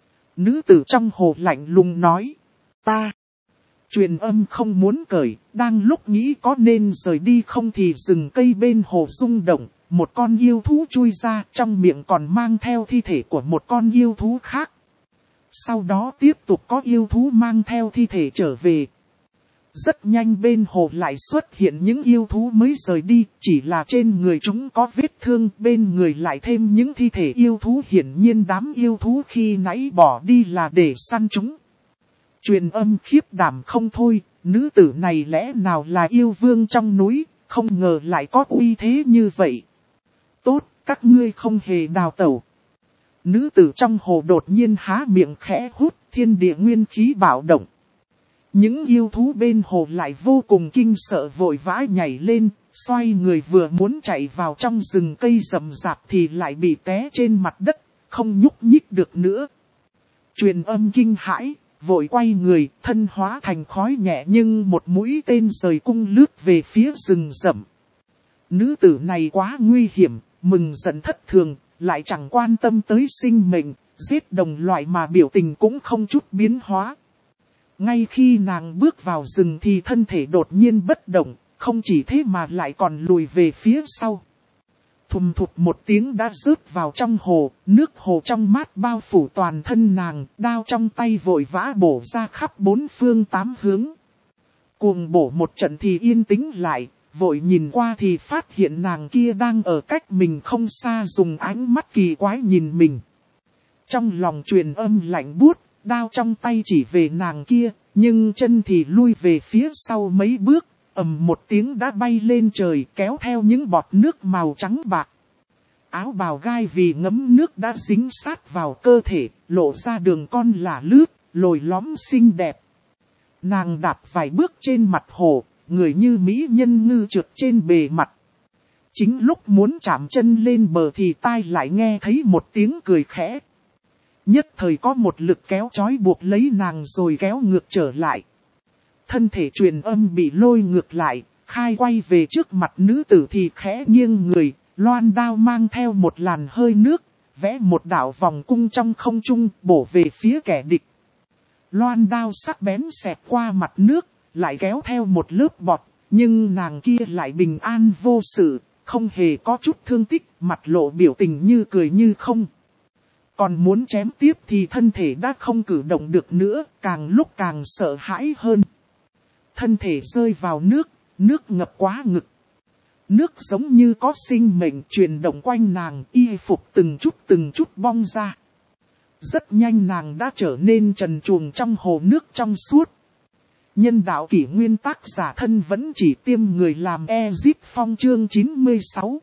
Nữ tử trong hồ lạnh lùng nói. Ta. Truyền âm không muốn cởi, đang lúc nghĩ có nên rời đi không thì rừng cây bên hồ rung động. Một con yêu thú chui ra, trong miệng còn mang theo thi thể của một con yêu thú khác. Sau đó tiếp tục có yêu thú mang theo thi thể trở về. Rất nhanh bên hồ lại xuất hiện những yêu thú mới rời đi, chỉ là trên người chúng có vết thương, bên người lại thêm những thi thể yêu thú, hiển nhiên đám yêu thú khi nãy bỏ đi là để săn chúng. Truyền âm khiếp đảm không thôi, nữ tử này lẽ nào là yêu vương trong núi, không ngờ lại có uy thế như vậy. Tốt, các ngươi không hề đào tẩu. Nữ tử trong hồ đột nhiên há miệng khẽ hút, thiên địa nguyên khí bạo động. Những yêu thú bên hồ lại vô cùng kinh sợ, vội vã nhảy lên, xoay người vừa muốn chạy vào trong rừng cây rậm rạp thì lại bị té trên mặt đất, không nhúc nhích được nữa. Truyền âm kinh hãi, vội quay người, thân hóa thành khói nhẹ nhưng một mũi tên rời cung lướt về phía rừng rậm. Nữ tử này quá nguy hiểm, mừng giận thất thường, lại chẳng quan tâm tới sinh mệnh, giết đồng loại mà biểu tình cũng không chút biến hóa. Ngay khi nàng bước vào rừng thì thân thể đột nhiên bất động, không chỉ thế mà lại còn lùi về phía sau. Thùm thụp một tiếng đã rớt vào trong hồ, nước hồ trong mát bao phủ toàn thân nàng, đao trong tay vội vã bổ ra khắp bốn phương tám hướng. Cuồng bổ một trận thì yên tĩnh lại, vội nhìn qua thì phát hiện nàng kia đang ở cách mình không xa, dùng ánh mắt kỳ quái nhìn mình. Trong lòng truyền âm lạnh buốt, đao trong tay chỉ về nàng kia, nhưng chân thì lui về phía sau mấy bước, ầm một tiếng đã bay lên trời, kéo theo những bọt nước màu trắng bạc. Áo bào gai vì ngấm nước đã dính sát vào cơ thể, lộ ra đường cong lả lướt, lồi lõm xinh đẹp. Nàng đạp vài bước trên mặt hồ, người như mỹ nhân ngư trượt trên bề mặt. Chính lúc muốn chạm chân lên bờ thì tai lại nghe thấy một tiếng cười khẽ. Nhất thời có một lực kéo trói buộc lấy nàng rồi kéo ngược trở lại. Thân thể truyền âm bị lôi ngược lại, khai quay về trước mặt nữ tử thì khẽ nghiêng người, loan đao mang theo một làn hơi nước, vẽ một đạo vòng cung trong không trung, bổ về phía kẻ địch. Loan đao sắc bén xẹt qua mặt nước, lại kéo theo một lớp bọt, nhưng nàng kia lại bình an vô sự, không hề có chút thương tích, mặt lộ biểu tình như cười như không. Còn muốn chém tiếp thì thân thể đã không cử động được nữa, càng lúc càng sợ hãi hơn. Thân thể rơi vào nước, nước ngập quá ngực. Nước giống như có sinh mệnh chuyển động quanh nàng, y phục từng chút bong ra. Rất nhanh nàng đã trở nên trần truồng trong hồ nước trong suốt. Nhân đạo kỷ nguyên tác giả thân vẫn chỉ tiêm người làm Ezip Phong chương 96.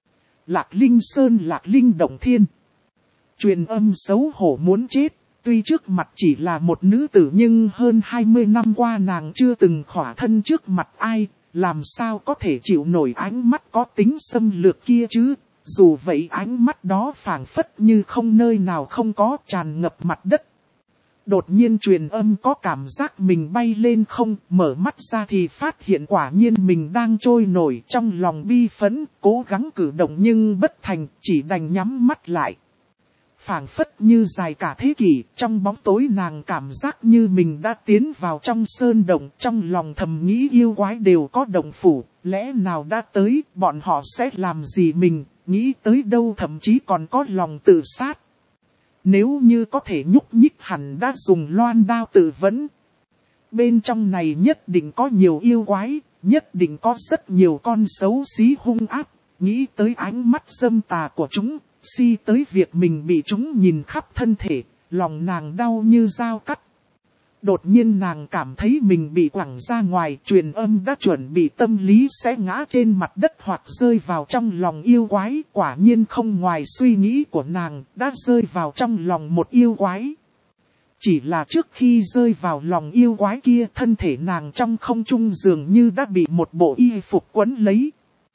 Lạc Linh Sơn Lạc Linh Động Thiên. Truyền âm xấu hổ muốn chết, tuy trước mặt chỉ là một nữ tử nhưng hơn 20 năm qua nàng chưa từng khỏa thân trước mặt ai, làm sao có thể chịu nổi ánh mắt có tính xâm lược kia chứ. Dù vậy ánh mắt đó phảng phất như không nơi nào không có, tràn ngập mặt đất. Đột nhiên truyền âm có cảm giác mình bay lên không, mở mắt ra thì phát hiện quả nhiên mình đang trôi nổi, trong lòng bi phẫn, cố gắng cử động nhưng bất thành, chỉ đành nhắm mắt lại. Phảng phất như dài cả thế kỷ, trong bóng tối nàng cảm giác như mình đã tiến vào trong sơn động, trong lòng thầm nghĩ yêu quái đều có động phủ, lẽ nào đã tới, bọn họ sẽ làm gì mình, nghĩ tới đâu thậm chí còn có lòng tự sát. Nếu như có thể nhúc nhích hẳn đã dùng loan đao tự vấn. Bên trong này nhất định có nhiều yêu quái, nhất định có rất nhiều con xấu xí hung ác, nghĩ tới ánh mắt dâm tà của chúng. Si tới việc mình bị chúng nhìn khắp thân thể, lòng nàng đau như dao cắt. Đột nhiên nàng cảm thấy mình bị quẳng ra ngoài, truyền âm đã chuẩn bị tâm lý sẽ ngã trên mặt đất hoặc rơi vào trong lòng yêu quái. Quả nhiên không ngoài suy nghĩ của nàng, đã rơi vào trong lòng một yêu quái. Chỉ là trước khi rơi vào lòng yêu quái kia, thân thể nàng trong không trung dường như đã bị một bộ y phục quấn lấy.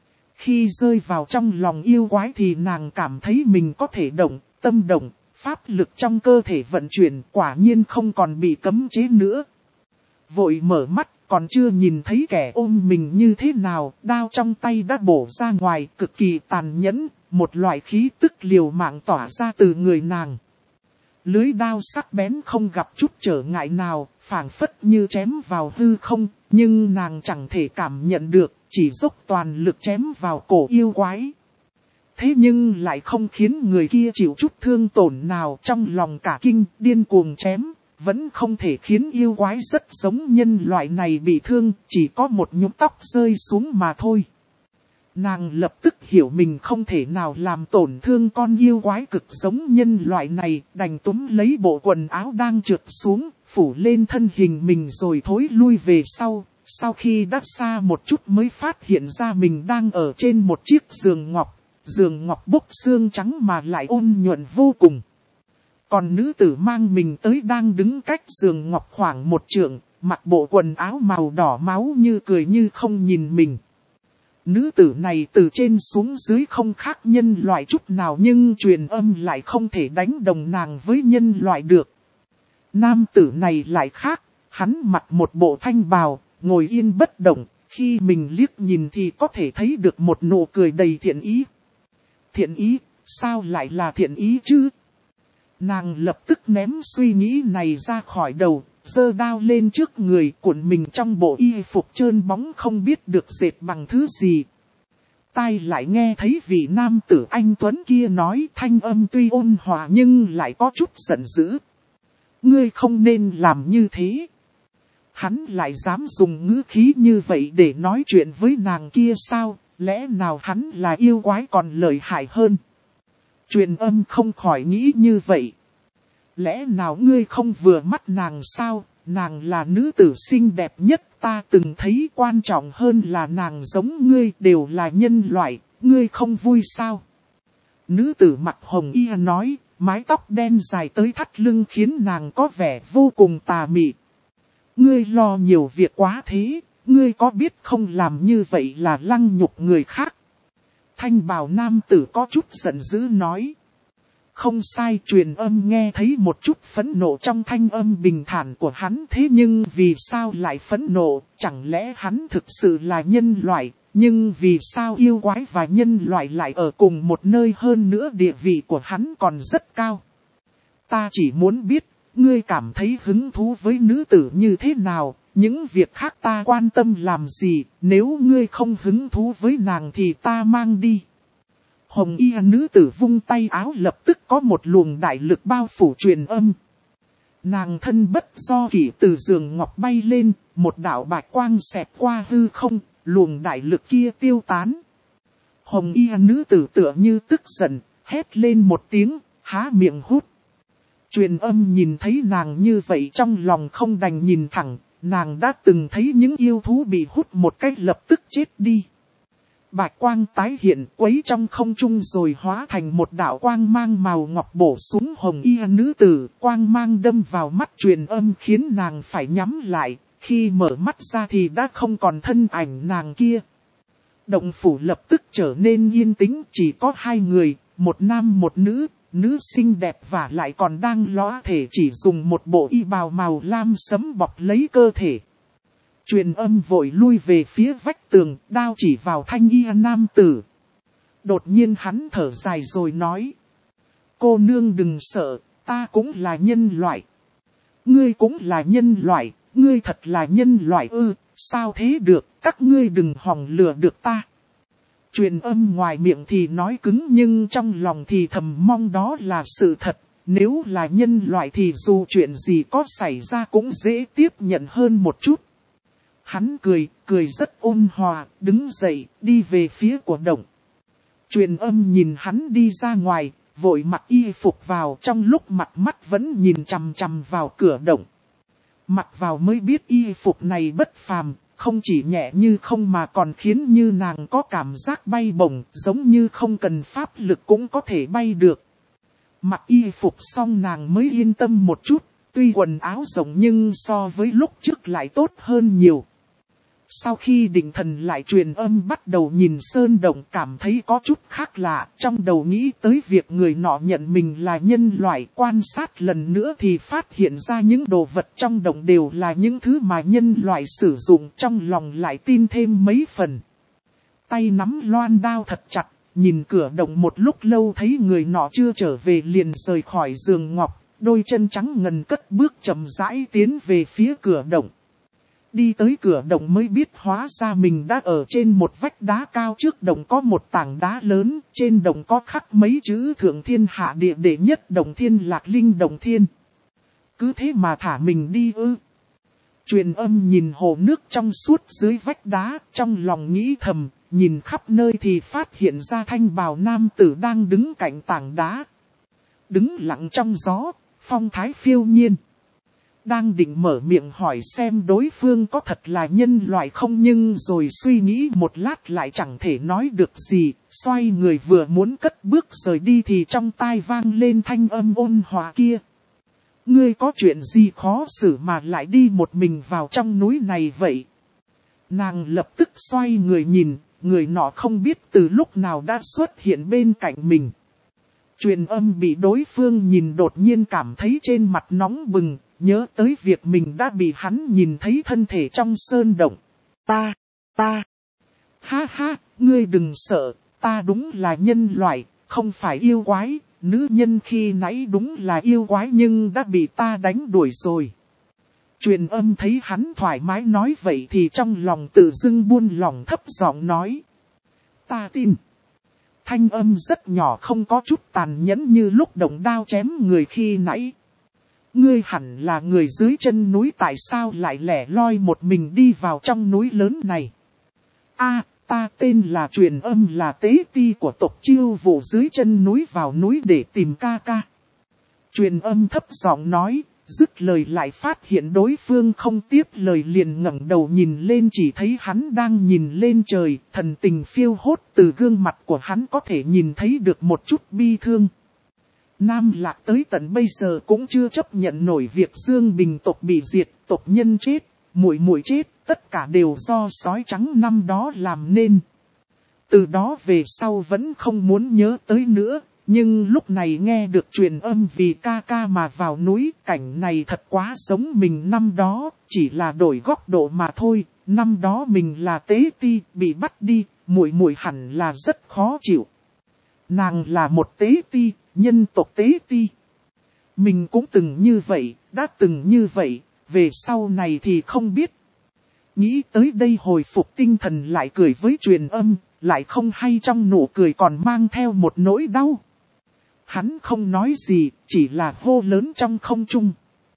Khi rơi vào trong lòng yêu quái thì nàng cảm thấy mình có thể động, tâm động, pháp lực trong cơ thể vận chuyển, quả nhiên không còn bị cấm chế nữa. Vội mở mắt, còn chưa nhìn thấy kẻ ôm mình như thế nào, đao trong tay đã bổ ra ngoài, cực kỳ tàn nhẫn, một loại khí tức liều mạng tỏa ra từ người nàng. Lưới đao sắc bén không gặp chút trở ngại nào, phảng phất như chém vào hư không, nhưng nàng chẳng thể cảm nhận được, chỉ dốc toàn lực chém vào cổ yêu quái. Thế nhưng lại không khiến người kia chịu chút thương tổn nào, trong lòng cả kinh, điên cuồng chém, vẫn không thể khiến yêu quái rất giống nhân loại này bị thương, chỉ có một nhúm tóc rơi xuống mà thôi. Nàng lập tức hiểu mình không thể nào làm tổn thương con yêu quái cực giống nhân loại này, đành túm lấy bộ quần áo đang trượt xuống, phủ lên thân hình mình rồi thối lui về sau. Sau khi đắt xa một chút mới phát hiện ra mình đang ở trên một chiếc giường ngọc bốc xương trắng mà lại ôn nhuận vô cùng. Còn nữ tử mang mình tới đang đứng cách giường ngọc khoảng một trượng, mặc bộ quần áo màu đỏ máu như cười như không nhìn mình. Nữ tử này từ trên xuống dưới không khác nhân loại chút nào nhưng truyền âm lại không thể đánh đồng nàng với nhân loại được. Nam tử này lại khác, hắn mặc một bộ thanh bào, ngồi yên bất động, khi mình liếc nhìn thì có thể thấy được một nụ cười đầy thiện ý. Thiện ý, sao lại là thiện ý chứ? Nàng lập tức ném suy nghĩ này ra khỏi đầu, giơ đao lên trước người cuộn mình trong bộ y phục trơn bóng không biết được dệt bằng thứ gì. Tai lại nghe thấy vị nam tử anh tuấn kia nói thanh âm tuy ôn hòa nhưng lại có chút giận dữ. Ngươi không nên làm như thế. Hắn lại dám dùng ngữ khí như vậy để nói chuyện với nàng kia sao, lẽ nào hắn là yêu quái còn lợi hại hơn? Truyền âm không khỏi nghĩ như vậy. Lẽ nào ngươi không vừa mắt nàng sao, nàng là nữ tử xinh đẹp nhất ta từng thấy, quan trọng hơn là nàng giống ngươi đều là nhân loại, ngươi không vui sao? Nữ tử mặc hồng y nói, mái tóc đen dài tới thắt lưng khiến nàng có vẻ vô cùng tà mị. Ngươi lo nhiều việc quá thế, ngươi có biết không làm như vậy là lăng nhục người khác? Thanh bào nam tử có chút giận dữ nói. Không sai, truyền âm nghe thấy một chút phẫn nộ trong thanh âm bình thản của hắn, thế nhưng vì sao lại phẫn nộ, chẳng lẽ hắn thực sự là nhân loại, nhưng vì sao yêu quái và nhân loại lại ở cùng một nơi, hơn nữa địa vị của hắn còn rất cao. Ta chỉ muốn biết, ngươi cảm thấy hứng thú với nữ tử như thế nào, những việc khác ta quan tâm làm gì, nếu ngươi không hứng thú với nàng thì ta mang đi. Hồng y nữ tử vung tay áo, lập tức có một luồng đại lực bao phủ truyền âm. Nàng thân bất do kỷ từ giường ngọc bay lên, một đạo bạch quang xẹt qua hư không, luồng đại lực kia tiêu tán. Hồng y nữ tử tựa như tức giận, hét lên một tiếng, há miệng hút. Truyền âm nhìn thấy nàng như vậy trong lòng không đành nhìn thẳng, nàng đã từng thấy những yêu thú bị hút một cách lập tức chết đi. Bạch quang tái hiện quấy trong không trung rồi hóa thành một đạo quang mang màu ngọc bổ xuống hồng y nữ tử. Quang mang đâm vào mắt truyền âm khiến nàng phải nhắm lại, khi mở mắt ra thì đã không còn thân ảnh nàng kia. Động phủ lập tức trở nên yên tĩnh, chỉ có hai người, một nam một nữ, nữ xinh đẹp và lại còn đang lõa thể chỉ dùng một bộ y bào màu lam sẫm bọc lấy cơ thể. Truyền âm vội lui về phía vách tường, đao chỉ vào thanh y nam tử. Đột nhiên hắn thở dài rồi nói. Cô nương đừng sợ, ta cũng là nhân loại. Ngươi cũng là nhân loại, ngươi thật là nhân loại ư, sao thế được, các ngươi đừng hòng lừa được ta. Truyền âm ngoài miệng thì nói cứng nhưng trong lòng thì thầm mong đó là sự thật. Nếu là nhân loại thì dù chuyện gì có xảy ra cũng dễ tiếp nhận hơn một chút. Hắn cười rất ôn hòa, đứng dậy, đi về phía của động. Truyền âm nhìn hắn đi ra ngoài, vội mặc y phục vào, trong lúc mặt mắt vẫn nhìn chằm chằm vào cửa động. Mặc vào mới biết y phục này bất phàm, không chỉ nhẹ như không mà còn khiến như nàng có cảm giác bay bổng, giống như không cần pháp lực cũng có thể bay được. Mặc y phục xong nàng mới yên tâm một chút, tuy quần áo rộng nhưng so với lúc trước lại tốt hơn nhiều. Sau khi định thần lại truyền âm bắt đầu nhìn sơn động, cảm thấy có chút khác lạ, trong đầu nghĩ tới việc người nọ nhận mình là nhân loại. Quan sát lần nữa thì phát hiện ra những đồ vật trong động đều là những thứ mà nhân loại sử dụng, trong lòng lại tin thêm mấy phần. Tay nắm loan đao thật chặt, nhìn cửa động một lúc lâu thấy người nọ chưa trở về liền rời khỏi giường ngọc, đôi chân trắng ngần cất bước chậm rãi tiến về phía cửa động. Đi tới cửa động mới biết hóa ra mình đã ở trên một vách đá cao, trước động có một tảng đá lớn, trên động có khắc mấy chữ thượng thiên hạ địa đệ nhất động thiên lạc linh động thiên. Cứ thế mà thả mình đi ư? Truyền âm nhìn hồ nước trong suốt dưới vách đá, trong lòng nghĩ thầm, nhìn khắp nơi thì phát hiện ra thanh bào nam tử đang đứng cạnh tảng đá. Đứng lặng trong gió, phong thái phiêu nhiên. Đang định mở miệng hỏi xem đối phương có thật là nhân loại không, nhưng rồi suy nghĩ một lát lại chẳng thể nói được gì. Xoay người vừa muốn cất bước rời đi thì trong tai vang lên thanh âm ôn hòa kia. Ngươi có chuyện gì khó xử mà lại đi một mình vào trong núi này vậy? Nàng lập tức xoay người nhìn, người nọ không biết từ lúc nào đã xuất hiện bên cạnh mình. Truyền âm bị đối phương nhìn đột nhiên cảm thấy trên mặt nóng bừng, nhớ tới việc mình đã bị hắn nhìn thấy thân thể trong sơn động. Ta, ha ha, ngươi đừng sợ, ta đúng là nhân loại, không phải yêu quái, nữ nhân khi nãy đúng là yêu quái nhưng đã bị ta đánh đuổi rồi. Truyền âm thấy hắn thoải mái nói vậy thì trong lòng tự dưng buông lòng, thấp giọng nói. Ta tin. Thanh âm rất nhỏ, không có chút tàn nhẫn như lúc động đao chém người khi nãy. Ngươi hẳn là người dưới chân núi, tại sao lại lẻ loi một mình đi vào trong núi lớn này? Ta tên là Truyền âm, là tế ti của tộc Chiêu Vụ dưới chân núi, vào núi để tìm ca ca. Truyền âm thấp giọng nói, dứt lời lại phát hiện đối phương không tiếp lời, liền ngẩng đầu nhìn lên, chỉ thấy hắn đang nhìn lên trời, thần tình phiêu hốt, từ gương mặt của hắn có thể nhìn thấy được một chút bi thương. Nam Lạc tới tận bây giờ cũng chưa chấp nhận nổi việc Dương Bình tộc bị diệt, tộc nhân chết, muội muội chết, tất cả đều do sói trắng năm đó làm nên. Từ đó về sau vẫn không muốn nhớ tới nữa, nhưng lúc này nghe được truyền âm vì ca ca mà vào núi, cảnh này thật quá giống mình năm đó, chỉ là đổi góc độ mà thôi. Năm đó mình là tế ti, bị bắt đi, muội muội hẳn là rất khó chịu. Nàng là một tế ti, nhân tộc tế ti. Mình cũng từng như vậy, đã từng như vậy, về sau này thì không biết. Nghĩ tới đây hồi phục tinh thần lại cười với truyền âm, lại không hay trong nụ cười còn mang theo một nỗi đau. Hắn không nói gì, chỉ là hô lớn trong không trung.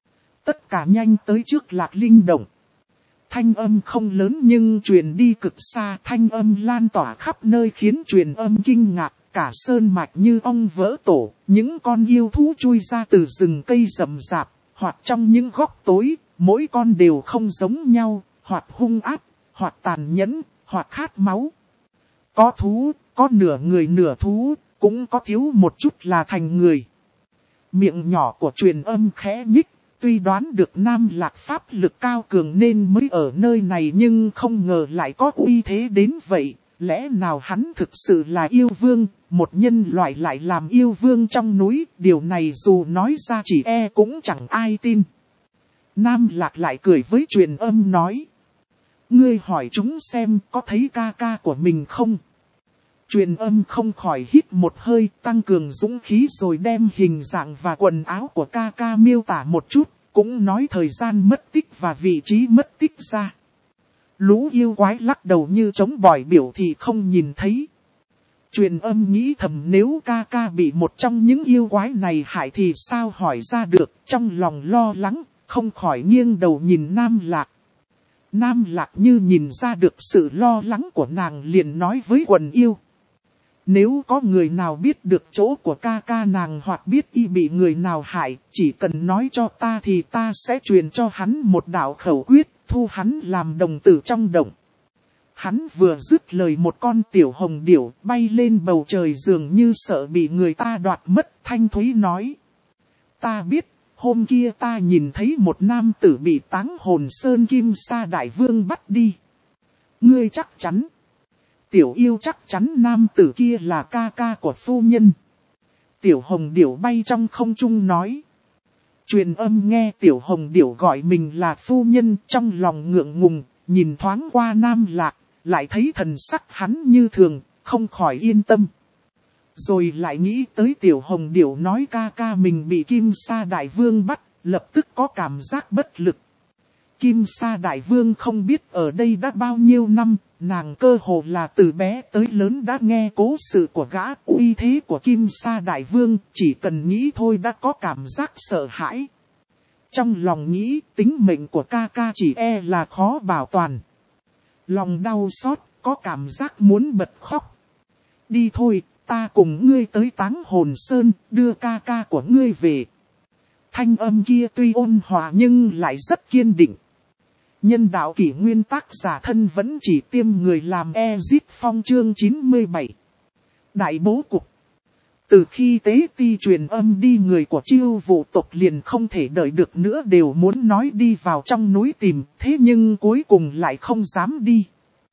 Tất cả nhanh tới trước Lạc Linh động. Thanh âm không lớn nhưng truyền đi cực xa, thanh âm lan tỏa khắp nơi khiến truyền âm kinh ngạc. Cả sơn mạch như ong vỡ tổ, những con yêu thú chui ra từ rừng cây rậm rạp, hoặc trong những góc tối, mỗi con đều không giống nhau, hoặc hung ác, hoặc tàn nhẫn, hoặc khát máu. Có thú, có nửa người nửa thú, cũng có thiếu một chút là thành người. Miệng nhỏ của truyền âm khẽ nhích, tuy đoán được Nam Lạc pháp lực cao cường nên mới ở nơi này, nhưng không ngờ lại có uy thế đến vậy. Lẽ nào hắn thực sự là yêu vương, một nhân loại lại làm yêu vương trong núi, điều này dù nói ra chỉ e cũng chẳng ai tin. Nam Lạc lại cười với truyền âm nói. Ngươi hỏi chúng xem có thấy ca ca của mình không? Truyền âm không khỏi hít một hơi, tăng cường dũng khí rồi đem hình dạng và quần áo của ca ca miêu tả một chút, cũng nói thời gian mất tích và vị trí mất tích ra. Lũ yêu quái lắc đầu như chống bỏi biểu thị không nhìn thấy. Truyền âm nghĩ thầm, nếu ca ca bị một trong những yêu quái này hại thì sao hỏi ra được, trong lòng lo lắng, không khỏi nghiêng đầu nhìn Nam Lạc. Nam Lạc như nhìn ra được sự lo lắng của nàng, liền nói với quần yêu. Nếu có người nào biết được chỗ của ca ca nàng hoặc biết y bị người nào hại, chỉ cần nói cho ta thì ta sẽ truyền cho hắn một đạo khẩu quyết, thu hắn làm đồng tử trong động. Hắn vừa dứt lời, một con tiểu hồng điểu bay lên bầu trời dường như sợ bị người ta đoạt mất, thanh thúy nói. Ta biết, hôm kia ta nhìn thấy một nam tử bị Táng Hồn Sơn Kim Sa Đại Vương bắt đi. Ngươi chắc chắn. Tiểu yêu chắc chắn nam tử kia là ca ca của phu nhân. Tiểu hồng điểu bay trong không trung nói. Truyền âm nghe tiểu hồng điểu gọi mình là phu nhân, trong lòng ngượng ngùng, nhìn thoáng qua Nam Lạc, lại thấy thần sắc hắn như thường, không khỏi yên tâm. Rồi lại nghĩ tới tiểu hồng điểu nói ca ca mình bị Kim Sa Đại Vương bắt, lập tức có cảm giác bất lực. Kim Sa Đại Vương không biết ở đây đã bao nhiêu năm, nàng cơ hồ là từ bé tới lớn đã nghe cố sự của gã, uy thế của Kim Sa Đại Vương, chỉ cần nghĩ thôi đã có cảm giác sợ hãi. trong lòng nghĩ tính mệnh của ca ca chỉ e là khó bảo toàn. Lòng đau xót, có cảm giác muốn bật khóc. Đi thôi, ta cùng ngươi tới Táng Hồn Sơn, đưa ca ca của ngươi về. Thanh âm kia tuy ôn hòa nhưng lại rất kiên định. Nhân đạo kỷ nguyên tác giả thân vẫn chỉ tiêm người làm Ezip Phong chương 97. Đại bố cục. Từ khi tế ti truyền âm đi, người của Chiêu Vụ tộc liền không thể đợi được nữa, đều muốn nói đi vào trong núi tìm, thế nhưng cuối cùng lại không dám đi.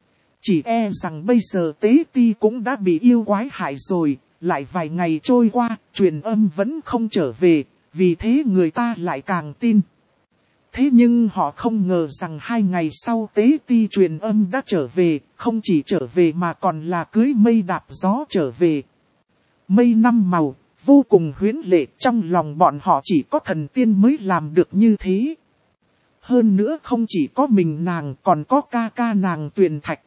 Chỉ e rằng bây giờ tế ti cũng đã bị yêu quái hại rồi, lại vài ngày trôi qua, truyền âm vẫn không trở về, vì thế người ta lại càng tin. Thế nhưng họ không ngờ rằng 2 ngày sau tế ti truyền âm đã trở về, không chỉ trở về mà còn là cưới mây đạp gió trở về. Mây 5 màu, vô cùng huyễn lệ, trong lòng bọn họ chỉ có thần tiên mới làm được như thế. Hơn nữa không chỉ có mình nàng, còn có ca ca nàng Tuyền Thạch.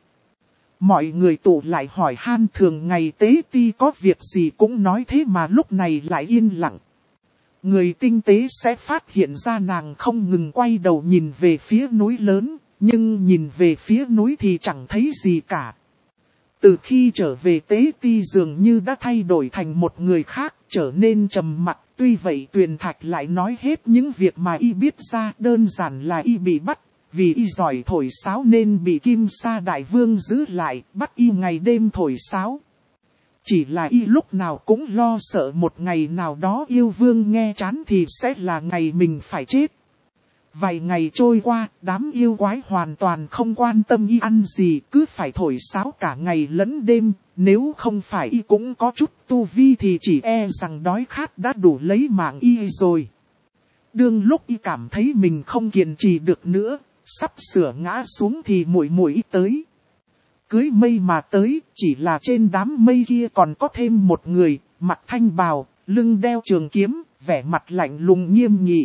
Mọi người tụ lại hỏi han, thường ngày tế ti có việc gì cũng nói thế mà lúc này lại yên lặng. Người tinh tế sẽ phát hiện ra nàng không ngừng quay đầu nhìn về phía núi lớn, nhưng nhìn về phía núi thì chẳng thấy gì cả. Từ khi trở về tế ti dường như đã thay đổi thành một người khác, trở nên trầm mặc. Tuy vậy Tuyền Thạch lại nói hết những việc mà y biết ra, đơn giản là y bị bắt. Vì y giỏi thổi sáo nên bị Kim Sa Đại Vương giữ lại, bắt y ngày đêm thổi sáo. Chỉ là y lúc nào cũng lo sợ một ngày nào đó yêu vương nghe chán thì sẽ là ngày mình phải chết. Vài ngày trôi qua, đám yêu quái hoàn toàn không quan tâm y ăn gì, cứ phải thổi sáo cả ngày lẫn đêm. Nếu không phải y cũng có chút tu vi thì chỉ e rằng đói khát đã đủ lấy mạng y rồi. Đương lúc y cảm thấy mình không kiên trì được nữa, sắp sửa ngã xuống thì muội muội tới. Cưới mây mà tới, chỉ là trên đám mây kia còn có thêm một người, mặc thanh bào, lưng đeo trường kiếm, vẻ mặt lạnh lùng nghiêm nghị.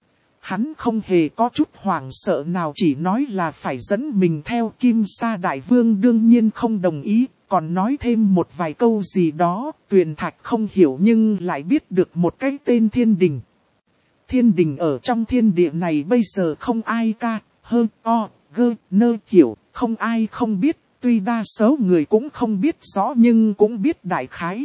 Hắn không hề có chút hoảng sợ nào, chỉ nói là phải dẫn mình theo. Kim Sa Đại Vương đương nhiên không đồng ý, còn nói thêm một vài câu gì đó, Tuyền Thạch không hiểu nhưng lại biết được một cái tên Thiên Đình. Thiên Đình ở trong thiên địa này bây giờ không ai ca, hơn, o, gơ, nơ hiểu, không ai không biết, tuy đa số người cũng không biết rõ nhưng cũng biết đại khái.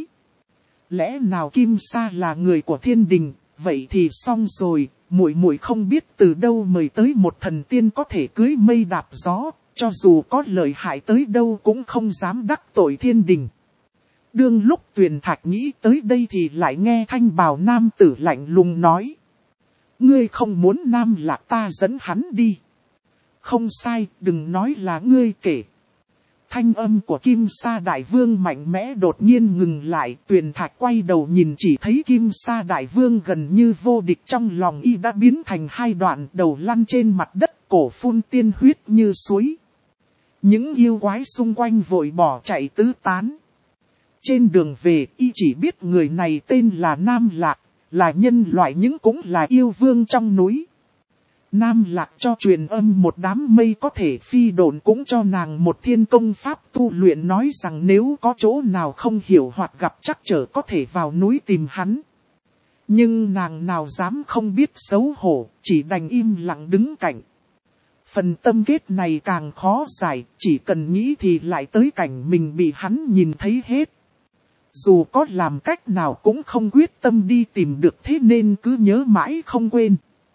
Lẽ nào Kim Sa là người của thiên đình, vậy thì xong rồi, muội muội không biết từ đâu mời tới một thần tiên có thể cưới mây đạp gió, cho dù có lợi hại tới đâu cũng không dám đắc tội thiên đình. Đương lúc Tuyền Thạch nghĩ tới đây thì lại nghe thanh bào nam tử lạnh lùng nói. Ngươi không muốn Nam Lạc ta dẫn hắn đi. Không sai, đừng nói là ngươi kể. Thanh âm của Kim Sa Đại Vương mạnh mẽ đột nhiên ngừng lại. Tuyền Thạch quay đầu nhìn chỉ thấy Kim Sa Đại Vương gần như vô địch, trong lòng y đã biến thành 2 đoạn, đầu lăn trên mặt đất, cổ phun tiên huyết như suối. Những yêu quái xung quanh vội bỏ chạy tứ tán. Trên đường về y chỉ biết người này tên là Nam Lạc, là nhân loại nhưng cũng là yêu vương trong núi. Nam Lạc cho truyền âm một đám mây có thể phi độn, cũng cho nàng một thiên công pháp tu luyện, nói rằng nếu có chỗ nào không hiểu hoặc gặp trắc trở có thể vào núi tìm hắn. Nhưng nàng nào dám không biết xấu hổ, chỉ đành im lặng đứng cạnh. Phần tâm kết này càng khó giải, chỉ cần nghĩ thì lại tới cảnh mình bị hắn nhìn thấy hết. Dù có làm cách nào cũng không quyết tâm đi tìm được, thế nên cứ nhớ mãi không quên.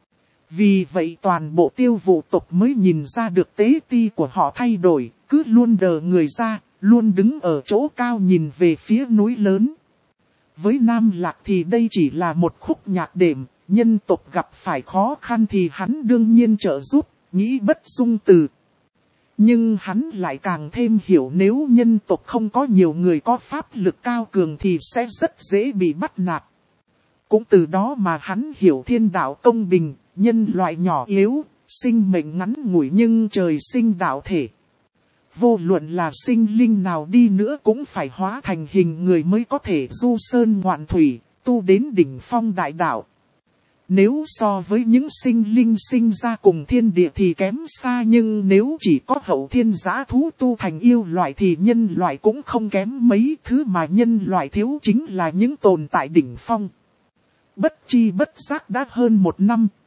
Vì vậy toàn bộ Tiêu Vụ tộc mới nhìn ra được tế ti của họ thay đổi, cứ luôn đờ người ra, luôn đứng ở chỗ cao nhìn về phía núi lớn. Với Nam Lạc thì đây chỉ là một khúc nhạc đệm, nhân tộc gặp phải khó khăn thì hắn đương nhiên trợ giúp, nghĩ bất dung từ. Nhưng hắn lại càng thêm hiểu nếu nhân tộc không có nhiều người có pháp lực cao cường thì sẽ rất dễ bị bắt nạt. Cũng từ đó mà hắn hiểu thiên đạo công bình, nhân loại nhỏ yếu, sinh mệnh ngắn ngủi nhưng trời sinh đạo thể. Vô luận là sinh linh nào đi nữa cũng phải hóa thành hình người mới có thể du sơn ngoạn thủy, tu đến đỉnh phong đại đạo. Nếu so với những sinh linh sinh ra cùng thiên địa thì kém xa, nhưng nếu chỉ có hậu thiên dã thú tu thành yêu loại thì nhân loại cũng không kém mấy. Thứ mà nhân loại thiếu chính là những tồn tại đỉnh phong. Bất chi bất giác đã hơn 1 năm,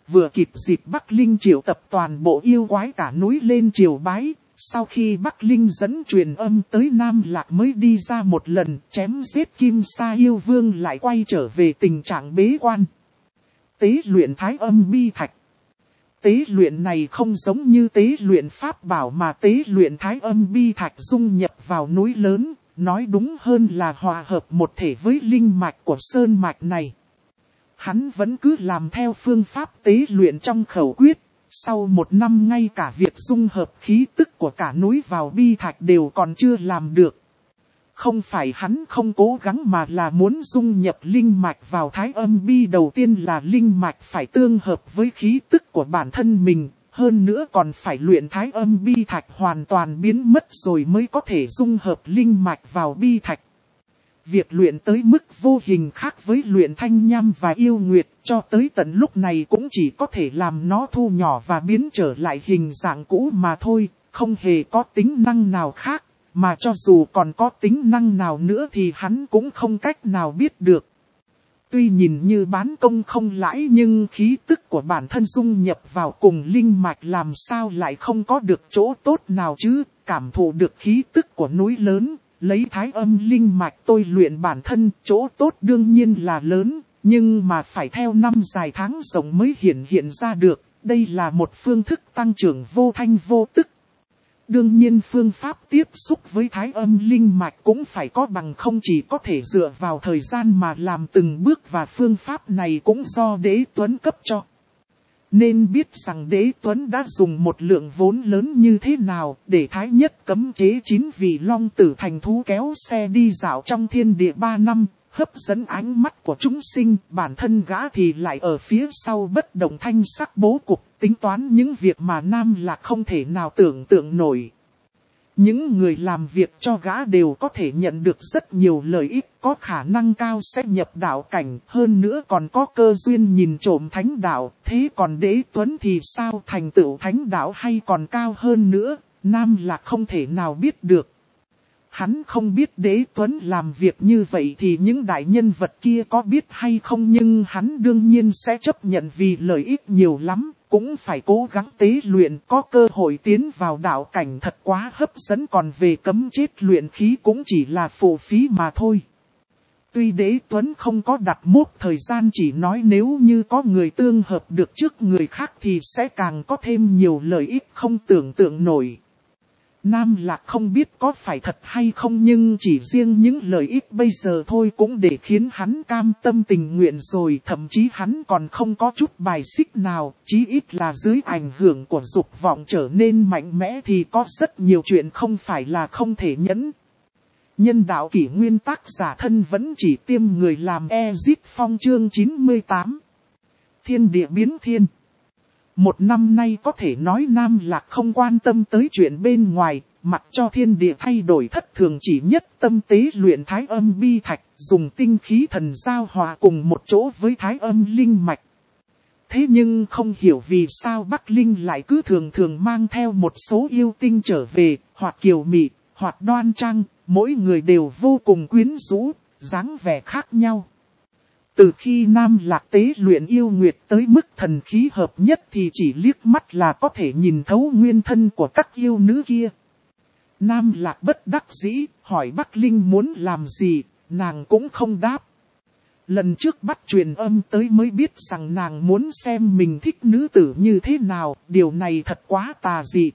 vừa kịp dịp Bắc Linh triệu tập toàn bộ yêu quái cả núi lên triều bái. Sau khi Bắc Linh dẫn truyền âm tới Nam Lạc mới đi ra một lần, chém giết Kim Sa yêu vương lại quay trở về tình trạng bế quan. Tế luyện Thái Âm Bi Thạch. Tế luyện này không giống như tế luyện pháp bảo mà tế luyện Thái Âm Bi Thạch dung nhập vào núi lớn, nói đúng hơn là hòa hợp một thể với linh mạch của sơn mạch này. Hắn vẫn cứ làm theo phương pháp tế luyện trong khẩu quyết. Sau một năm ngay cả việc dung hợp khí tức của cả núi vào bi thạch đều còn chưa làm được. Không phải hắn không cố gắng mà là muốn dung nhập linh mạch vào Thái Âm Bi, đầu tiên là linh mạch phải tương hợp với khí tức của bản thân mình, hơn nữa còn phải luyện Thái Âm Bi thạch hoàn toàn biến mất rồi mới có thể dung hợp linh mạch vào bi thạch. Việc luyện tới mức vô hình khác với luyện thanh nham và yêu nguyệt, cho tới tận lúc này cũng chỉ có thể làm nó thu nhỏ và biến trở lại hình dạng cũ mà thôi, không hề có tính năng nào khác, mà cho dù còn có tính năng nào nữa thì hắn cũng không cách nào biết được. Tuy nhìn như bán công không lãi nhưng khí tức của bản thân dung nhập vào cùng linh mạch làm sao lại không có được chỗ tốt nào chứ, cảm thụ được khí tức của núi lớn. Lấy Thái Âm linh mạch tôi luyện bản thân, chỗ tốt đương nhiên là lớn, nhưng mà phải theo năm dài tháng rộng mới hiện ra được, đây là một phương thức tăng trưởng vô thanh vô tức. Đương nhiên phương pháp tiếp xúc với Thái Âm linh mạch cũng phải có bằng, không chỉ có thể dựa vào thời gian mà làm từng bước, và phương pháp này cũng do Đế Tuấn cấp cho. Nên biết rằng Đế Tuấn đã dùng một lượng vốn lớn như thế nào để Thái Nhất cấm chế 9 vị long tử thành thú kéo xe đi dạo trong thiên địa 3 năm, hấp dẫn ánh mắt của chúng sinh, bản thân gã thì lại ở phía sau bất động thanh sắc bố cục, tính toán những việc mà Nam Lạc không thể nào tưởng tượng nổi. Những người làm việc cho gã đều có thể nhận được rất nhiều lợi ích, có khả năng cao sẽ nhập đạo cảnh, hơn nữa còn có cơ duyên nhìn trộm thánh đạo. Thế còn Đế Tuấn thì sao, thành tựu thánh đạo hay còn cao hơn nữa, Nam Lạc không thể nào biết được. Hắn không biết Đế Tuấn làm việc như vậy thì những đại nhân vật kia có biết hay không, nhưng hắn đương nhiên sẽ chấp nhận vì lợi ích nhiều lắm. Cũng phải cố gắng tế luyện, có cơ hội tiến vào đạo cảnh thật quá hấp dẫn, còn về cấm chết luyện khí cũng chỉ là phụ phí mà thôi. Tuy Đế Tuấn không có đặt mốc thời gian, chỉ nói nếu như có người tương hợp được trước người khác thì sẽ càng có thêm nhiều lợi ích không tưởng tượng nổi. Nam Lạc không biết có phải thật hay không, nhưng chỉ riêng những lợi ích bây giờ thôi cũng để khiến hắn cam tâm tình nguyện rồi. Thậm chí hắn còn không có chút bài xích nào, chí ít là dưới ảnh hưởng của dục vọng trở nên mạnh mẽ thì có rất nhiều chuyện không phải là không thể nhẫn. Nhân đạo kỷ nguyên tác giả thân vẫn chỉ tiêm người làm Ezip Phong chương 98. Thiên địa biến thiên. Một năm nay có thể nói Nam Lạc không quan tâm tới chuyện bên ngoài, mặc cho thiên địa thay đổi thất thường, chỉ nhất tâm tế luyện Thái Âm Bi Thạch, dùng tinh khí thần giao hòa cùng một chỗ với Thái Âm linh mạch. Thế nhưng không hiểu vì sao Bắc Linh lại cứ thường thường mang theo một số yêu tinh trở về, hoặc kiều mị, hoặc đoan trang, mỗi người đều vô cùng quyến rũ, dáng vẻ khác nhau. Từ khi Nam Lạc tế luyện yêu nguyệt tới mức thần khí hợp nhất thì chỉ liếc mắt là có thể nhìn thấu nguyên thân của các yêu nữ kia. Nam Lạc bất đắc dĩ, hỏi Bắc Linh muốn làm gì, nàng cũng không đáp. Lần trước bắt truyền âm tới mới biết rằng nàng muốn xem mình thích nữ tử như thế nào, điều này thật quá tà dị.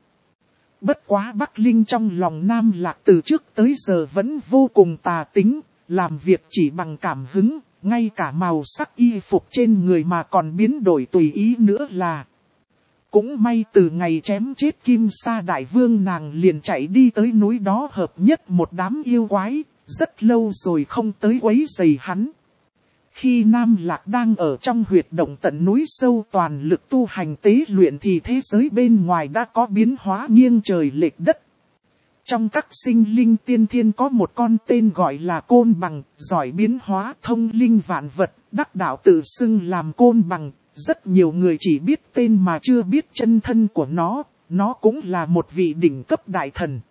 Bất quá Bắc Linh trong lòng Nam Lạc từ trước tới giờ vẫn vô cùng tà tính, làm việc chỉ bằng cảm hứng. Ngay cả màu sắc y phục trên người mà còn biến đổi tùy ý nữa là. Cũng may từ ngày chém chết Kim Sa Đại Vương nàng liền chạy đi tới núi đó hợp nhất một đám yêu quái, rất lâu rồi không tới quấy rầy hắn. Khi Nam Lạc đang ở trong huyệt động tận núi sâu toàn lực tu hành tế luyện thì thế giới bên ngoài đã có biến hóa nghiêng trời lệch đất. Trong các sinh linh tiên thiên có một con tên gọi là Côn Bằng, giỏi biến hóa thông linh vạn vật, đắc đạo tự xưng làm Côn Bằng. Rất nhiều người chỉ biết tên mà chưa biết chân thân của nó cũng là một vị đỉnh cấp đại thần.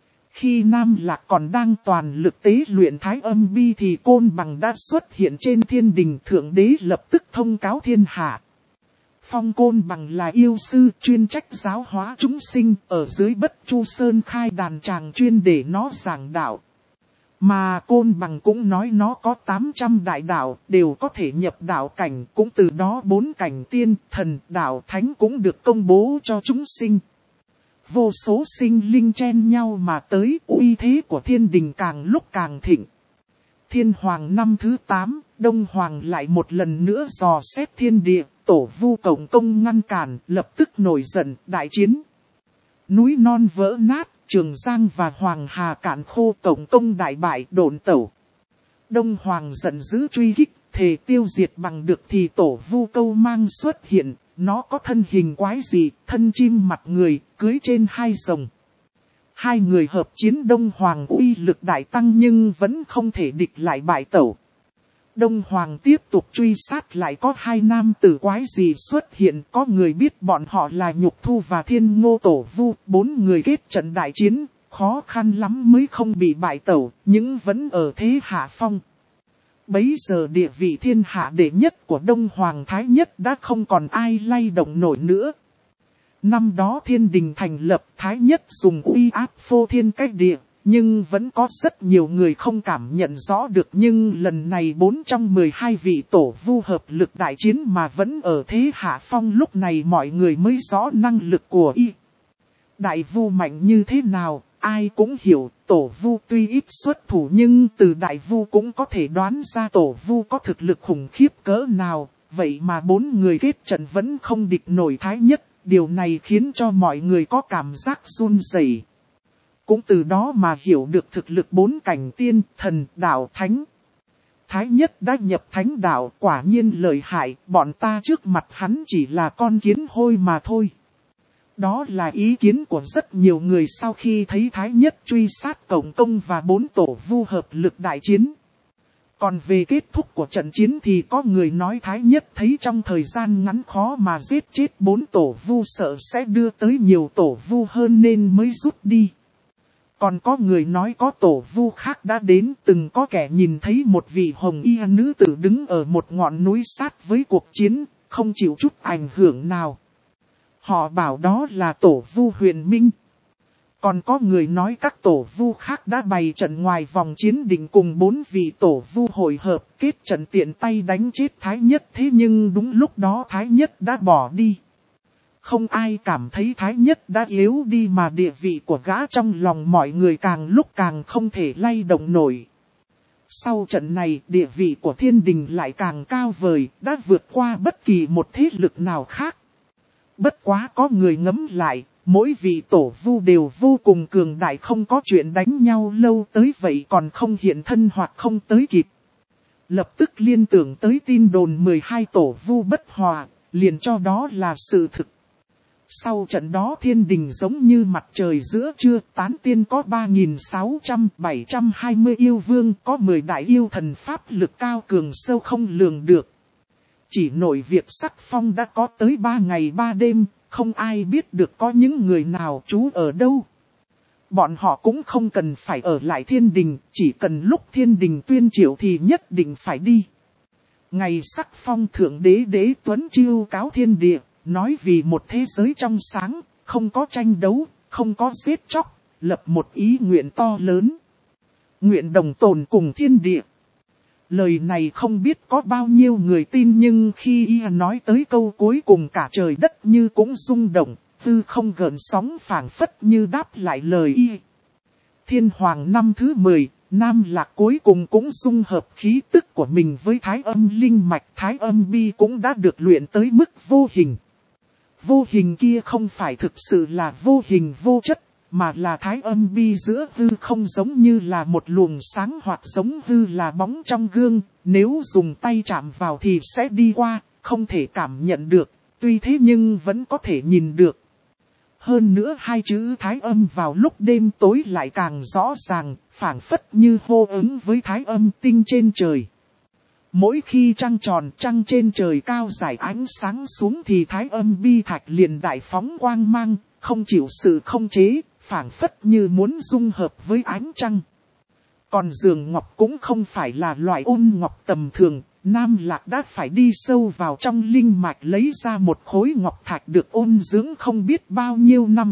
Khi Nam Lạc còn đang toàn lực tế luyện Thái Âm Bi thì Côn Bằng đã xuất hiện trên thiên đình, thượng đế lập tức thông cáo thiên hạ. Phong Côn Bằng là yêu sư chuyên trách giáo hóa chúng sinh, ở dưới Bất Chu Sơn khai đàn tràng chuyên để nó giảng đạo. Mà Côn Bằng cũng nói nó có 800 đại đạo, đều có thể nhập đạo cảnh, cũng từ đó 4 cảnh tiên, thần, đạo, thánh cũng được công bố cho chúng sinh. Vô số sinh linh chen nhau mà tới, uy thế của thiên đình càng lúc càng thịnh. Thiên Hoàng năm thứ 8, Đông Hoàng lại một lần nữa dò xét thiên địa, Tổ Vu Cộng Công ngăn cản, lập tức nổi giận, đại chiến. Núi non vỡ nát, Trường Giang và Hoàng Hà cạn khô, Cộng Công đại bại, độn tẩu. Đông Hoàng giận dữ truy kích, thề tiêu diệt bằng được thì Tổ Vu Câu Mang xuất hiện, nó có thân hình quái dị, thân chim mặt người, cưới trên 2 rồng. 2 người hợp chiến, Đông Hoàng uy lực đại tăng nhưng vẫn không thể địch lại, bại tẩu. Đông Hoàng tiếp tục truy sát, lại có 2 nam tử quái dị xuất hiện, có người biết bọn họ là Nhục Thu và Thiên Ngô Tổ Vu, 4 người kết trận đại chiến, khó khăn lắm mới không bị bại tẩu, nhưng vẫn ở thế hạ phong. Bấy giờ địa vị thiên hạ đệ nhất của Đông Hoàng Thái Nhất đã không còn ai lay động nổi nữa. Năm đó thiên đình thành lập, Thái Nhất dùng uy áp phô thiên cách địa, nhưng vẫn có rất nhiều người không cảm nhận rõ được. Nhưng lần này 4 trong 12 vị Tổ Vu hợp lực đại chiến mà vẫn ở thế hạ phong, lúc này mọi người mới rõ năng lực của y. Đại Vu mạnh như thế nào, ai cũng hiểu. Tổ Vu tuy ít xuất thủ nhưng từ Đại Vu cũng có thể đoán ra Tổ Vu có thực lực khủng khiếp cỡ nào. Vậy mà 4 người kết trận vẫn không địch nổi Thái Nhất. Điều này khiến cho mọi người có cảm giác run rẩy. Cũng từ đó mà hiểu được thực lực 4 cảnh tiên, thần, đạo, thánh. Thái Nhất đã nhập thánh đạo, quả nhiên lợi hại, bọn ta trước mặt hắn chỉ là con kiến hôi mà thôi. Đó là ý kiến của rất nhiều người sau khi thấy Thái Nhất truy sát Cộng Công và 4 Tổ Vu hợp lực đại chiến. Còn về kết thúc của trận chiến thì có người nói Thái Nhất thấy trong thời gian ngắn khó mà giết chết 4 Tổ Vu, sợ sẽ đưa tới nhiều Tổ Vu hơn nên mới rút đi. Còn có người nói có Tổ Vu khác đã đến, từng có kẻ nhìn thấy một vị hồng y nữ tử đứng ở một ngọn núi sát với cuộc chiến, không chịu chút ảnh hưởng nào. Họ bảo đó là Tổ Vu Huyền Minh. Còn có người nói các Tổ Vu khác đã bày trận ngoài vòng chiến định cùng 4 vị Tổ Vu hội hợp kết trận tiện tay đánh chết Thái Nhất, thế nhưng đúng lúc đó Thái Nhất đã bỏ đi. Không ai cảm thấy Thái Nhất đã yếu đi mà địa vị của gã trong lòng mọi người càng lúc càng không thể lay động nổi. Sau trận này địa vị của thiên đình lại càng cao vời, đã vượt qua bất kỳ một thế lực nào khác. Bất quá có người ngẫm lại, mỗi vị Tổ Vu đều vô cùng cường đại, không có chuyện đánh nhau lâu tới vậy còn không hiện thân hoặc không tới kịp. Lập tức liên tưởng tới tin đồn 12 Tổ Vu bất hòa, liền cho đó là sự thực. Sau trận đó thiên đình giống như mặt trời giữa trưa, tán tiên có 3.600-720 yêu vương, có 10 đại yêu thần pháp lực cao cường sâu không lường được. Chỉ nội việc sắc phong đã có tới 3 ngày 3 đêm, không ai biết được có những người nào trú ở đâu. Bọn họ cũng không cần phải ở lại thiên đình, chỉ cần lúc thiên đình tuyên triệu thì nhất định phải đi. Ngày sắc phong thượng đế Đế Tuấn chiêu cáo thiên địa, nói vì một thế giới trong sáng, không có tranh đấu, không có giết chóc, lập một ý nguyện to lớn. Nguyện đồng tồn cùng thiên địa. Lời này không biết có bao nhiêu người tin, nhưng khi y nói tới câu cuối cùng cả trời đất như cũng rung động, tư không gợn sóng phảng phất như đáp lại lời y. Thiên Hoàng năm thứ 10, Nam Lạc cuối cùng cũng dung hợp khí tức của mình với Thái Âm linh mạch, Thái Âm bi cũng đã được luyện tới mức vô hình. Vô hình kia không phải thực sự là vô hình vô chất, mà là Thái Âm bi giữa hư không, giống như là một luồng sáng hoặc giống hư là bóng trong gương, nếu dùng tay chạm vào thì sẽ đi qua, không thể cảm nhận được, tuy thế nhưng vẫn có thể nhìn được. Hơn nữa 2 chữ Thái Âm vào lúc đêm tối lại càng rõ ràng, phảng phất như hô ứng với Thái Âm tinh trên trời. Mỗi khi trăng tròn, trăng trên trời cao rải ánh sáng xuống thì Thái Âm bi thạch liền đại phóng quang mang, không chịu sự không chế, phảng phất như muốn dung hợp với ánh trăng. Còn giường ngọc cũng không phải là loại ôn ngọc tầm thường, Nam Lạc đã phải đi sâu vào trong linh mạch lấy ra một khối ngọc thạch được ôn dưỡng không biết bao nhiêu năm.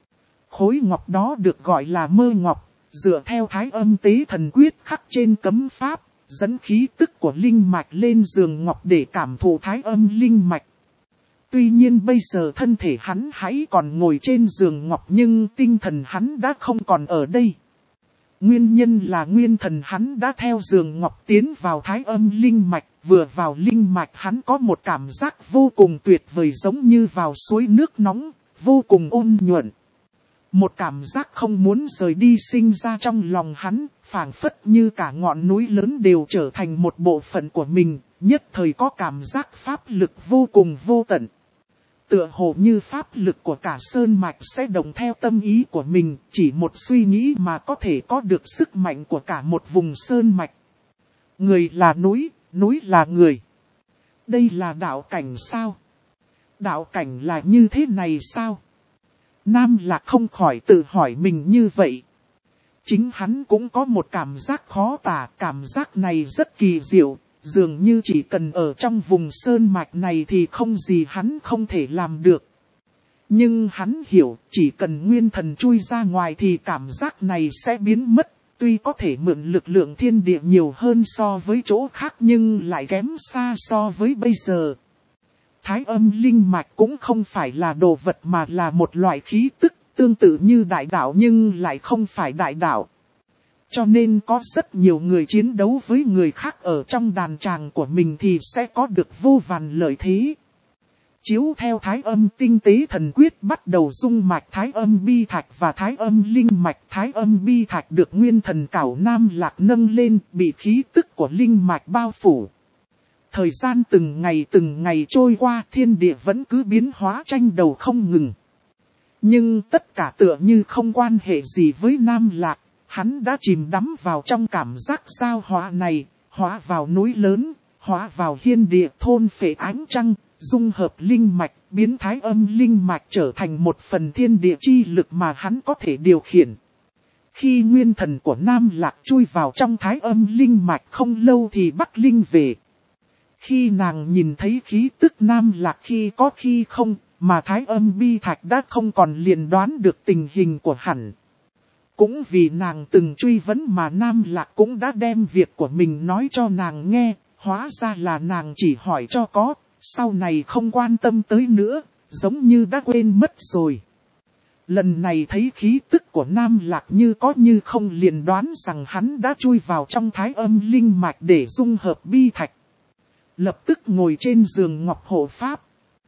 Khối ngọc đó được gọi là mơ ngọc, dựa theo thái âm tế thần quyết khắc trên cấm pháp, dẫn khí tức của linh mạch lên giường ngọc để cảm thụ thái âm linh mạch. Tuy nhiên bây giờ thân thể hắn hãy còn ngồi trên giường ngọc nhưng tinh thần hắn đã không còn ở đây. Nguyên nhân là nguyên thần hắn đã theo giường ngọc tiến vào thái âm linh mạch, vừa vào linh mạch hắn có một cảm giác vô cùng tuyệt vời giống như vào suối nước nóng, vô cùng ôn nhuận. Một cảm giác không muốn rời đi sinh ra trong lòng hắn, phảng phất như cả ngọn núi lớn đều trở thành một bộ phận của mình, nhất thời có cảm giác pháp lực vô cùng vô tận. Tựa hồ như pháp lực của cả sơn mạch sẽ đồng theo tâm ý của mình, chỉ một suy nghĩ mà có thể có được sức mạnh của cả một vùng sơn mạch. Người là núi, núi là người. Đây là đạo cảnh sao? Đạo cảnh là như thế này sao? Nam Lạc không khỏi tự hỏi mình như vậy. Chính hắn cũng có một cảm giác khó tả, cảm giác này rất kỳ diệu. Dường như chỉ cần ở trong vùng sơn mạch này thì không gì hắn không thể làm được. Nhưng hắn hiểu chỉ cần nguyên thần chui ra ngoài thì cảm giác này sẽ biến mất. Tuy có thể mượn lực lượng thiên địa nhiều hơn so với chỗ khác nhưng lại kém xa so với bây giờ. Thái âm linh mạch cũng không phải là đồ vật mà là một loại khí tức tương tự như đại đạo nhưng lại không phải đại đạo. Cho nên có rất nhiều người chiến đấu với người khác ở trong đàn tràng của mình thì sẽ có được vô vàn lợi thế. Chiếu theo thái âm tinh tế thần quyết bắt đầu dung mạch thái âm bi thạch và thái âm linh mạch. Thái âm bi thạch được nguyên thần cảo Nam Lạc nâng lên bị khí tức của linh mạch bao phủ. Thời gian từng ngày trôi qua thiên địa vẫn cứ biến hóa tranh đầu không ngừng. Nhưng tất cả tựa như không quan hệ gì với Nam Lạc. Hắn đã chìm đắm vào trong cảm giác giao hóa này, hóa vào núi lớn, hóa vào hiên địa thôn phệ ánh trăng, dung hợp linh mạch, biến thái âm linh mạch trở thành một phần thiên địa chi lực mà hắn có thể điều khiển. Khi nguyên thần của Nam Lạc chui vào trong thái âm linh mạch không lâu thì Bắc Linh về. Khi nàng nhìn thấy khí tức Nam Lạc khi có khi không, mà thái âm bi thạch đã không còn liền đoán được tình hình của hắn. Cũng vì nàng từng truy vấn mà Nam Lạc cũng đã đem việc của mình nói cho nàng nghe, hóa ra là nàng chỉ hỏi cho có, sau này không quan tâm tới nữa, giống như đã quên mất rồi. Lần này thấy khí tức của Nam Lạc như có như không liền đoán rằng hắn đã chui vào trong thái âm linh mạch để dung hợp bi thạch. Lập tức ngồi trên giường ngọc hộ pháp.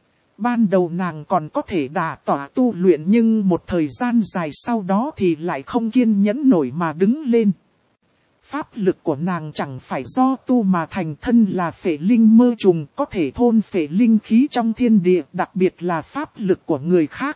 Ban đầu nàng còn có thể đả tỏa tu luyện nhưng một thời gian dài sau đó thì lại không kiên nhẫn nổi mà đứng lên. Pháp lực của nàng chẳng phải do tu mà thành, thân là phệ linh mơ trùng, có thể thôn phệ linh khí trong thiên địa, đặc biệt là pháp lực của người khác.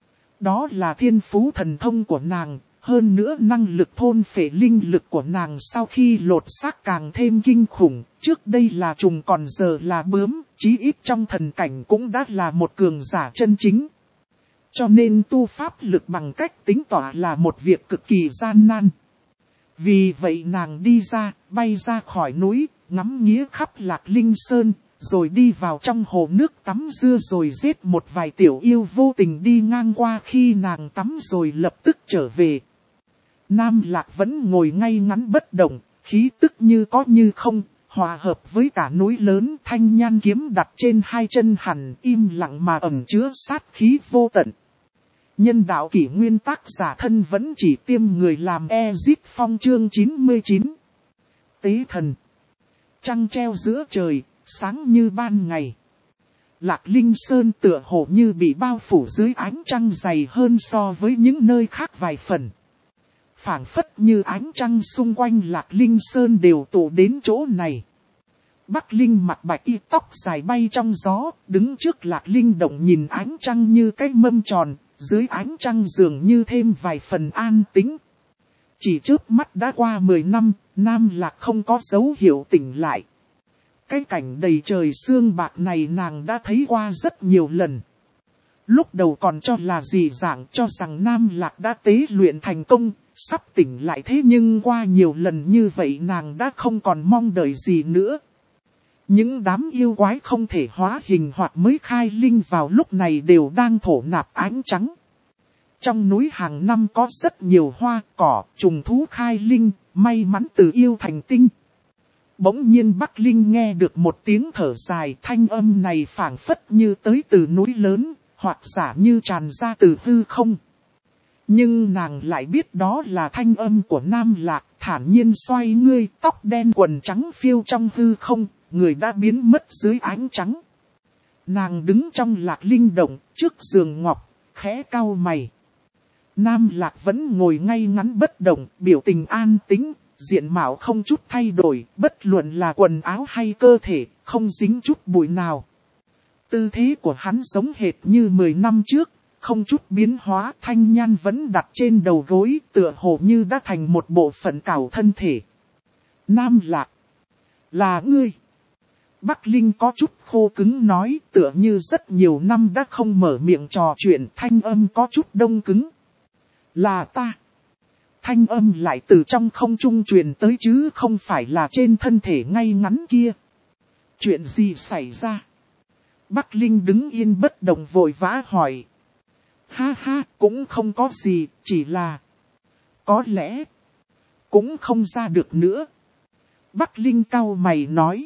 Đó là thiên phú thần thông của nàng, hơn nữa năng lực thôn phệ linh lực của nàng sau khi lột xác càng thêm kinh khủng, trước đây là trùng còn giờ là bướm, chí ít trong thần cảnh cũng đã là một cường giả chân chính. Cho nên tu pháp lực bằng cách tính tỏa là một việc cực kỳ gian nan. Vì vậy nàng đi ra, bay ra khỏi núi, ngắm nghía khắp Lạc Linh Sơn, rồi đi vào trong hồ nước tắm dưa rồi giết một vài tiểu yêu vô tình đi ngang qua. Khi nàng tắm rồi lập tức trở về. Nam Lạc vẫn ngồi ngay ngắn bất động, khí tức như có như không, hòa hợp với cả núi lớn. Thanh nhan kiếm đặt trên hai chân hẳn im lặng mà ẩn chứa sát khí vô tận. Nhân đạo kỷ nguyên tác giả thân vẫn chỉ tiêm người làm Ezip Phong chương 99. Tế thần. Trăng treo giữa trời, sáng như ban ngày. Lạc Linh Sơn tựa hồ như bị bao phủ dưới ánh trăng dày hơn so với những nơi khác vài phần. Phảng phất như ánh trăng xung quanh Lạc Linh Sơn đều tụ đến chỗ này. Bắc Linh mặc bạch y tóc dài bay trong gió, đứng trước Lạc Linh động nhìn ánh trăng như cái mâm tròn, dưới ánh trăng dường như thêm vài phần an tĩnh. Chỉ chớp mắt đã qua 10 năm, Nam Lạc không có dấu hiệu tỉnh lại. Cái cảnh đầy trời sương bạc này nàng đã thấy qua rất nhiều lần. Lúc đầu còn cho là gì dạng, cho rằng Nam Lạc đã tế luyện thành công, sắp tỉnh lại, thế nhưng qua nhiều lần như vậy nàng đã không còn mong đợi gì nữa. Những đám yêu quái không thể hóa hình hoặc mới khai linh vào lúc này đều đang thổ nạp ánh trắng. Trong núi hàng năm có rất nhiều hoa, cỏ, trùng thú khai linh, may mắn từ yêu thành tinh. Bỗng nhiên Bắc Linh nghe được một tiếng thở dài, thanh âm này phảng phất như tới từ núi lớn, hoặc giả như tràn ra từ hư không. Nhưng nàng lại biết đó là thanh âm của Nam Lạc, thản nhiên xoay ngươi, tóc đen quần trắng phiêu trong hư không, người đã biến mất dưới ánh trắng. Nàng đứng trong Lạc Linh động, trước giường ngọc, khẽ cau mày. Nam Lạc vẫn ngồi ngay ngắn bất động, biểu tình an tĩnh, diện mạo không chút thay đổi, bất luận là quần áo hay cơ thể, không dính chút bụi nào. Tư thế của hắn giống hệt như 10 năm trước, không chút biến hóa, thanh nhan vẫn đặt trên đầu gối, tựa hồ như đã thành một bộ phận cảo thân thể. Nam Lạc, là ngươi. Bắc Linh có chút khô cứng nói, tựa như rất nhiều năm đã không mở miệng trò chuyện, thanh âm có chút đông cứng. Là ta. Thanh âm lại từ trong không trung truyền tới chứ không phải là trên thân thể ngay ngắn kia. Chuyện gì xảy ra? Bắc Linh đứng yên bất động vội vã hỏi. Ha ha, cũng không có gì, chỉ là... Có lẽ... Cũng không ra được nữa. Bắc Linh cau mày nói.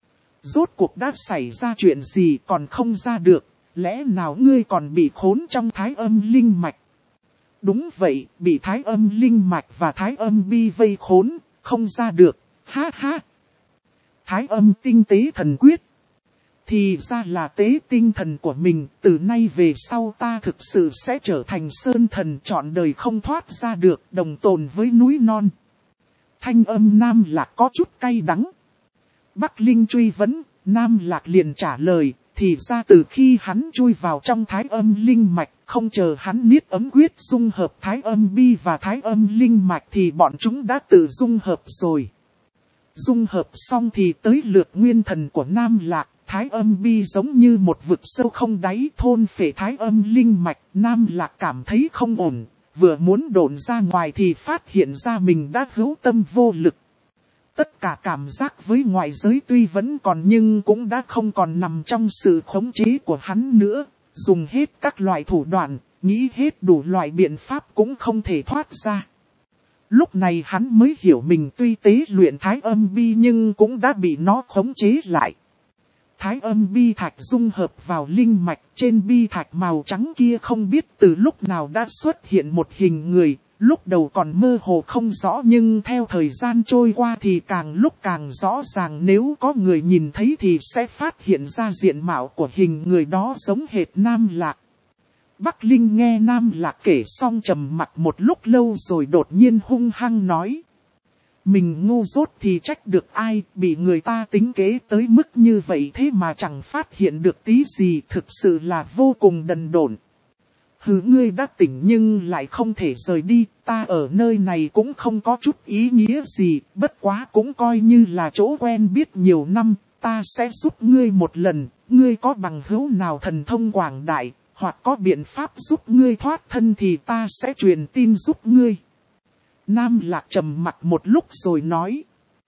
Rốt cuộc đã xảy ra chuyện gì còn không ra được, lẽ nào ngươi còn bị khốn trong thái âm linh mạch? Đúng vậy, bị thái âm linh mạch và thái âm bi vây khốn, không ra được, ha ha. Thái âm tinh tế thần quyết. Thì ra là tế tinh thần của mình, từ nay về sau ta thực sự sẽ trở thành sơn thần trọn đời không thoát ra được, đồng tồn với núi non. Thanh âm Nam Lạc có chút cay đắng. Bắc Linh truy vấn, Nam Lạc liền trả lời, thì ra từ khi hắn chui vào trong thái âm linh mạch, không chờ hắn niết ấm quyết dung hợp thái âm bi và thái âm linh mạch thì bọn chúng đã tự dung hợp rồi. Dung hợp xong thì tới lượt nguyên thần của Nam Lạc, thái âm bi giống như một vực sâu không đáy thôn phệ thái âm linh mạch. Nam Lạc cảm thấy không ổn, vừa muốn độn ra ngoài thì phát hiện ra mình đã hữu tâm vô lực. Tất cả cảm giác với ngoại giới tuy vẫn còn nhưng cũng đã không còn nằm trong sự khống chế của hắn nữa. Dùng hết các loại thủ đoạn, nghĩ hết đủ loại biện pháp cũng không thể thoát ra. Lúc này hắn mới hiểu mình tuy tế luyện thái âm bi nhưng cũng đã bị nó khống chế lại. Thái âm bi thạch dung hợp vào linh mạch, trên bi thạch màu trắng kia không biết từ lúc nào đã xuất hiện một hình người. Lúc đầu còn mơ hồ không rõ nhưng theo thời gian trôi qua thì càng lúc càng rõ ràng, nếu có người nhìn thấy thì sẽ phát hiện ra diện mạo của hình người đó giống hệt Nam Lạc. Bắc Linh nghe Nam Lạc kể xong trầm mặc một lúc lâu rồi đột nhiên hung hăng nói. Mình ngu dốt thì trách được ai, bị người ta tính kế tới mức như vậy thế mà chẳng phát hiện được tí gì, thực sự là vô cùng đần độn. Hứ, ngươi đã tỉnh nhưng lại không thể rời đi, ta ở nơi này cũng không có chút ý nghĩa gì, bất quá cũng coi như là chỗ quen biết nhiều năm, ta sẽ giúp ngươi một lần, ngươi có bằng hữu nào thần thông quảng đại, hoặc có biện pháp giúp ngươi thoát thân thì ta sẽ truyền tin giúp ngươi. Nam Lạc trầm mặc một lúc rồi nói.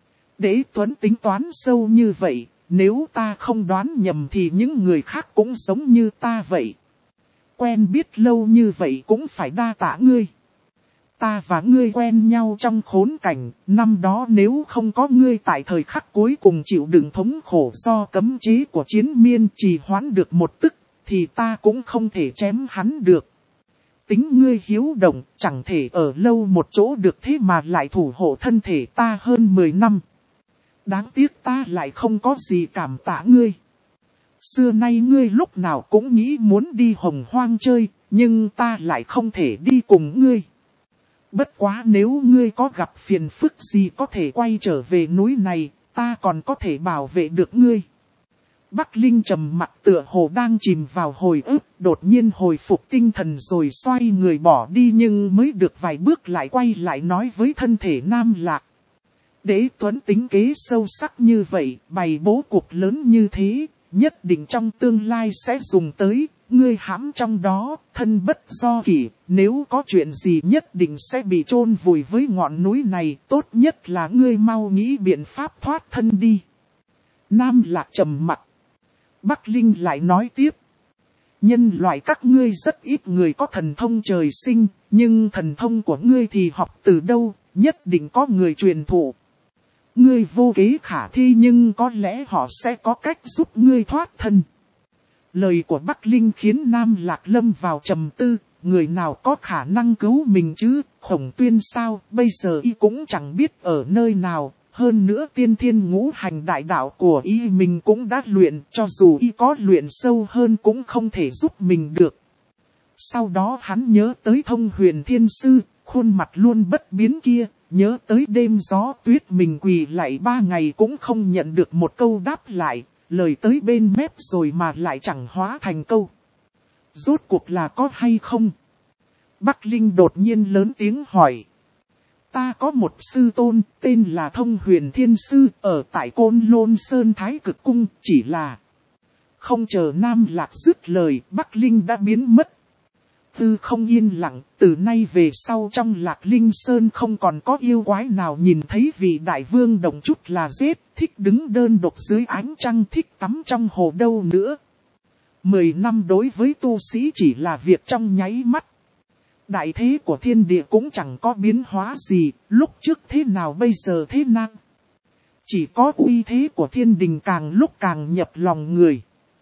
Đế Tuấn tính toán sâu như vậy, nếu ta không đoán nhầm thì những người khác cũng giống như ta vậy. Quen biết lâu như vậy cũng phải đa tạ ngươi. Ta và ngươi quen nhau trong khốn cảnh, năm đó nếu không có ngươi tại thời khắc cuối cùng chịu đựng thống khổ do cấm chế của chiến miên trì hoãn được một tức, thì ta cũng không thể chém hắn được. Tính ngươi hiếu động, chẳng thể ở lâu một chỗ được thế mà lại thủ hộ thân thể ta hơn 10 năm. Đáng tiếc ta lại không có gì cảm tạ ngươi. Xưa nay ngươi lúc nào cũng nghĩ muốn đi Hồng Hoang chơi, nhưng ta lại không thể đi cùng ngươi. Bất quá nếu ngươi có gặp phiền phức gì có thể quay trở về núi này, ta còn có thể bảo vệ được ngươi. Bắc Linh trầm mặc tựa hồ đang chìm vào hồi ức, đột nhiên hồi phục tinh thần rồi xoay người bỏ đi nhưng mới được vài bước lại quay lại nói với thân thể Nam Lạc. Đế Tuấn tính kế sâu sắc như vậy, bày bố cục lớn như thế, nhất định trong tương lai sẽ dùng tới, ngươi hãm trong đó, thân bất do kỷ, nếu có chuyện gì nhất định sẽ bị chôn vùi với ngọn núi này, tốt nhất là ngươi mau nghĩ biện pháp thoát thân đi. Nam Lạc trầm mặc. Bắc Linh lại nói tiếp. Nhân loại các ngươi rất ít người có thần thông trời sinh, nhưng thần thông của ngươi thì học từ đâu, nhất định có người truyền thụ. Ngươi vô kế khả thi nhưng có lẽ họ sẽ có cách giúp ngươi thoát thân. Lời của Bắc Linh khiến Nam Lạc lâm vào trầm tư, người nào có khả năng cứu mình chứ, Khổng Tuyên sao, bây giờ y cũng chẳng biết ở nơi nào. Hơn nữa tiên thiên ngũ hành đại đạo của y mình cũng đã luyện, cho dù y có luyện sâu hơn cũng không thể giúp mình được. Sau đó hắn nhớ tới Thông Huyền Thiên Sư, khuôn mặt luôn bất biến kia, nhớ tới đêm gió tuyết mình quỳ lại 3 ngày cũng không nhận được một câu đáp lại, lời tới bên mép rồi mà lại chẳng hóa thành câu. Rốt cuộc là có hay không? Bắc Linh đột nhiên lớn tiếng hỏi. Ta có một sư tôn, tên là Thông Huyền Thiên Sư, ở tại Côn Lôn Sơn Thái Cực Cung, chỉ là... Không chờ Nam Lạc dứt lời, Bắc Linh đã biến mất. Tư không yên lặng, từ nay về sau trong Lạc Linh Sơn không còn có yêu quái nào nhìn thấy vị đại vương động chút là giết, thích đứng đơn độc dưới ánh trăng, thích tắm trong hồ đâu nữa. 10 năm đối với tu sĩ chỉ là việc trong nháy mắt. Đại thế của thiên địa cũng chẳng có biến hóa gì, lúc trước thế nào bây giờ thế nào. Chỉ có uy thế của thiên đình càng lúc càng nhập lòng người.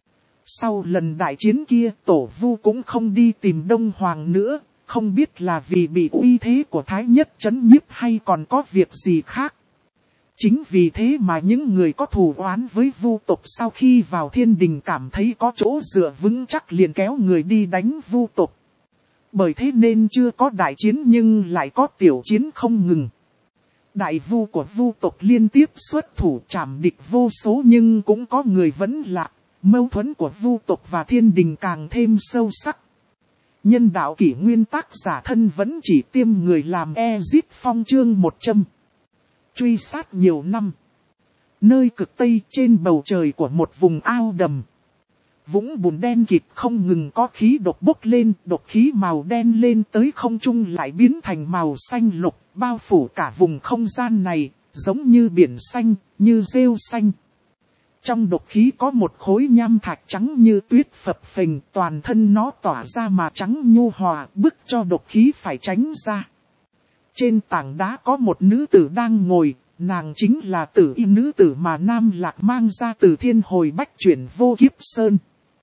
Sau lần đại chiến kia, Tổ Vu cũng không đi tìm Đông Hoàng nữa, không biết là vì bị uy thế của Thái Nhất trấn nhiếp hay còn có việc gì khác. Chính vì thế mà những người có thù oán với Vu tộc sau khi vào thiên đình cảm thấy có chỗ dựa vững chắc liền kéo người đi đánh Vu tộc. Bởi thế nên chưa có đại chiến nhưng lại có tiểu chiến không ngừng. Đại vu của Vu tộc liên tiếp xuất thủ trảm địch vô số nhưng cũng có người vẫn lạc. Mâu thuẫn của Vu tộc và thiên đình càng thêm sâu sắc. Nhân đạo kỷ nguyên tác giả thân vẫn chỉ tiêm người làm Ezip Phong chương 100. Truy sát nhiều năm. Nơi cực tây trên bầu trời của một vùng ao đầm. Vũng bùn đen kịt không ngừng có khí độc bốc lên, độc khí màu đen lên tới không trung lại biến thành màu xanh lục, bao phủ cả vùng không gian này, giống như biển xanh, như rêu xanh. Trong độc khí có một khối nham thạch trắng như tuyết phập phình, toàn thân nó tỏa ra mà trắng nhu hòa, bức cho độc khí phải tránh ra. Trên tảng đá có một nữ tử đang ngồi, nàng chính là Tử Y nữ tử mà Nam Lạc mang ra từ Thiên Hồi Bách Chuyển Vô Kiếp Sơn.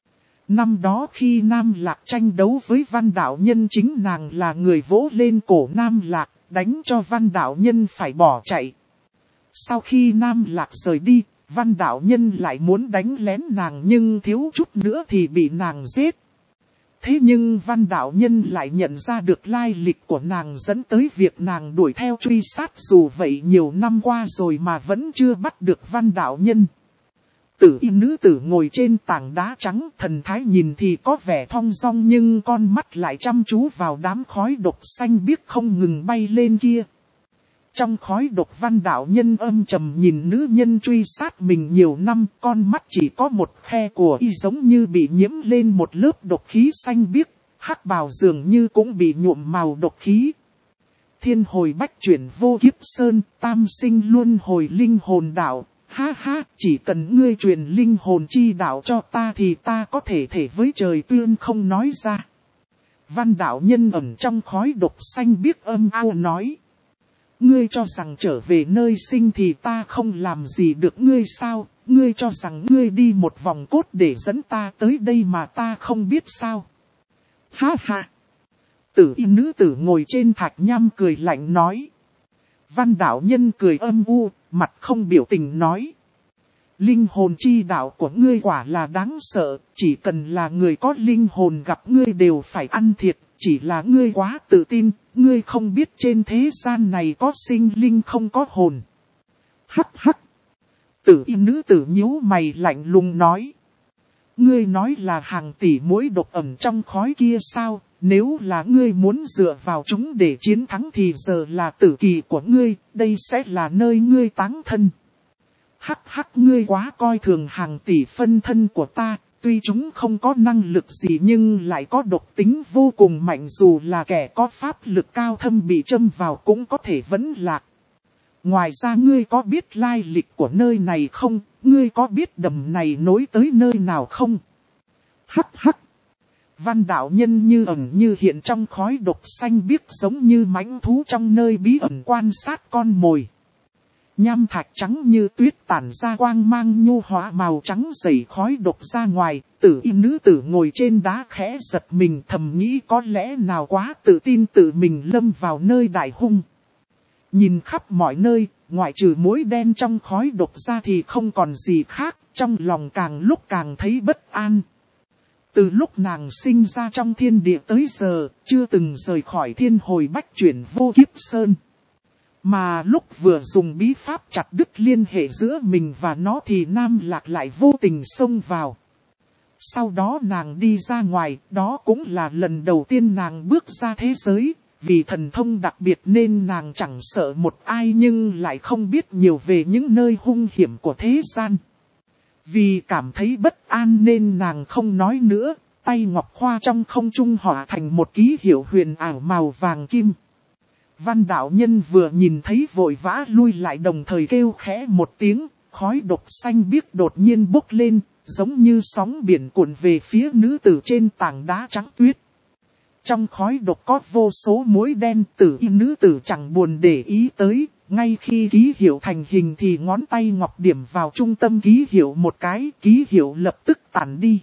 Năm đó khi Nam Lạc tranh đấu với Văn Đạo Nhân chính nàng là người vỗ lên cổ Nam Lạc, đánh cho Văn Đạo Nhân phải bỏ chạy. Sau khi Nam Lạc rời đi, Văn Đạo Nhân lại muốn đánh lén nàng nhưng thiếu chút nữa thì bị nàng giết. Thế nhưng Văn Đạo Nhân lại nhận ra được lai lịch của nàng dẫn tới việc nàng đuổi theo truy sát dù vậy nhiều năm qua rồi mà vẫn chưa bắt được Văn Đạo Nhân. Tử Y nữ tử ngồi trên tảng đá trắng, thần thái nhìn thì có vẻ thong dong nhưng con mắt lại chăm chú vào đám khói độc xanh biếc không ngừng bay lên kia. Trong khói độc Văn Đạo Nhân âm trầm nhìn nữ nhân truy sát mình nhiều năm, con mắt chỉ có một khe của y giống như bị nhiễm lên một lớp độc khí xanh biếc, hắc bào dường như cũng bị nhuộm màu độc khí. Thiên Hồi Bách Chuyển Vô Kiếp Sơn, tam sinh luân hồi linh hồn đạo. Ha ha, chỉ cần ngươi truyền linh hồn chi đạo cho ta thì ta có thể thể với trời tuyên không nói ra. Văn Đạo Nhân ẩn trong khói độc xanh biếc âm ao nói. Ngươi cho rằng trở về nơi sinh thì ta không làm gì được ngươi sao? Ngươi cho rằng ngươi đi một vòng cốt để dẫn ta tới đây mà ta không biết sao? Ha ha! Tử Y nữ tử ngồi trên thạch nham cười lạnh nói. Văn Đạo Nhân cười âm u, mặt không biểu tình nói. Linh hồn chi đạo của ngươi quả là đáng sợ, chỉ cần là người có linh hồn gặp ngươi đều phải ăn thiệt, chỉ là ngươi quá tự tin, ngươi không biết trên thế gian này có sinh linh không có hồn. Hắc hắc! Tử Y nữ tử nhíu mày lạnh lùng nói. Ngươi nói là hàng tỷ muỗi độc ẩm trong khói kia sao? Nếu là ngươi muốn dựa vào chúng để chiến thắng thì giờ là tử kỳ của ngươi, đây sẽ là nơi ngươi táng thân. Hắc hắc, ngươi quá coi thường hàng tỷ phân thân của ta, tuy chúng không có năng lực gì nhưng lại có độc tính vô cùng mạnh, dù là kẻ có pháp lực cao thâm bị châm vào cũng có thể vẫn lạc. Ngoài ra ngươi có biết lai lịch của nơi này không? ngươi có biết đầm này nối tới nơi nào không? Hắc hắc. Văn đạo nhân như ẩn như hiện trong khói độc xanh biếc, giống như mãnh thú trong nơi bí ẩn quan sát con mồi. Nham thạch trắng như tuyết tản ra quang mang nhu hóa màu trắng dày khói độc ra ngoài. Tử y nữ tử ngồi trên đá khẽ giật mình, thầm nghĩ có lẽ nào quá tự tin tự mình lâm vào nơi đại hung. Nhìn khắp mọi nơi, ngoại trừ mối đen trong khói độc ra thì không còn gì khác, trong lòng càng lúc càng thấy bất an. Từ lúc nàng sinh ra trong thiên địa tới giờ, chưa từng rời khỏi thiên hồi bách chuyển vô kiếp sơn. Mà lúc vừa dùng bí pháp chặt đứt liên hệ giữa mình và nó thì Nam Lạc lại vô tình xông vào. Sau đó nàng đi ra ngoài, đó cũng là lần đầu tiên nàng bước ra thế giới. Vì thần thông đặc biệt nên nàng chẳng sợ một ai, nhưng lại không biết nhiều về những nơi hung hiểm của thế gian. Vì cảm thấy bất an nên nàng không nói nữa, tay ngọc khoa trong không trung hóa thành một ký hiệu huyền ảo màu vàng kim. Văn đạo nhân vừa nhìn thấy vội vã lui lại, đồng thời kêu khẽ một tiếng, khói độc xanh biếc đột nhiên bốc lên, giống như sóng biển cuộn về phía nữ tử trên tảng đá trắng tuyết. Trong khói độc có vô số mối đen, tử y nữ tử chẳng buồn để ý tới, ngay khi ký hiệu thành hình thì ngón tay ngọc điểm vào trung tâm ký hiệu một cái, ký hiệu lập tức tản đi.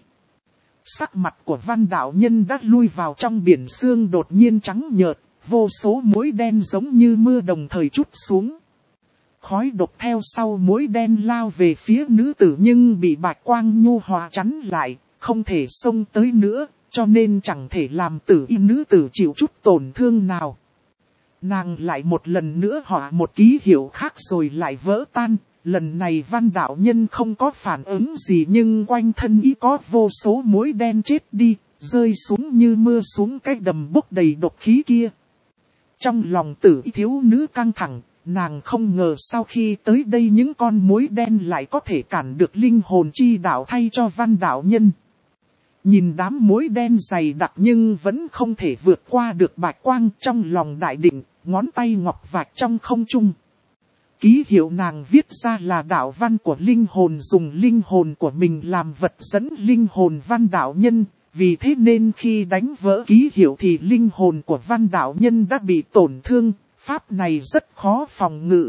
Sắc mặt của văn đạo nhân đã lui vào trong biển sương đột nhiên trắng nhợt, vô số mối đen giống như mưa đồng thời trút xuống. Khói độc theo sau mối đen lao về phía nữ tử nhưng bị bạch quang nhu hòa chắn lại, không thể xông tới nữa. Cho nên chẳng thể làm tử y nữ tử chịu chút tổn thương nào. Nàng lại một lần nữa họa một ký hiệu khác rồi lại vỡ tan. Lần này văn đạo nhân không có phản ứng gì, nhưng quanh thân y có vô số mối đen chết đi, rơi xuống như mưa xuống cái đầm bốc đầy độc khí kia. Trong lòng tử y thiếu nữ căng thẳng, nàng không ngờ sau khi tới đây những con mối đen lại có thể cản được linh hồn chi đạo thay cho văn đạo nhân. Nhìn đám mối đen dày đặc nhưng vẫn không thể vượt qua được bạch quang, trong lòng đại định, ngón tay ngọc vạch trong không trung. Ký hiệu nàng viết ra là đạo văn của linh hồn, dùng linh hồn của mình làm vật dẫn linh hồn văn đạo nhân. Vì thế nên khi đánh vỡ ký hiệu thì linh hồn của văn đạo nhân đã bị tổn thương, pháp này rất khó phòng ngự.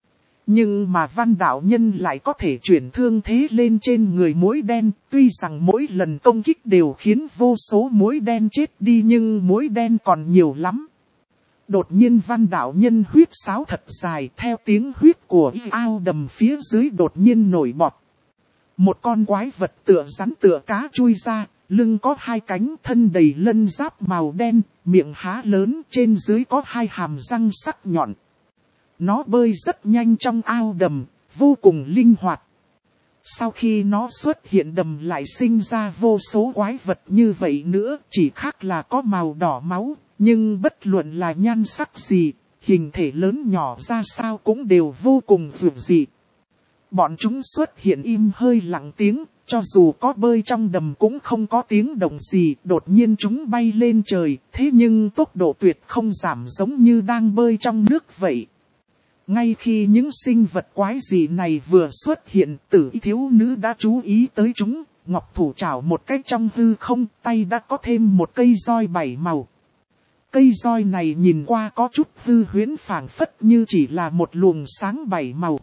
Nhưng mà văn đạo nhân lại có thể chuyển thương thế lên trên người mối đen, tuy rằng mỗi lần công kích đều khiến vô số mối đen chết đi nhưng mối đen còn nhiều lắm. Đột nhiên văn đạo nhân huyết sáo thật dài, theo tiếng huyết của ao đầm phía dưới đột nhiên nổi bọt. Một con quái vật tựa rắn tựa cá chui ra, lưng có hai cánh, thân đầy lân giáp màu đen, miệng há lớn, trên dưới có hai hàm răng sắc nhọn. Nó bơi rất nhanh trong ao đầm, vô cùng linh hoạt. Sau khi nó xuất hiện đầm lại sinh ra vô số quái vật như vậy nữa, chỉ khác là có màu đỏ máu, nhưng bất luận là nhan sắc gì, hình thể lớn nhỏ ra sao cũng đều vô cùng dường dị. Bọn chúng xuất hiện im hơi lặng tiếng, cho dù có bơi trong đầm cũng không có tiếng động gì, đột nhiên chúng bay lên trời, thế nhưng tốc độ tuyệt không giảm giống như đang bơi trong nước vậy. Ngay khi những sinh vật quái dị này vừa xuất hiện, tử y thiếu nữ đã chú ý tới chúng, ngọc thủ chảo một cách trong hư không, tay đã có thêm một cây roi 7 màu. Cây roi này nhìn qua có chút hư huyễn, phảng phất như chỉ là một luồng sáng 7 màu.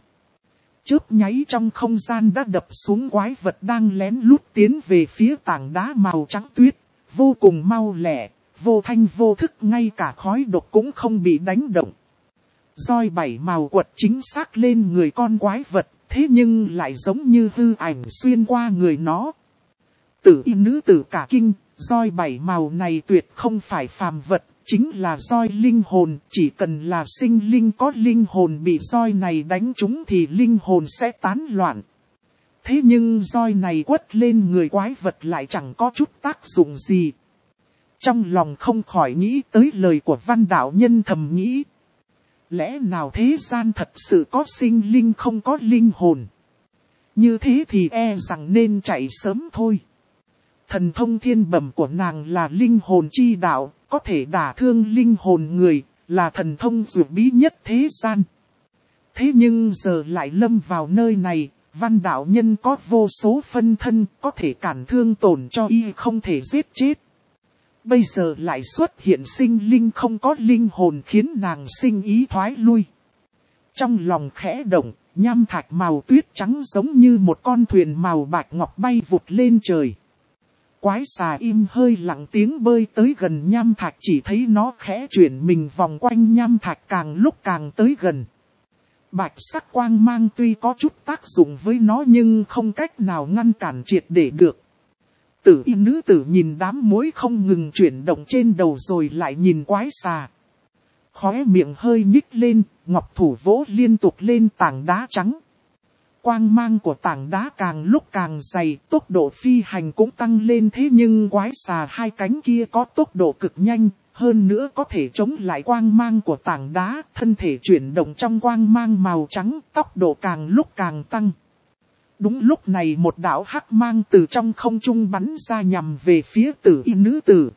Chớp nháy trong không gian đã đập xuống quái vật đang lén lút tiến về phía tảng đá màu trắng tuyết, vô cùng mau lẹ, vô thanh vô thức, ngay cả khói độc cũng không bị đánh động. Roi 7 màu quật chính xác lên người con quái vật, thế nhưng lại giống như hư ảnh xuyên qua người nó. Tử y nữ tử cả kinh, roi 7 màu này tuyệt không phải phàm vật, chính là roi linh hồn, chỉ cần là sinh linh có linh hồn bị roi này đánh trúng thì linh hồn sẽ tán loạn. Thế nhưng roi này quất lên người quái vật lại chẳng có chút tác dụng gì. Trong lòng không khỏi nghĩ tới lời của văn đạo nhân, thầm nghĩ. Lẽ nào thế gian thật sự có sinh linh không có linh hồn? Như thế thì e rằng nên chạy sớm thôi. Thần thông thiên bẩm của nàng là linh hồn chi đạo, có thể đả thương linh hồn người, là thần thông dược bí nhất thế gian. Thế nhưng giờ lại lâm vào nơi này, Văn đạo nhân có vô số phân thân, có thể cản thương tổn cho y không thể giết chết. Bây giờ lại xuất hiện sinh linh không có linh hồn khiến nàng sinh ý thoái lui. Trong lòng khẽ động, nham thạch màu tuyết trắng giống như một con thuyền màu bạch ngọc bay vụt lên trời. Quái xà im hơi lặng tiếng bơi tới gần nham thạch, chỉ thấy nó khẽ chuyển mình vòng quanh nham thạch càng lúc càng tới gần. Bạch sắc quang mang tuy có chút tác dụng với nó nhưng không cách nào ngăn cản triệt để được. Tử y nữ tử nhìn đám muối không ngừng chuyển động trên đầu rồi lại nhìn quái xà. Khóe miệng hơi nhích lên, ngọc thủ vỗ liên tục lên tảng đá trắng. Quang mang của tảng đá càng lúc càng dày, tốc độ phi hành cũng tăng lên, thế nhưng quái xà hai cánh kia có tốc độ cực nhanh, hơn nữa có thể chống lại quang mang của tảng đá, thân thể chuyển động trong quang mang màu trắng, tốc độ càng lúc càng tăng. Đúng lúc này một đạo hắc mang từ trong không trung bắn ra nhằm về phía tử y nữ tử.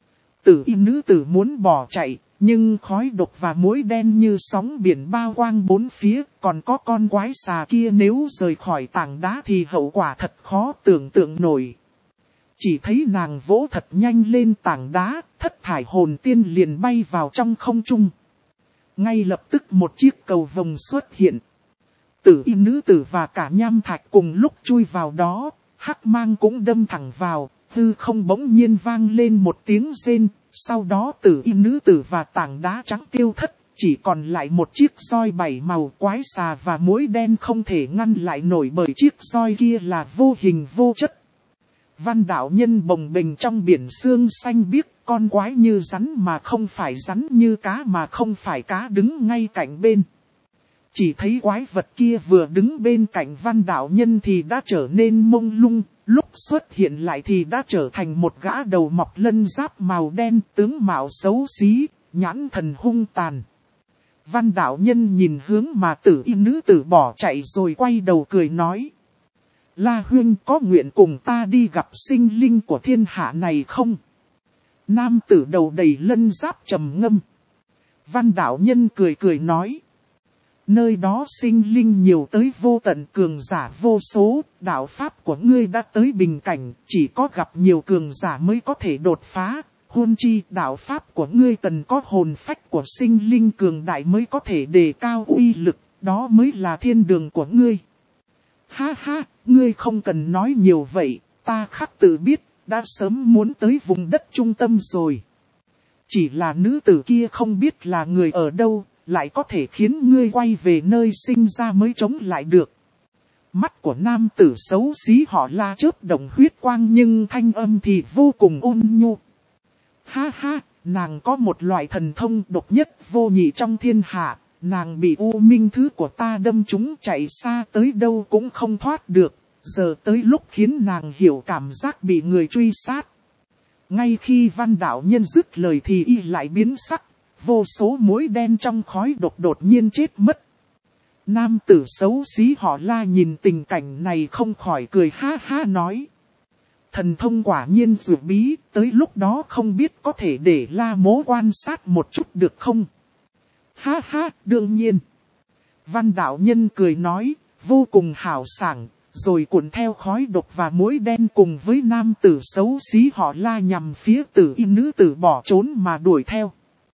Tử y nữ tử muốn bỏ chạy, nhưng khói độc và muối đen như sóng biển bao quang bốn phía, còn có con quái xà kia nếu rời khỏi tảng đá thì hậu quả thật khó tưởng tượng nổi. Chỉ thấy nàng vỗ thật nhanh lên tảng đá, thất thải hồn tiên liền bay vào trong không trung. Ngay lập tức một chiếc cầu vồng xuất hiện. Tử y nữ tử và cả nham thạch cùng lúc chui vào đó, hắc mang cũng đâm thẳng vào, hư không bỗng nhiên vang lên một tiếng rên, sau đó tử y nữ tử và tảng đá trắng tiêu thất, chỉ còn lại một chiếc roi bảy màu. Quái xà và muối đen không thể ngăn lại nổi bởi chiếc roi kia là vô hình vô chất. Văn đạo nhân bồng bềnh trong biển sương xanh biếc, con quái như rắn mà không phải rắn, như cá mà không phải cá đứng ngay cạnh bên. Chỉ thấy quái vật kia vừa đứng bên cạnh văn đạo nhân thì đã trở nên mông lung, lúc xuất hiện lại thì đã trở thành một gã đầu mọc lân giáp màu đen, tướng mạo xấu xí, nhãn thần hung tàn. Văn đạo nhân nhìn hướng mà tử y nữ tử bỏ chạy rồi quay đầu cười nói: La huynh có nguyện cùng ta đi gặp sinh linh của thiên hạ này không? Nam tử đầu đầy lân giáp trầm ngâm. Văn đạo nhân cười cười nói: Nơi đó sinh linh nhiều tới vô tận, cường giả vô số, đạo pháp của ngươi đã tới bình cảnh, chỉ có gặp nhiều cường giả mới có thể đột phá. Huống chi đạo pháp của ngươi cần có hồn phách của sinh linh cường đại mới có thể đề cao uy lực, đó mới là thiên đường của ngươi. Ha ha, ngươi không cần nói nhiều vậy, ta khắc tự biết, đã sớm muốn tới vùng đất trung tâm rồi. Chỉ là nữ tử kia không biết là người ở đâu, lại có thể khiến ngươi quay về nơi sinh ra mới chống lại được. Mắt của nam tử xấu xí họ La chớp động huyết quang nhưng thanh âm thì vô cùng ôn nhu. Ha ha, nàng có một loại thần thông độc nhất vô nhị trong thiên hạ, nàng bị u minh thứ của ta đâm trúng, chạy xa tới đâu cũng không thoát được, giờ tới lúc khiến nàng hiểu cảm giác bị người truy sát. Ngay khi văn đạo nhân dứt lời thì y lại biến sắc, vô số muối đen trong khói độc đột nhiên chết mất. Nam tử xấu xí họ La nhìn tình cảnh này không khỏi cười ha ha nói: Thần thông quả nhiên dữ bí, tới lúc đó không biết có thể để La mố quan sát một chút được không? Ha ha, đương nhiên. Văn đạo nhân cười nói, vô cùng hào sảng, rồi cuộn theo khói độc và muối đen cùng với nam tử xấu xí họ La nhằm phía tử y nữ tử bỏ trốn mà đuổi theo.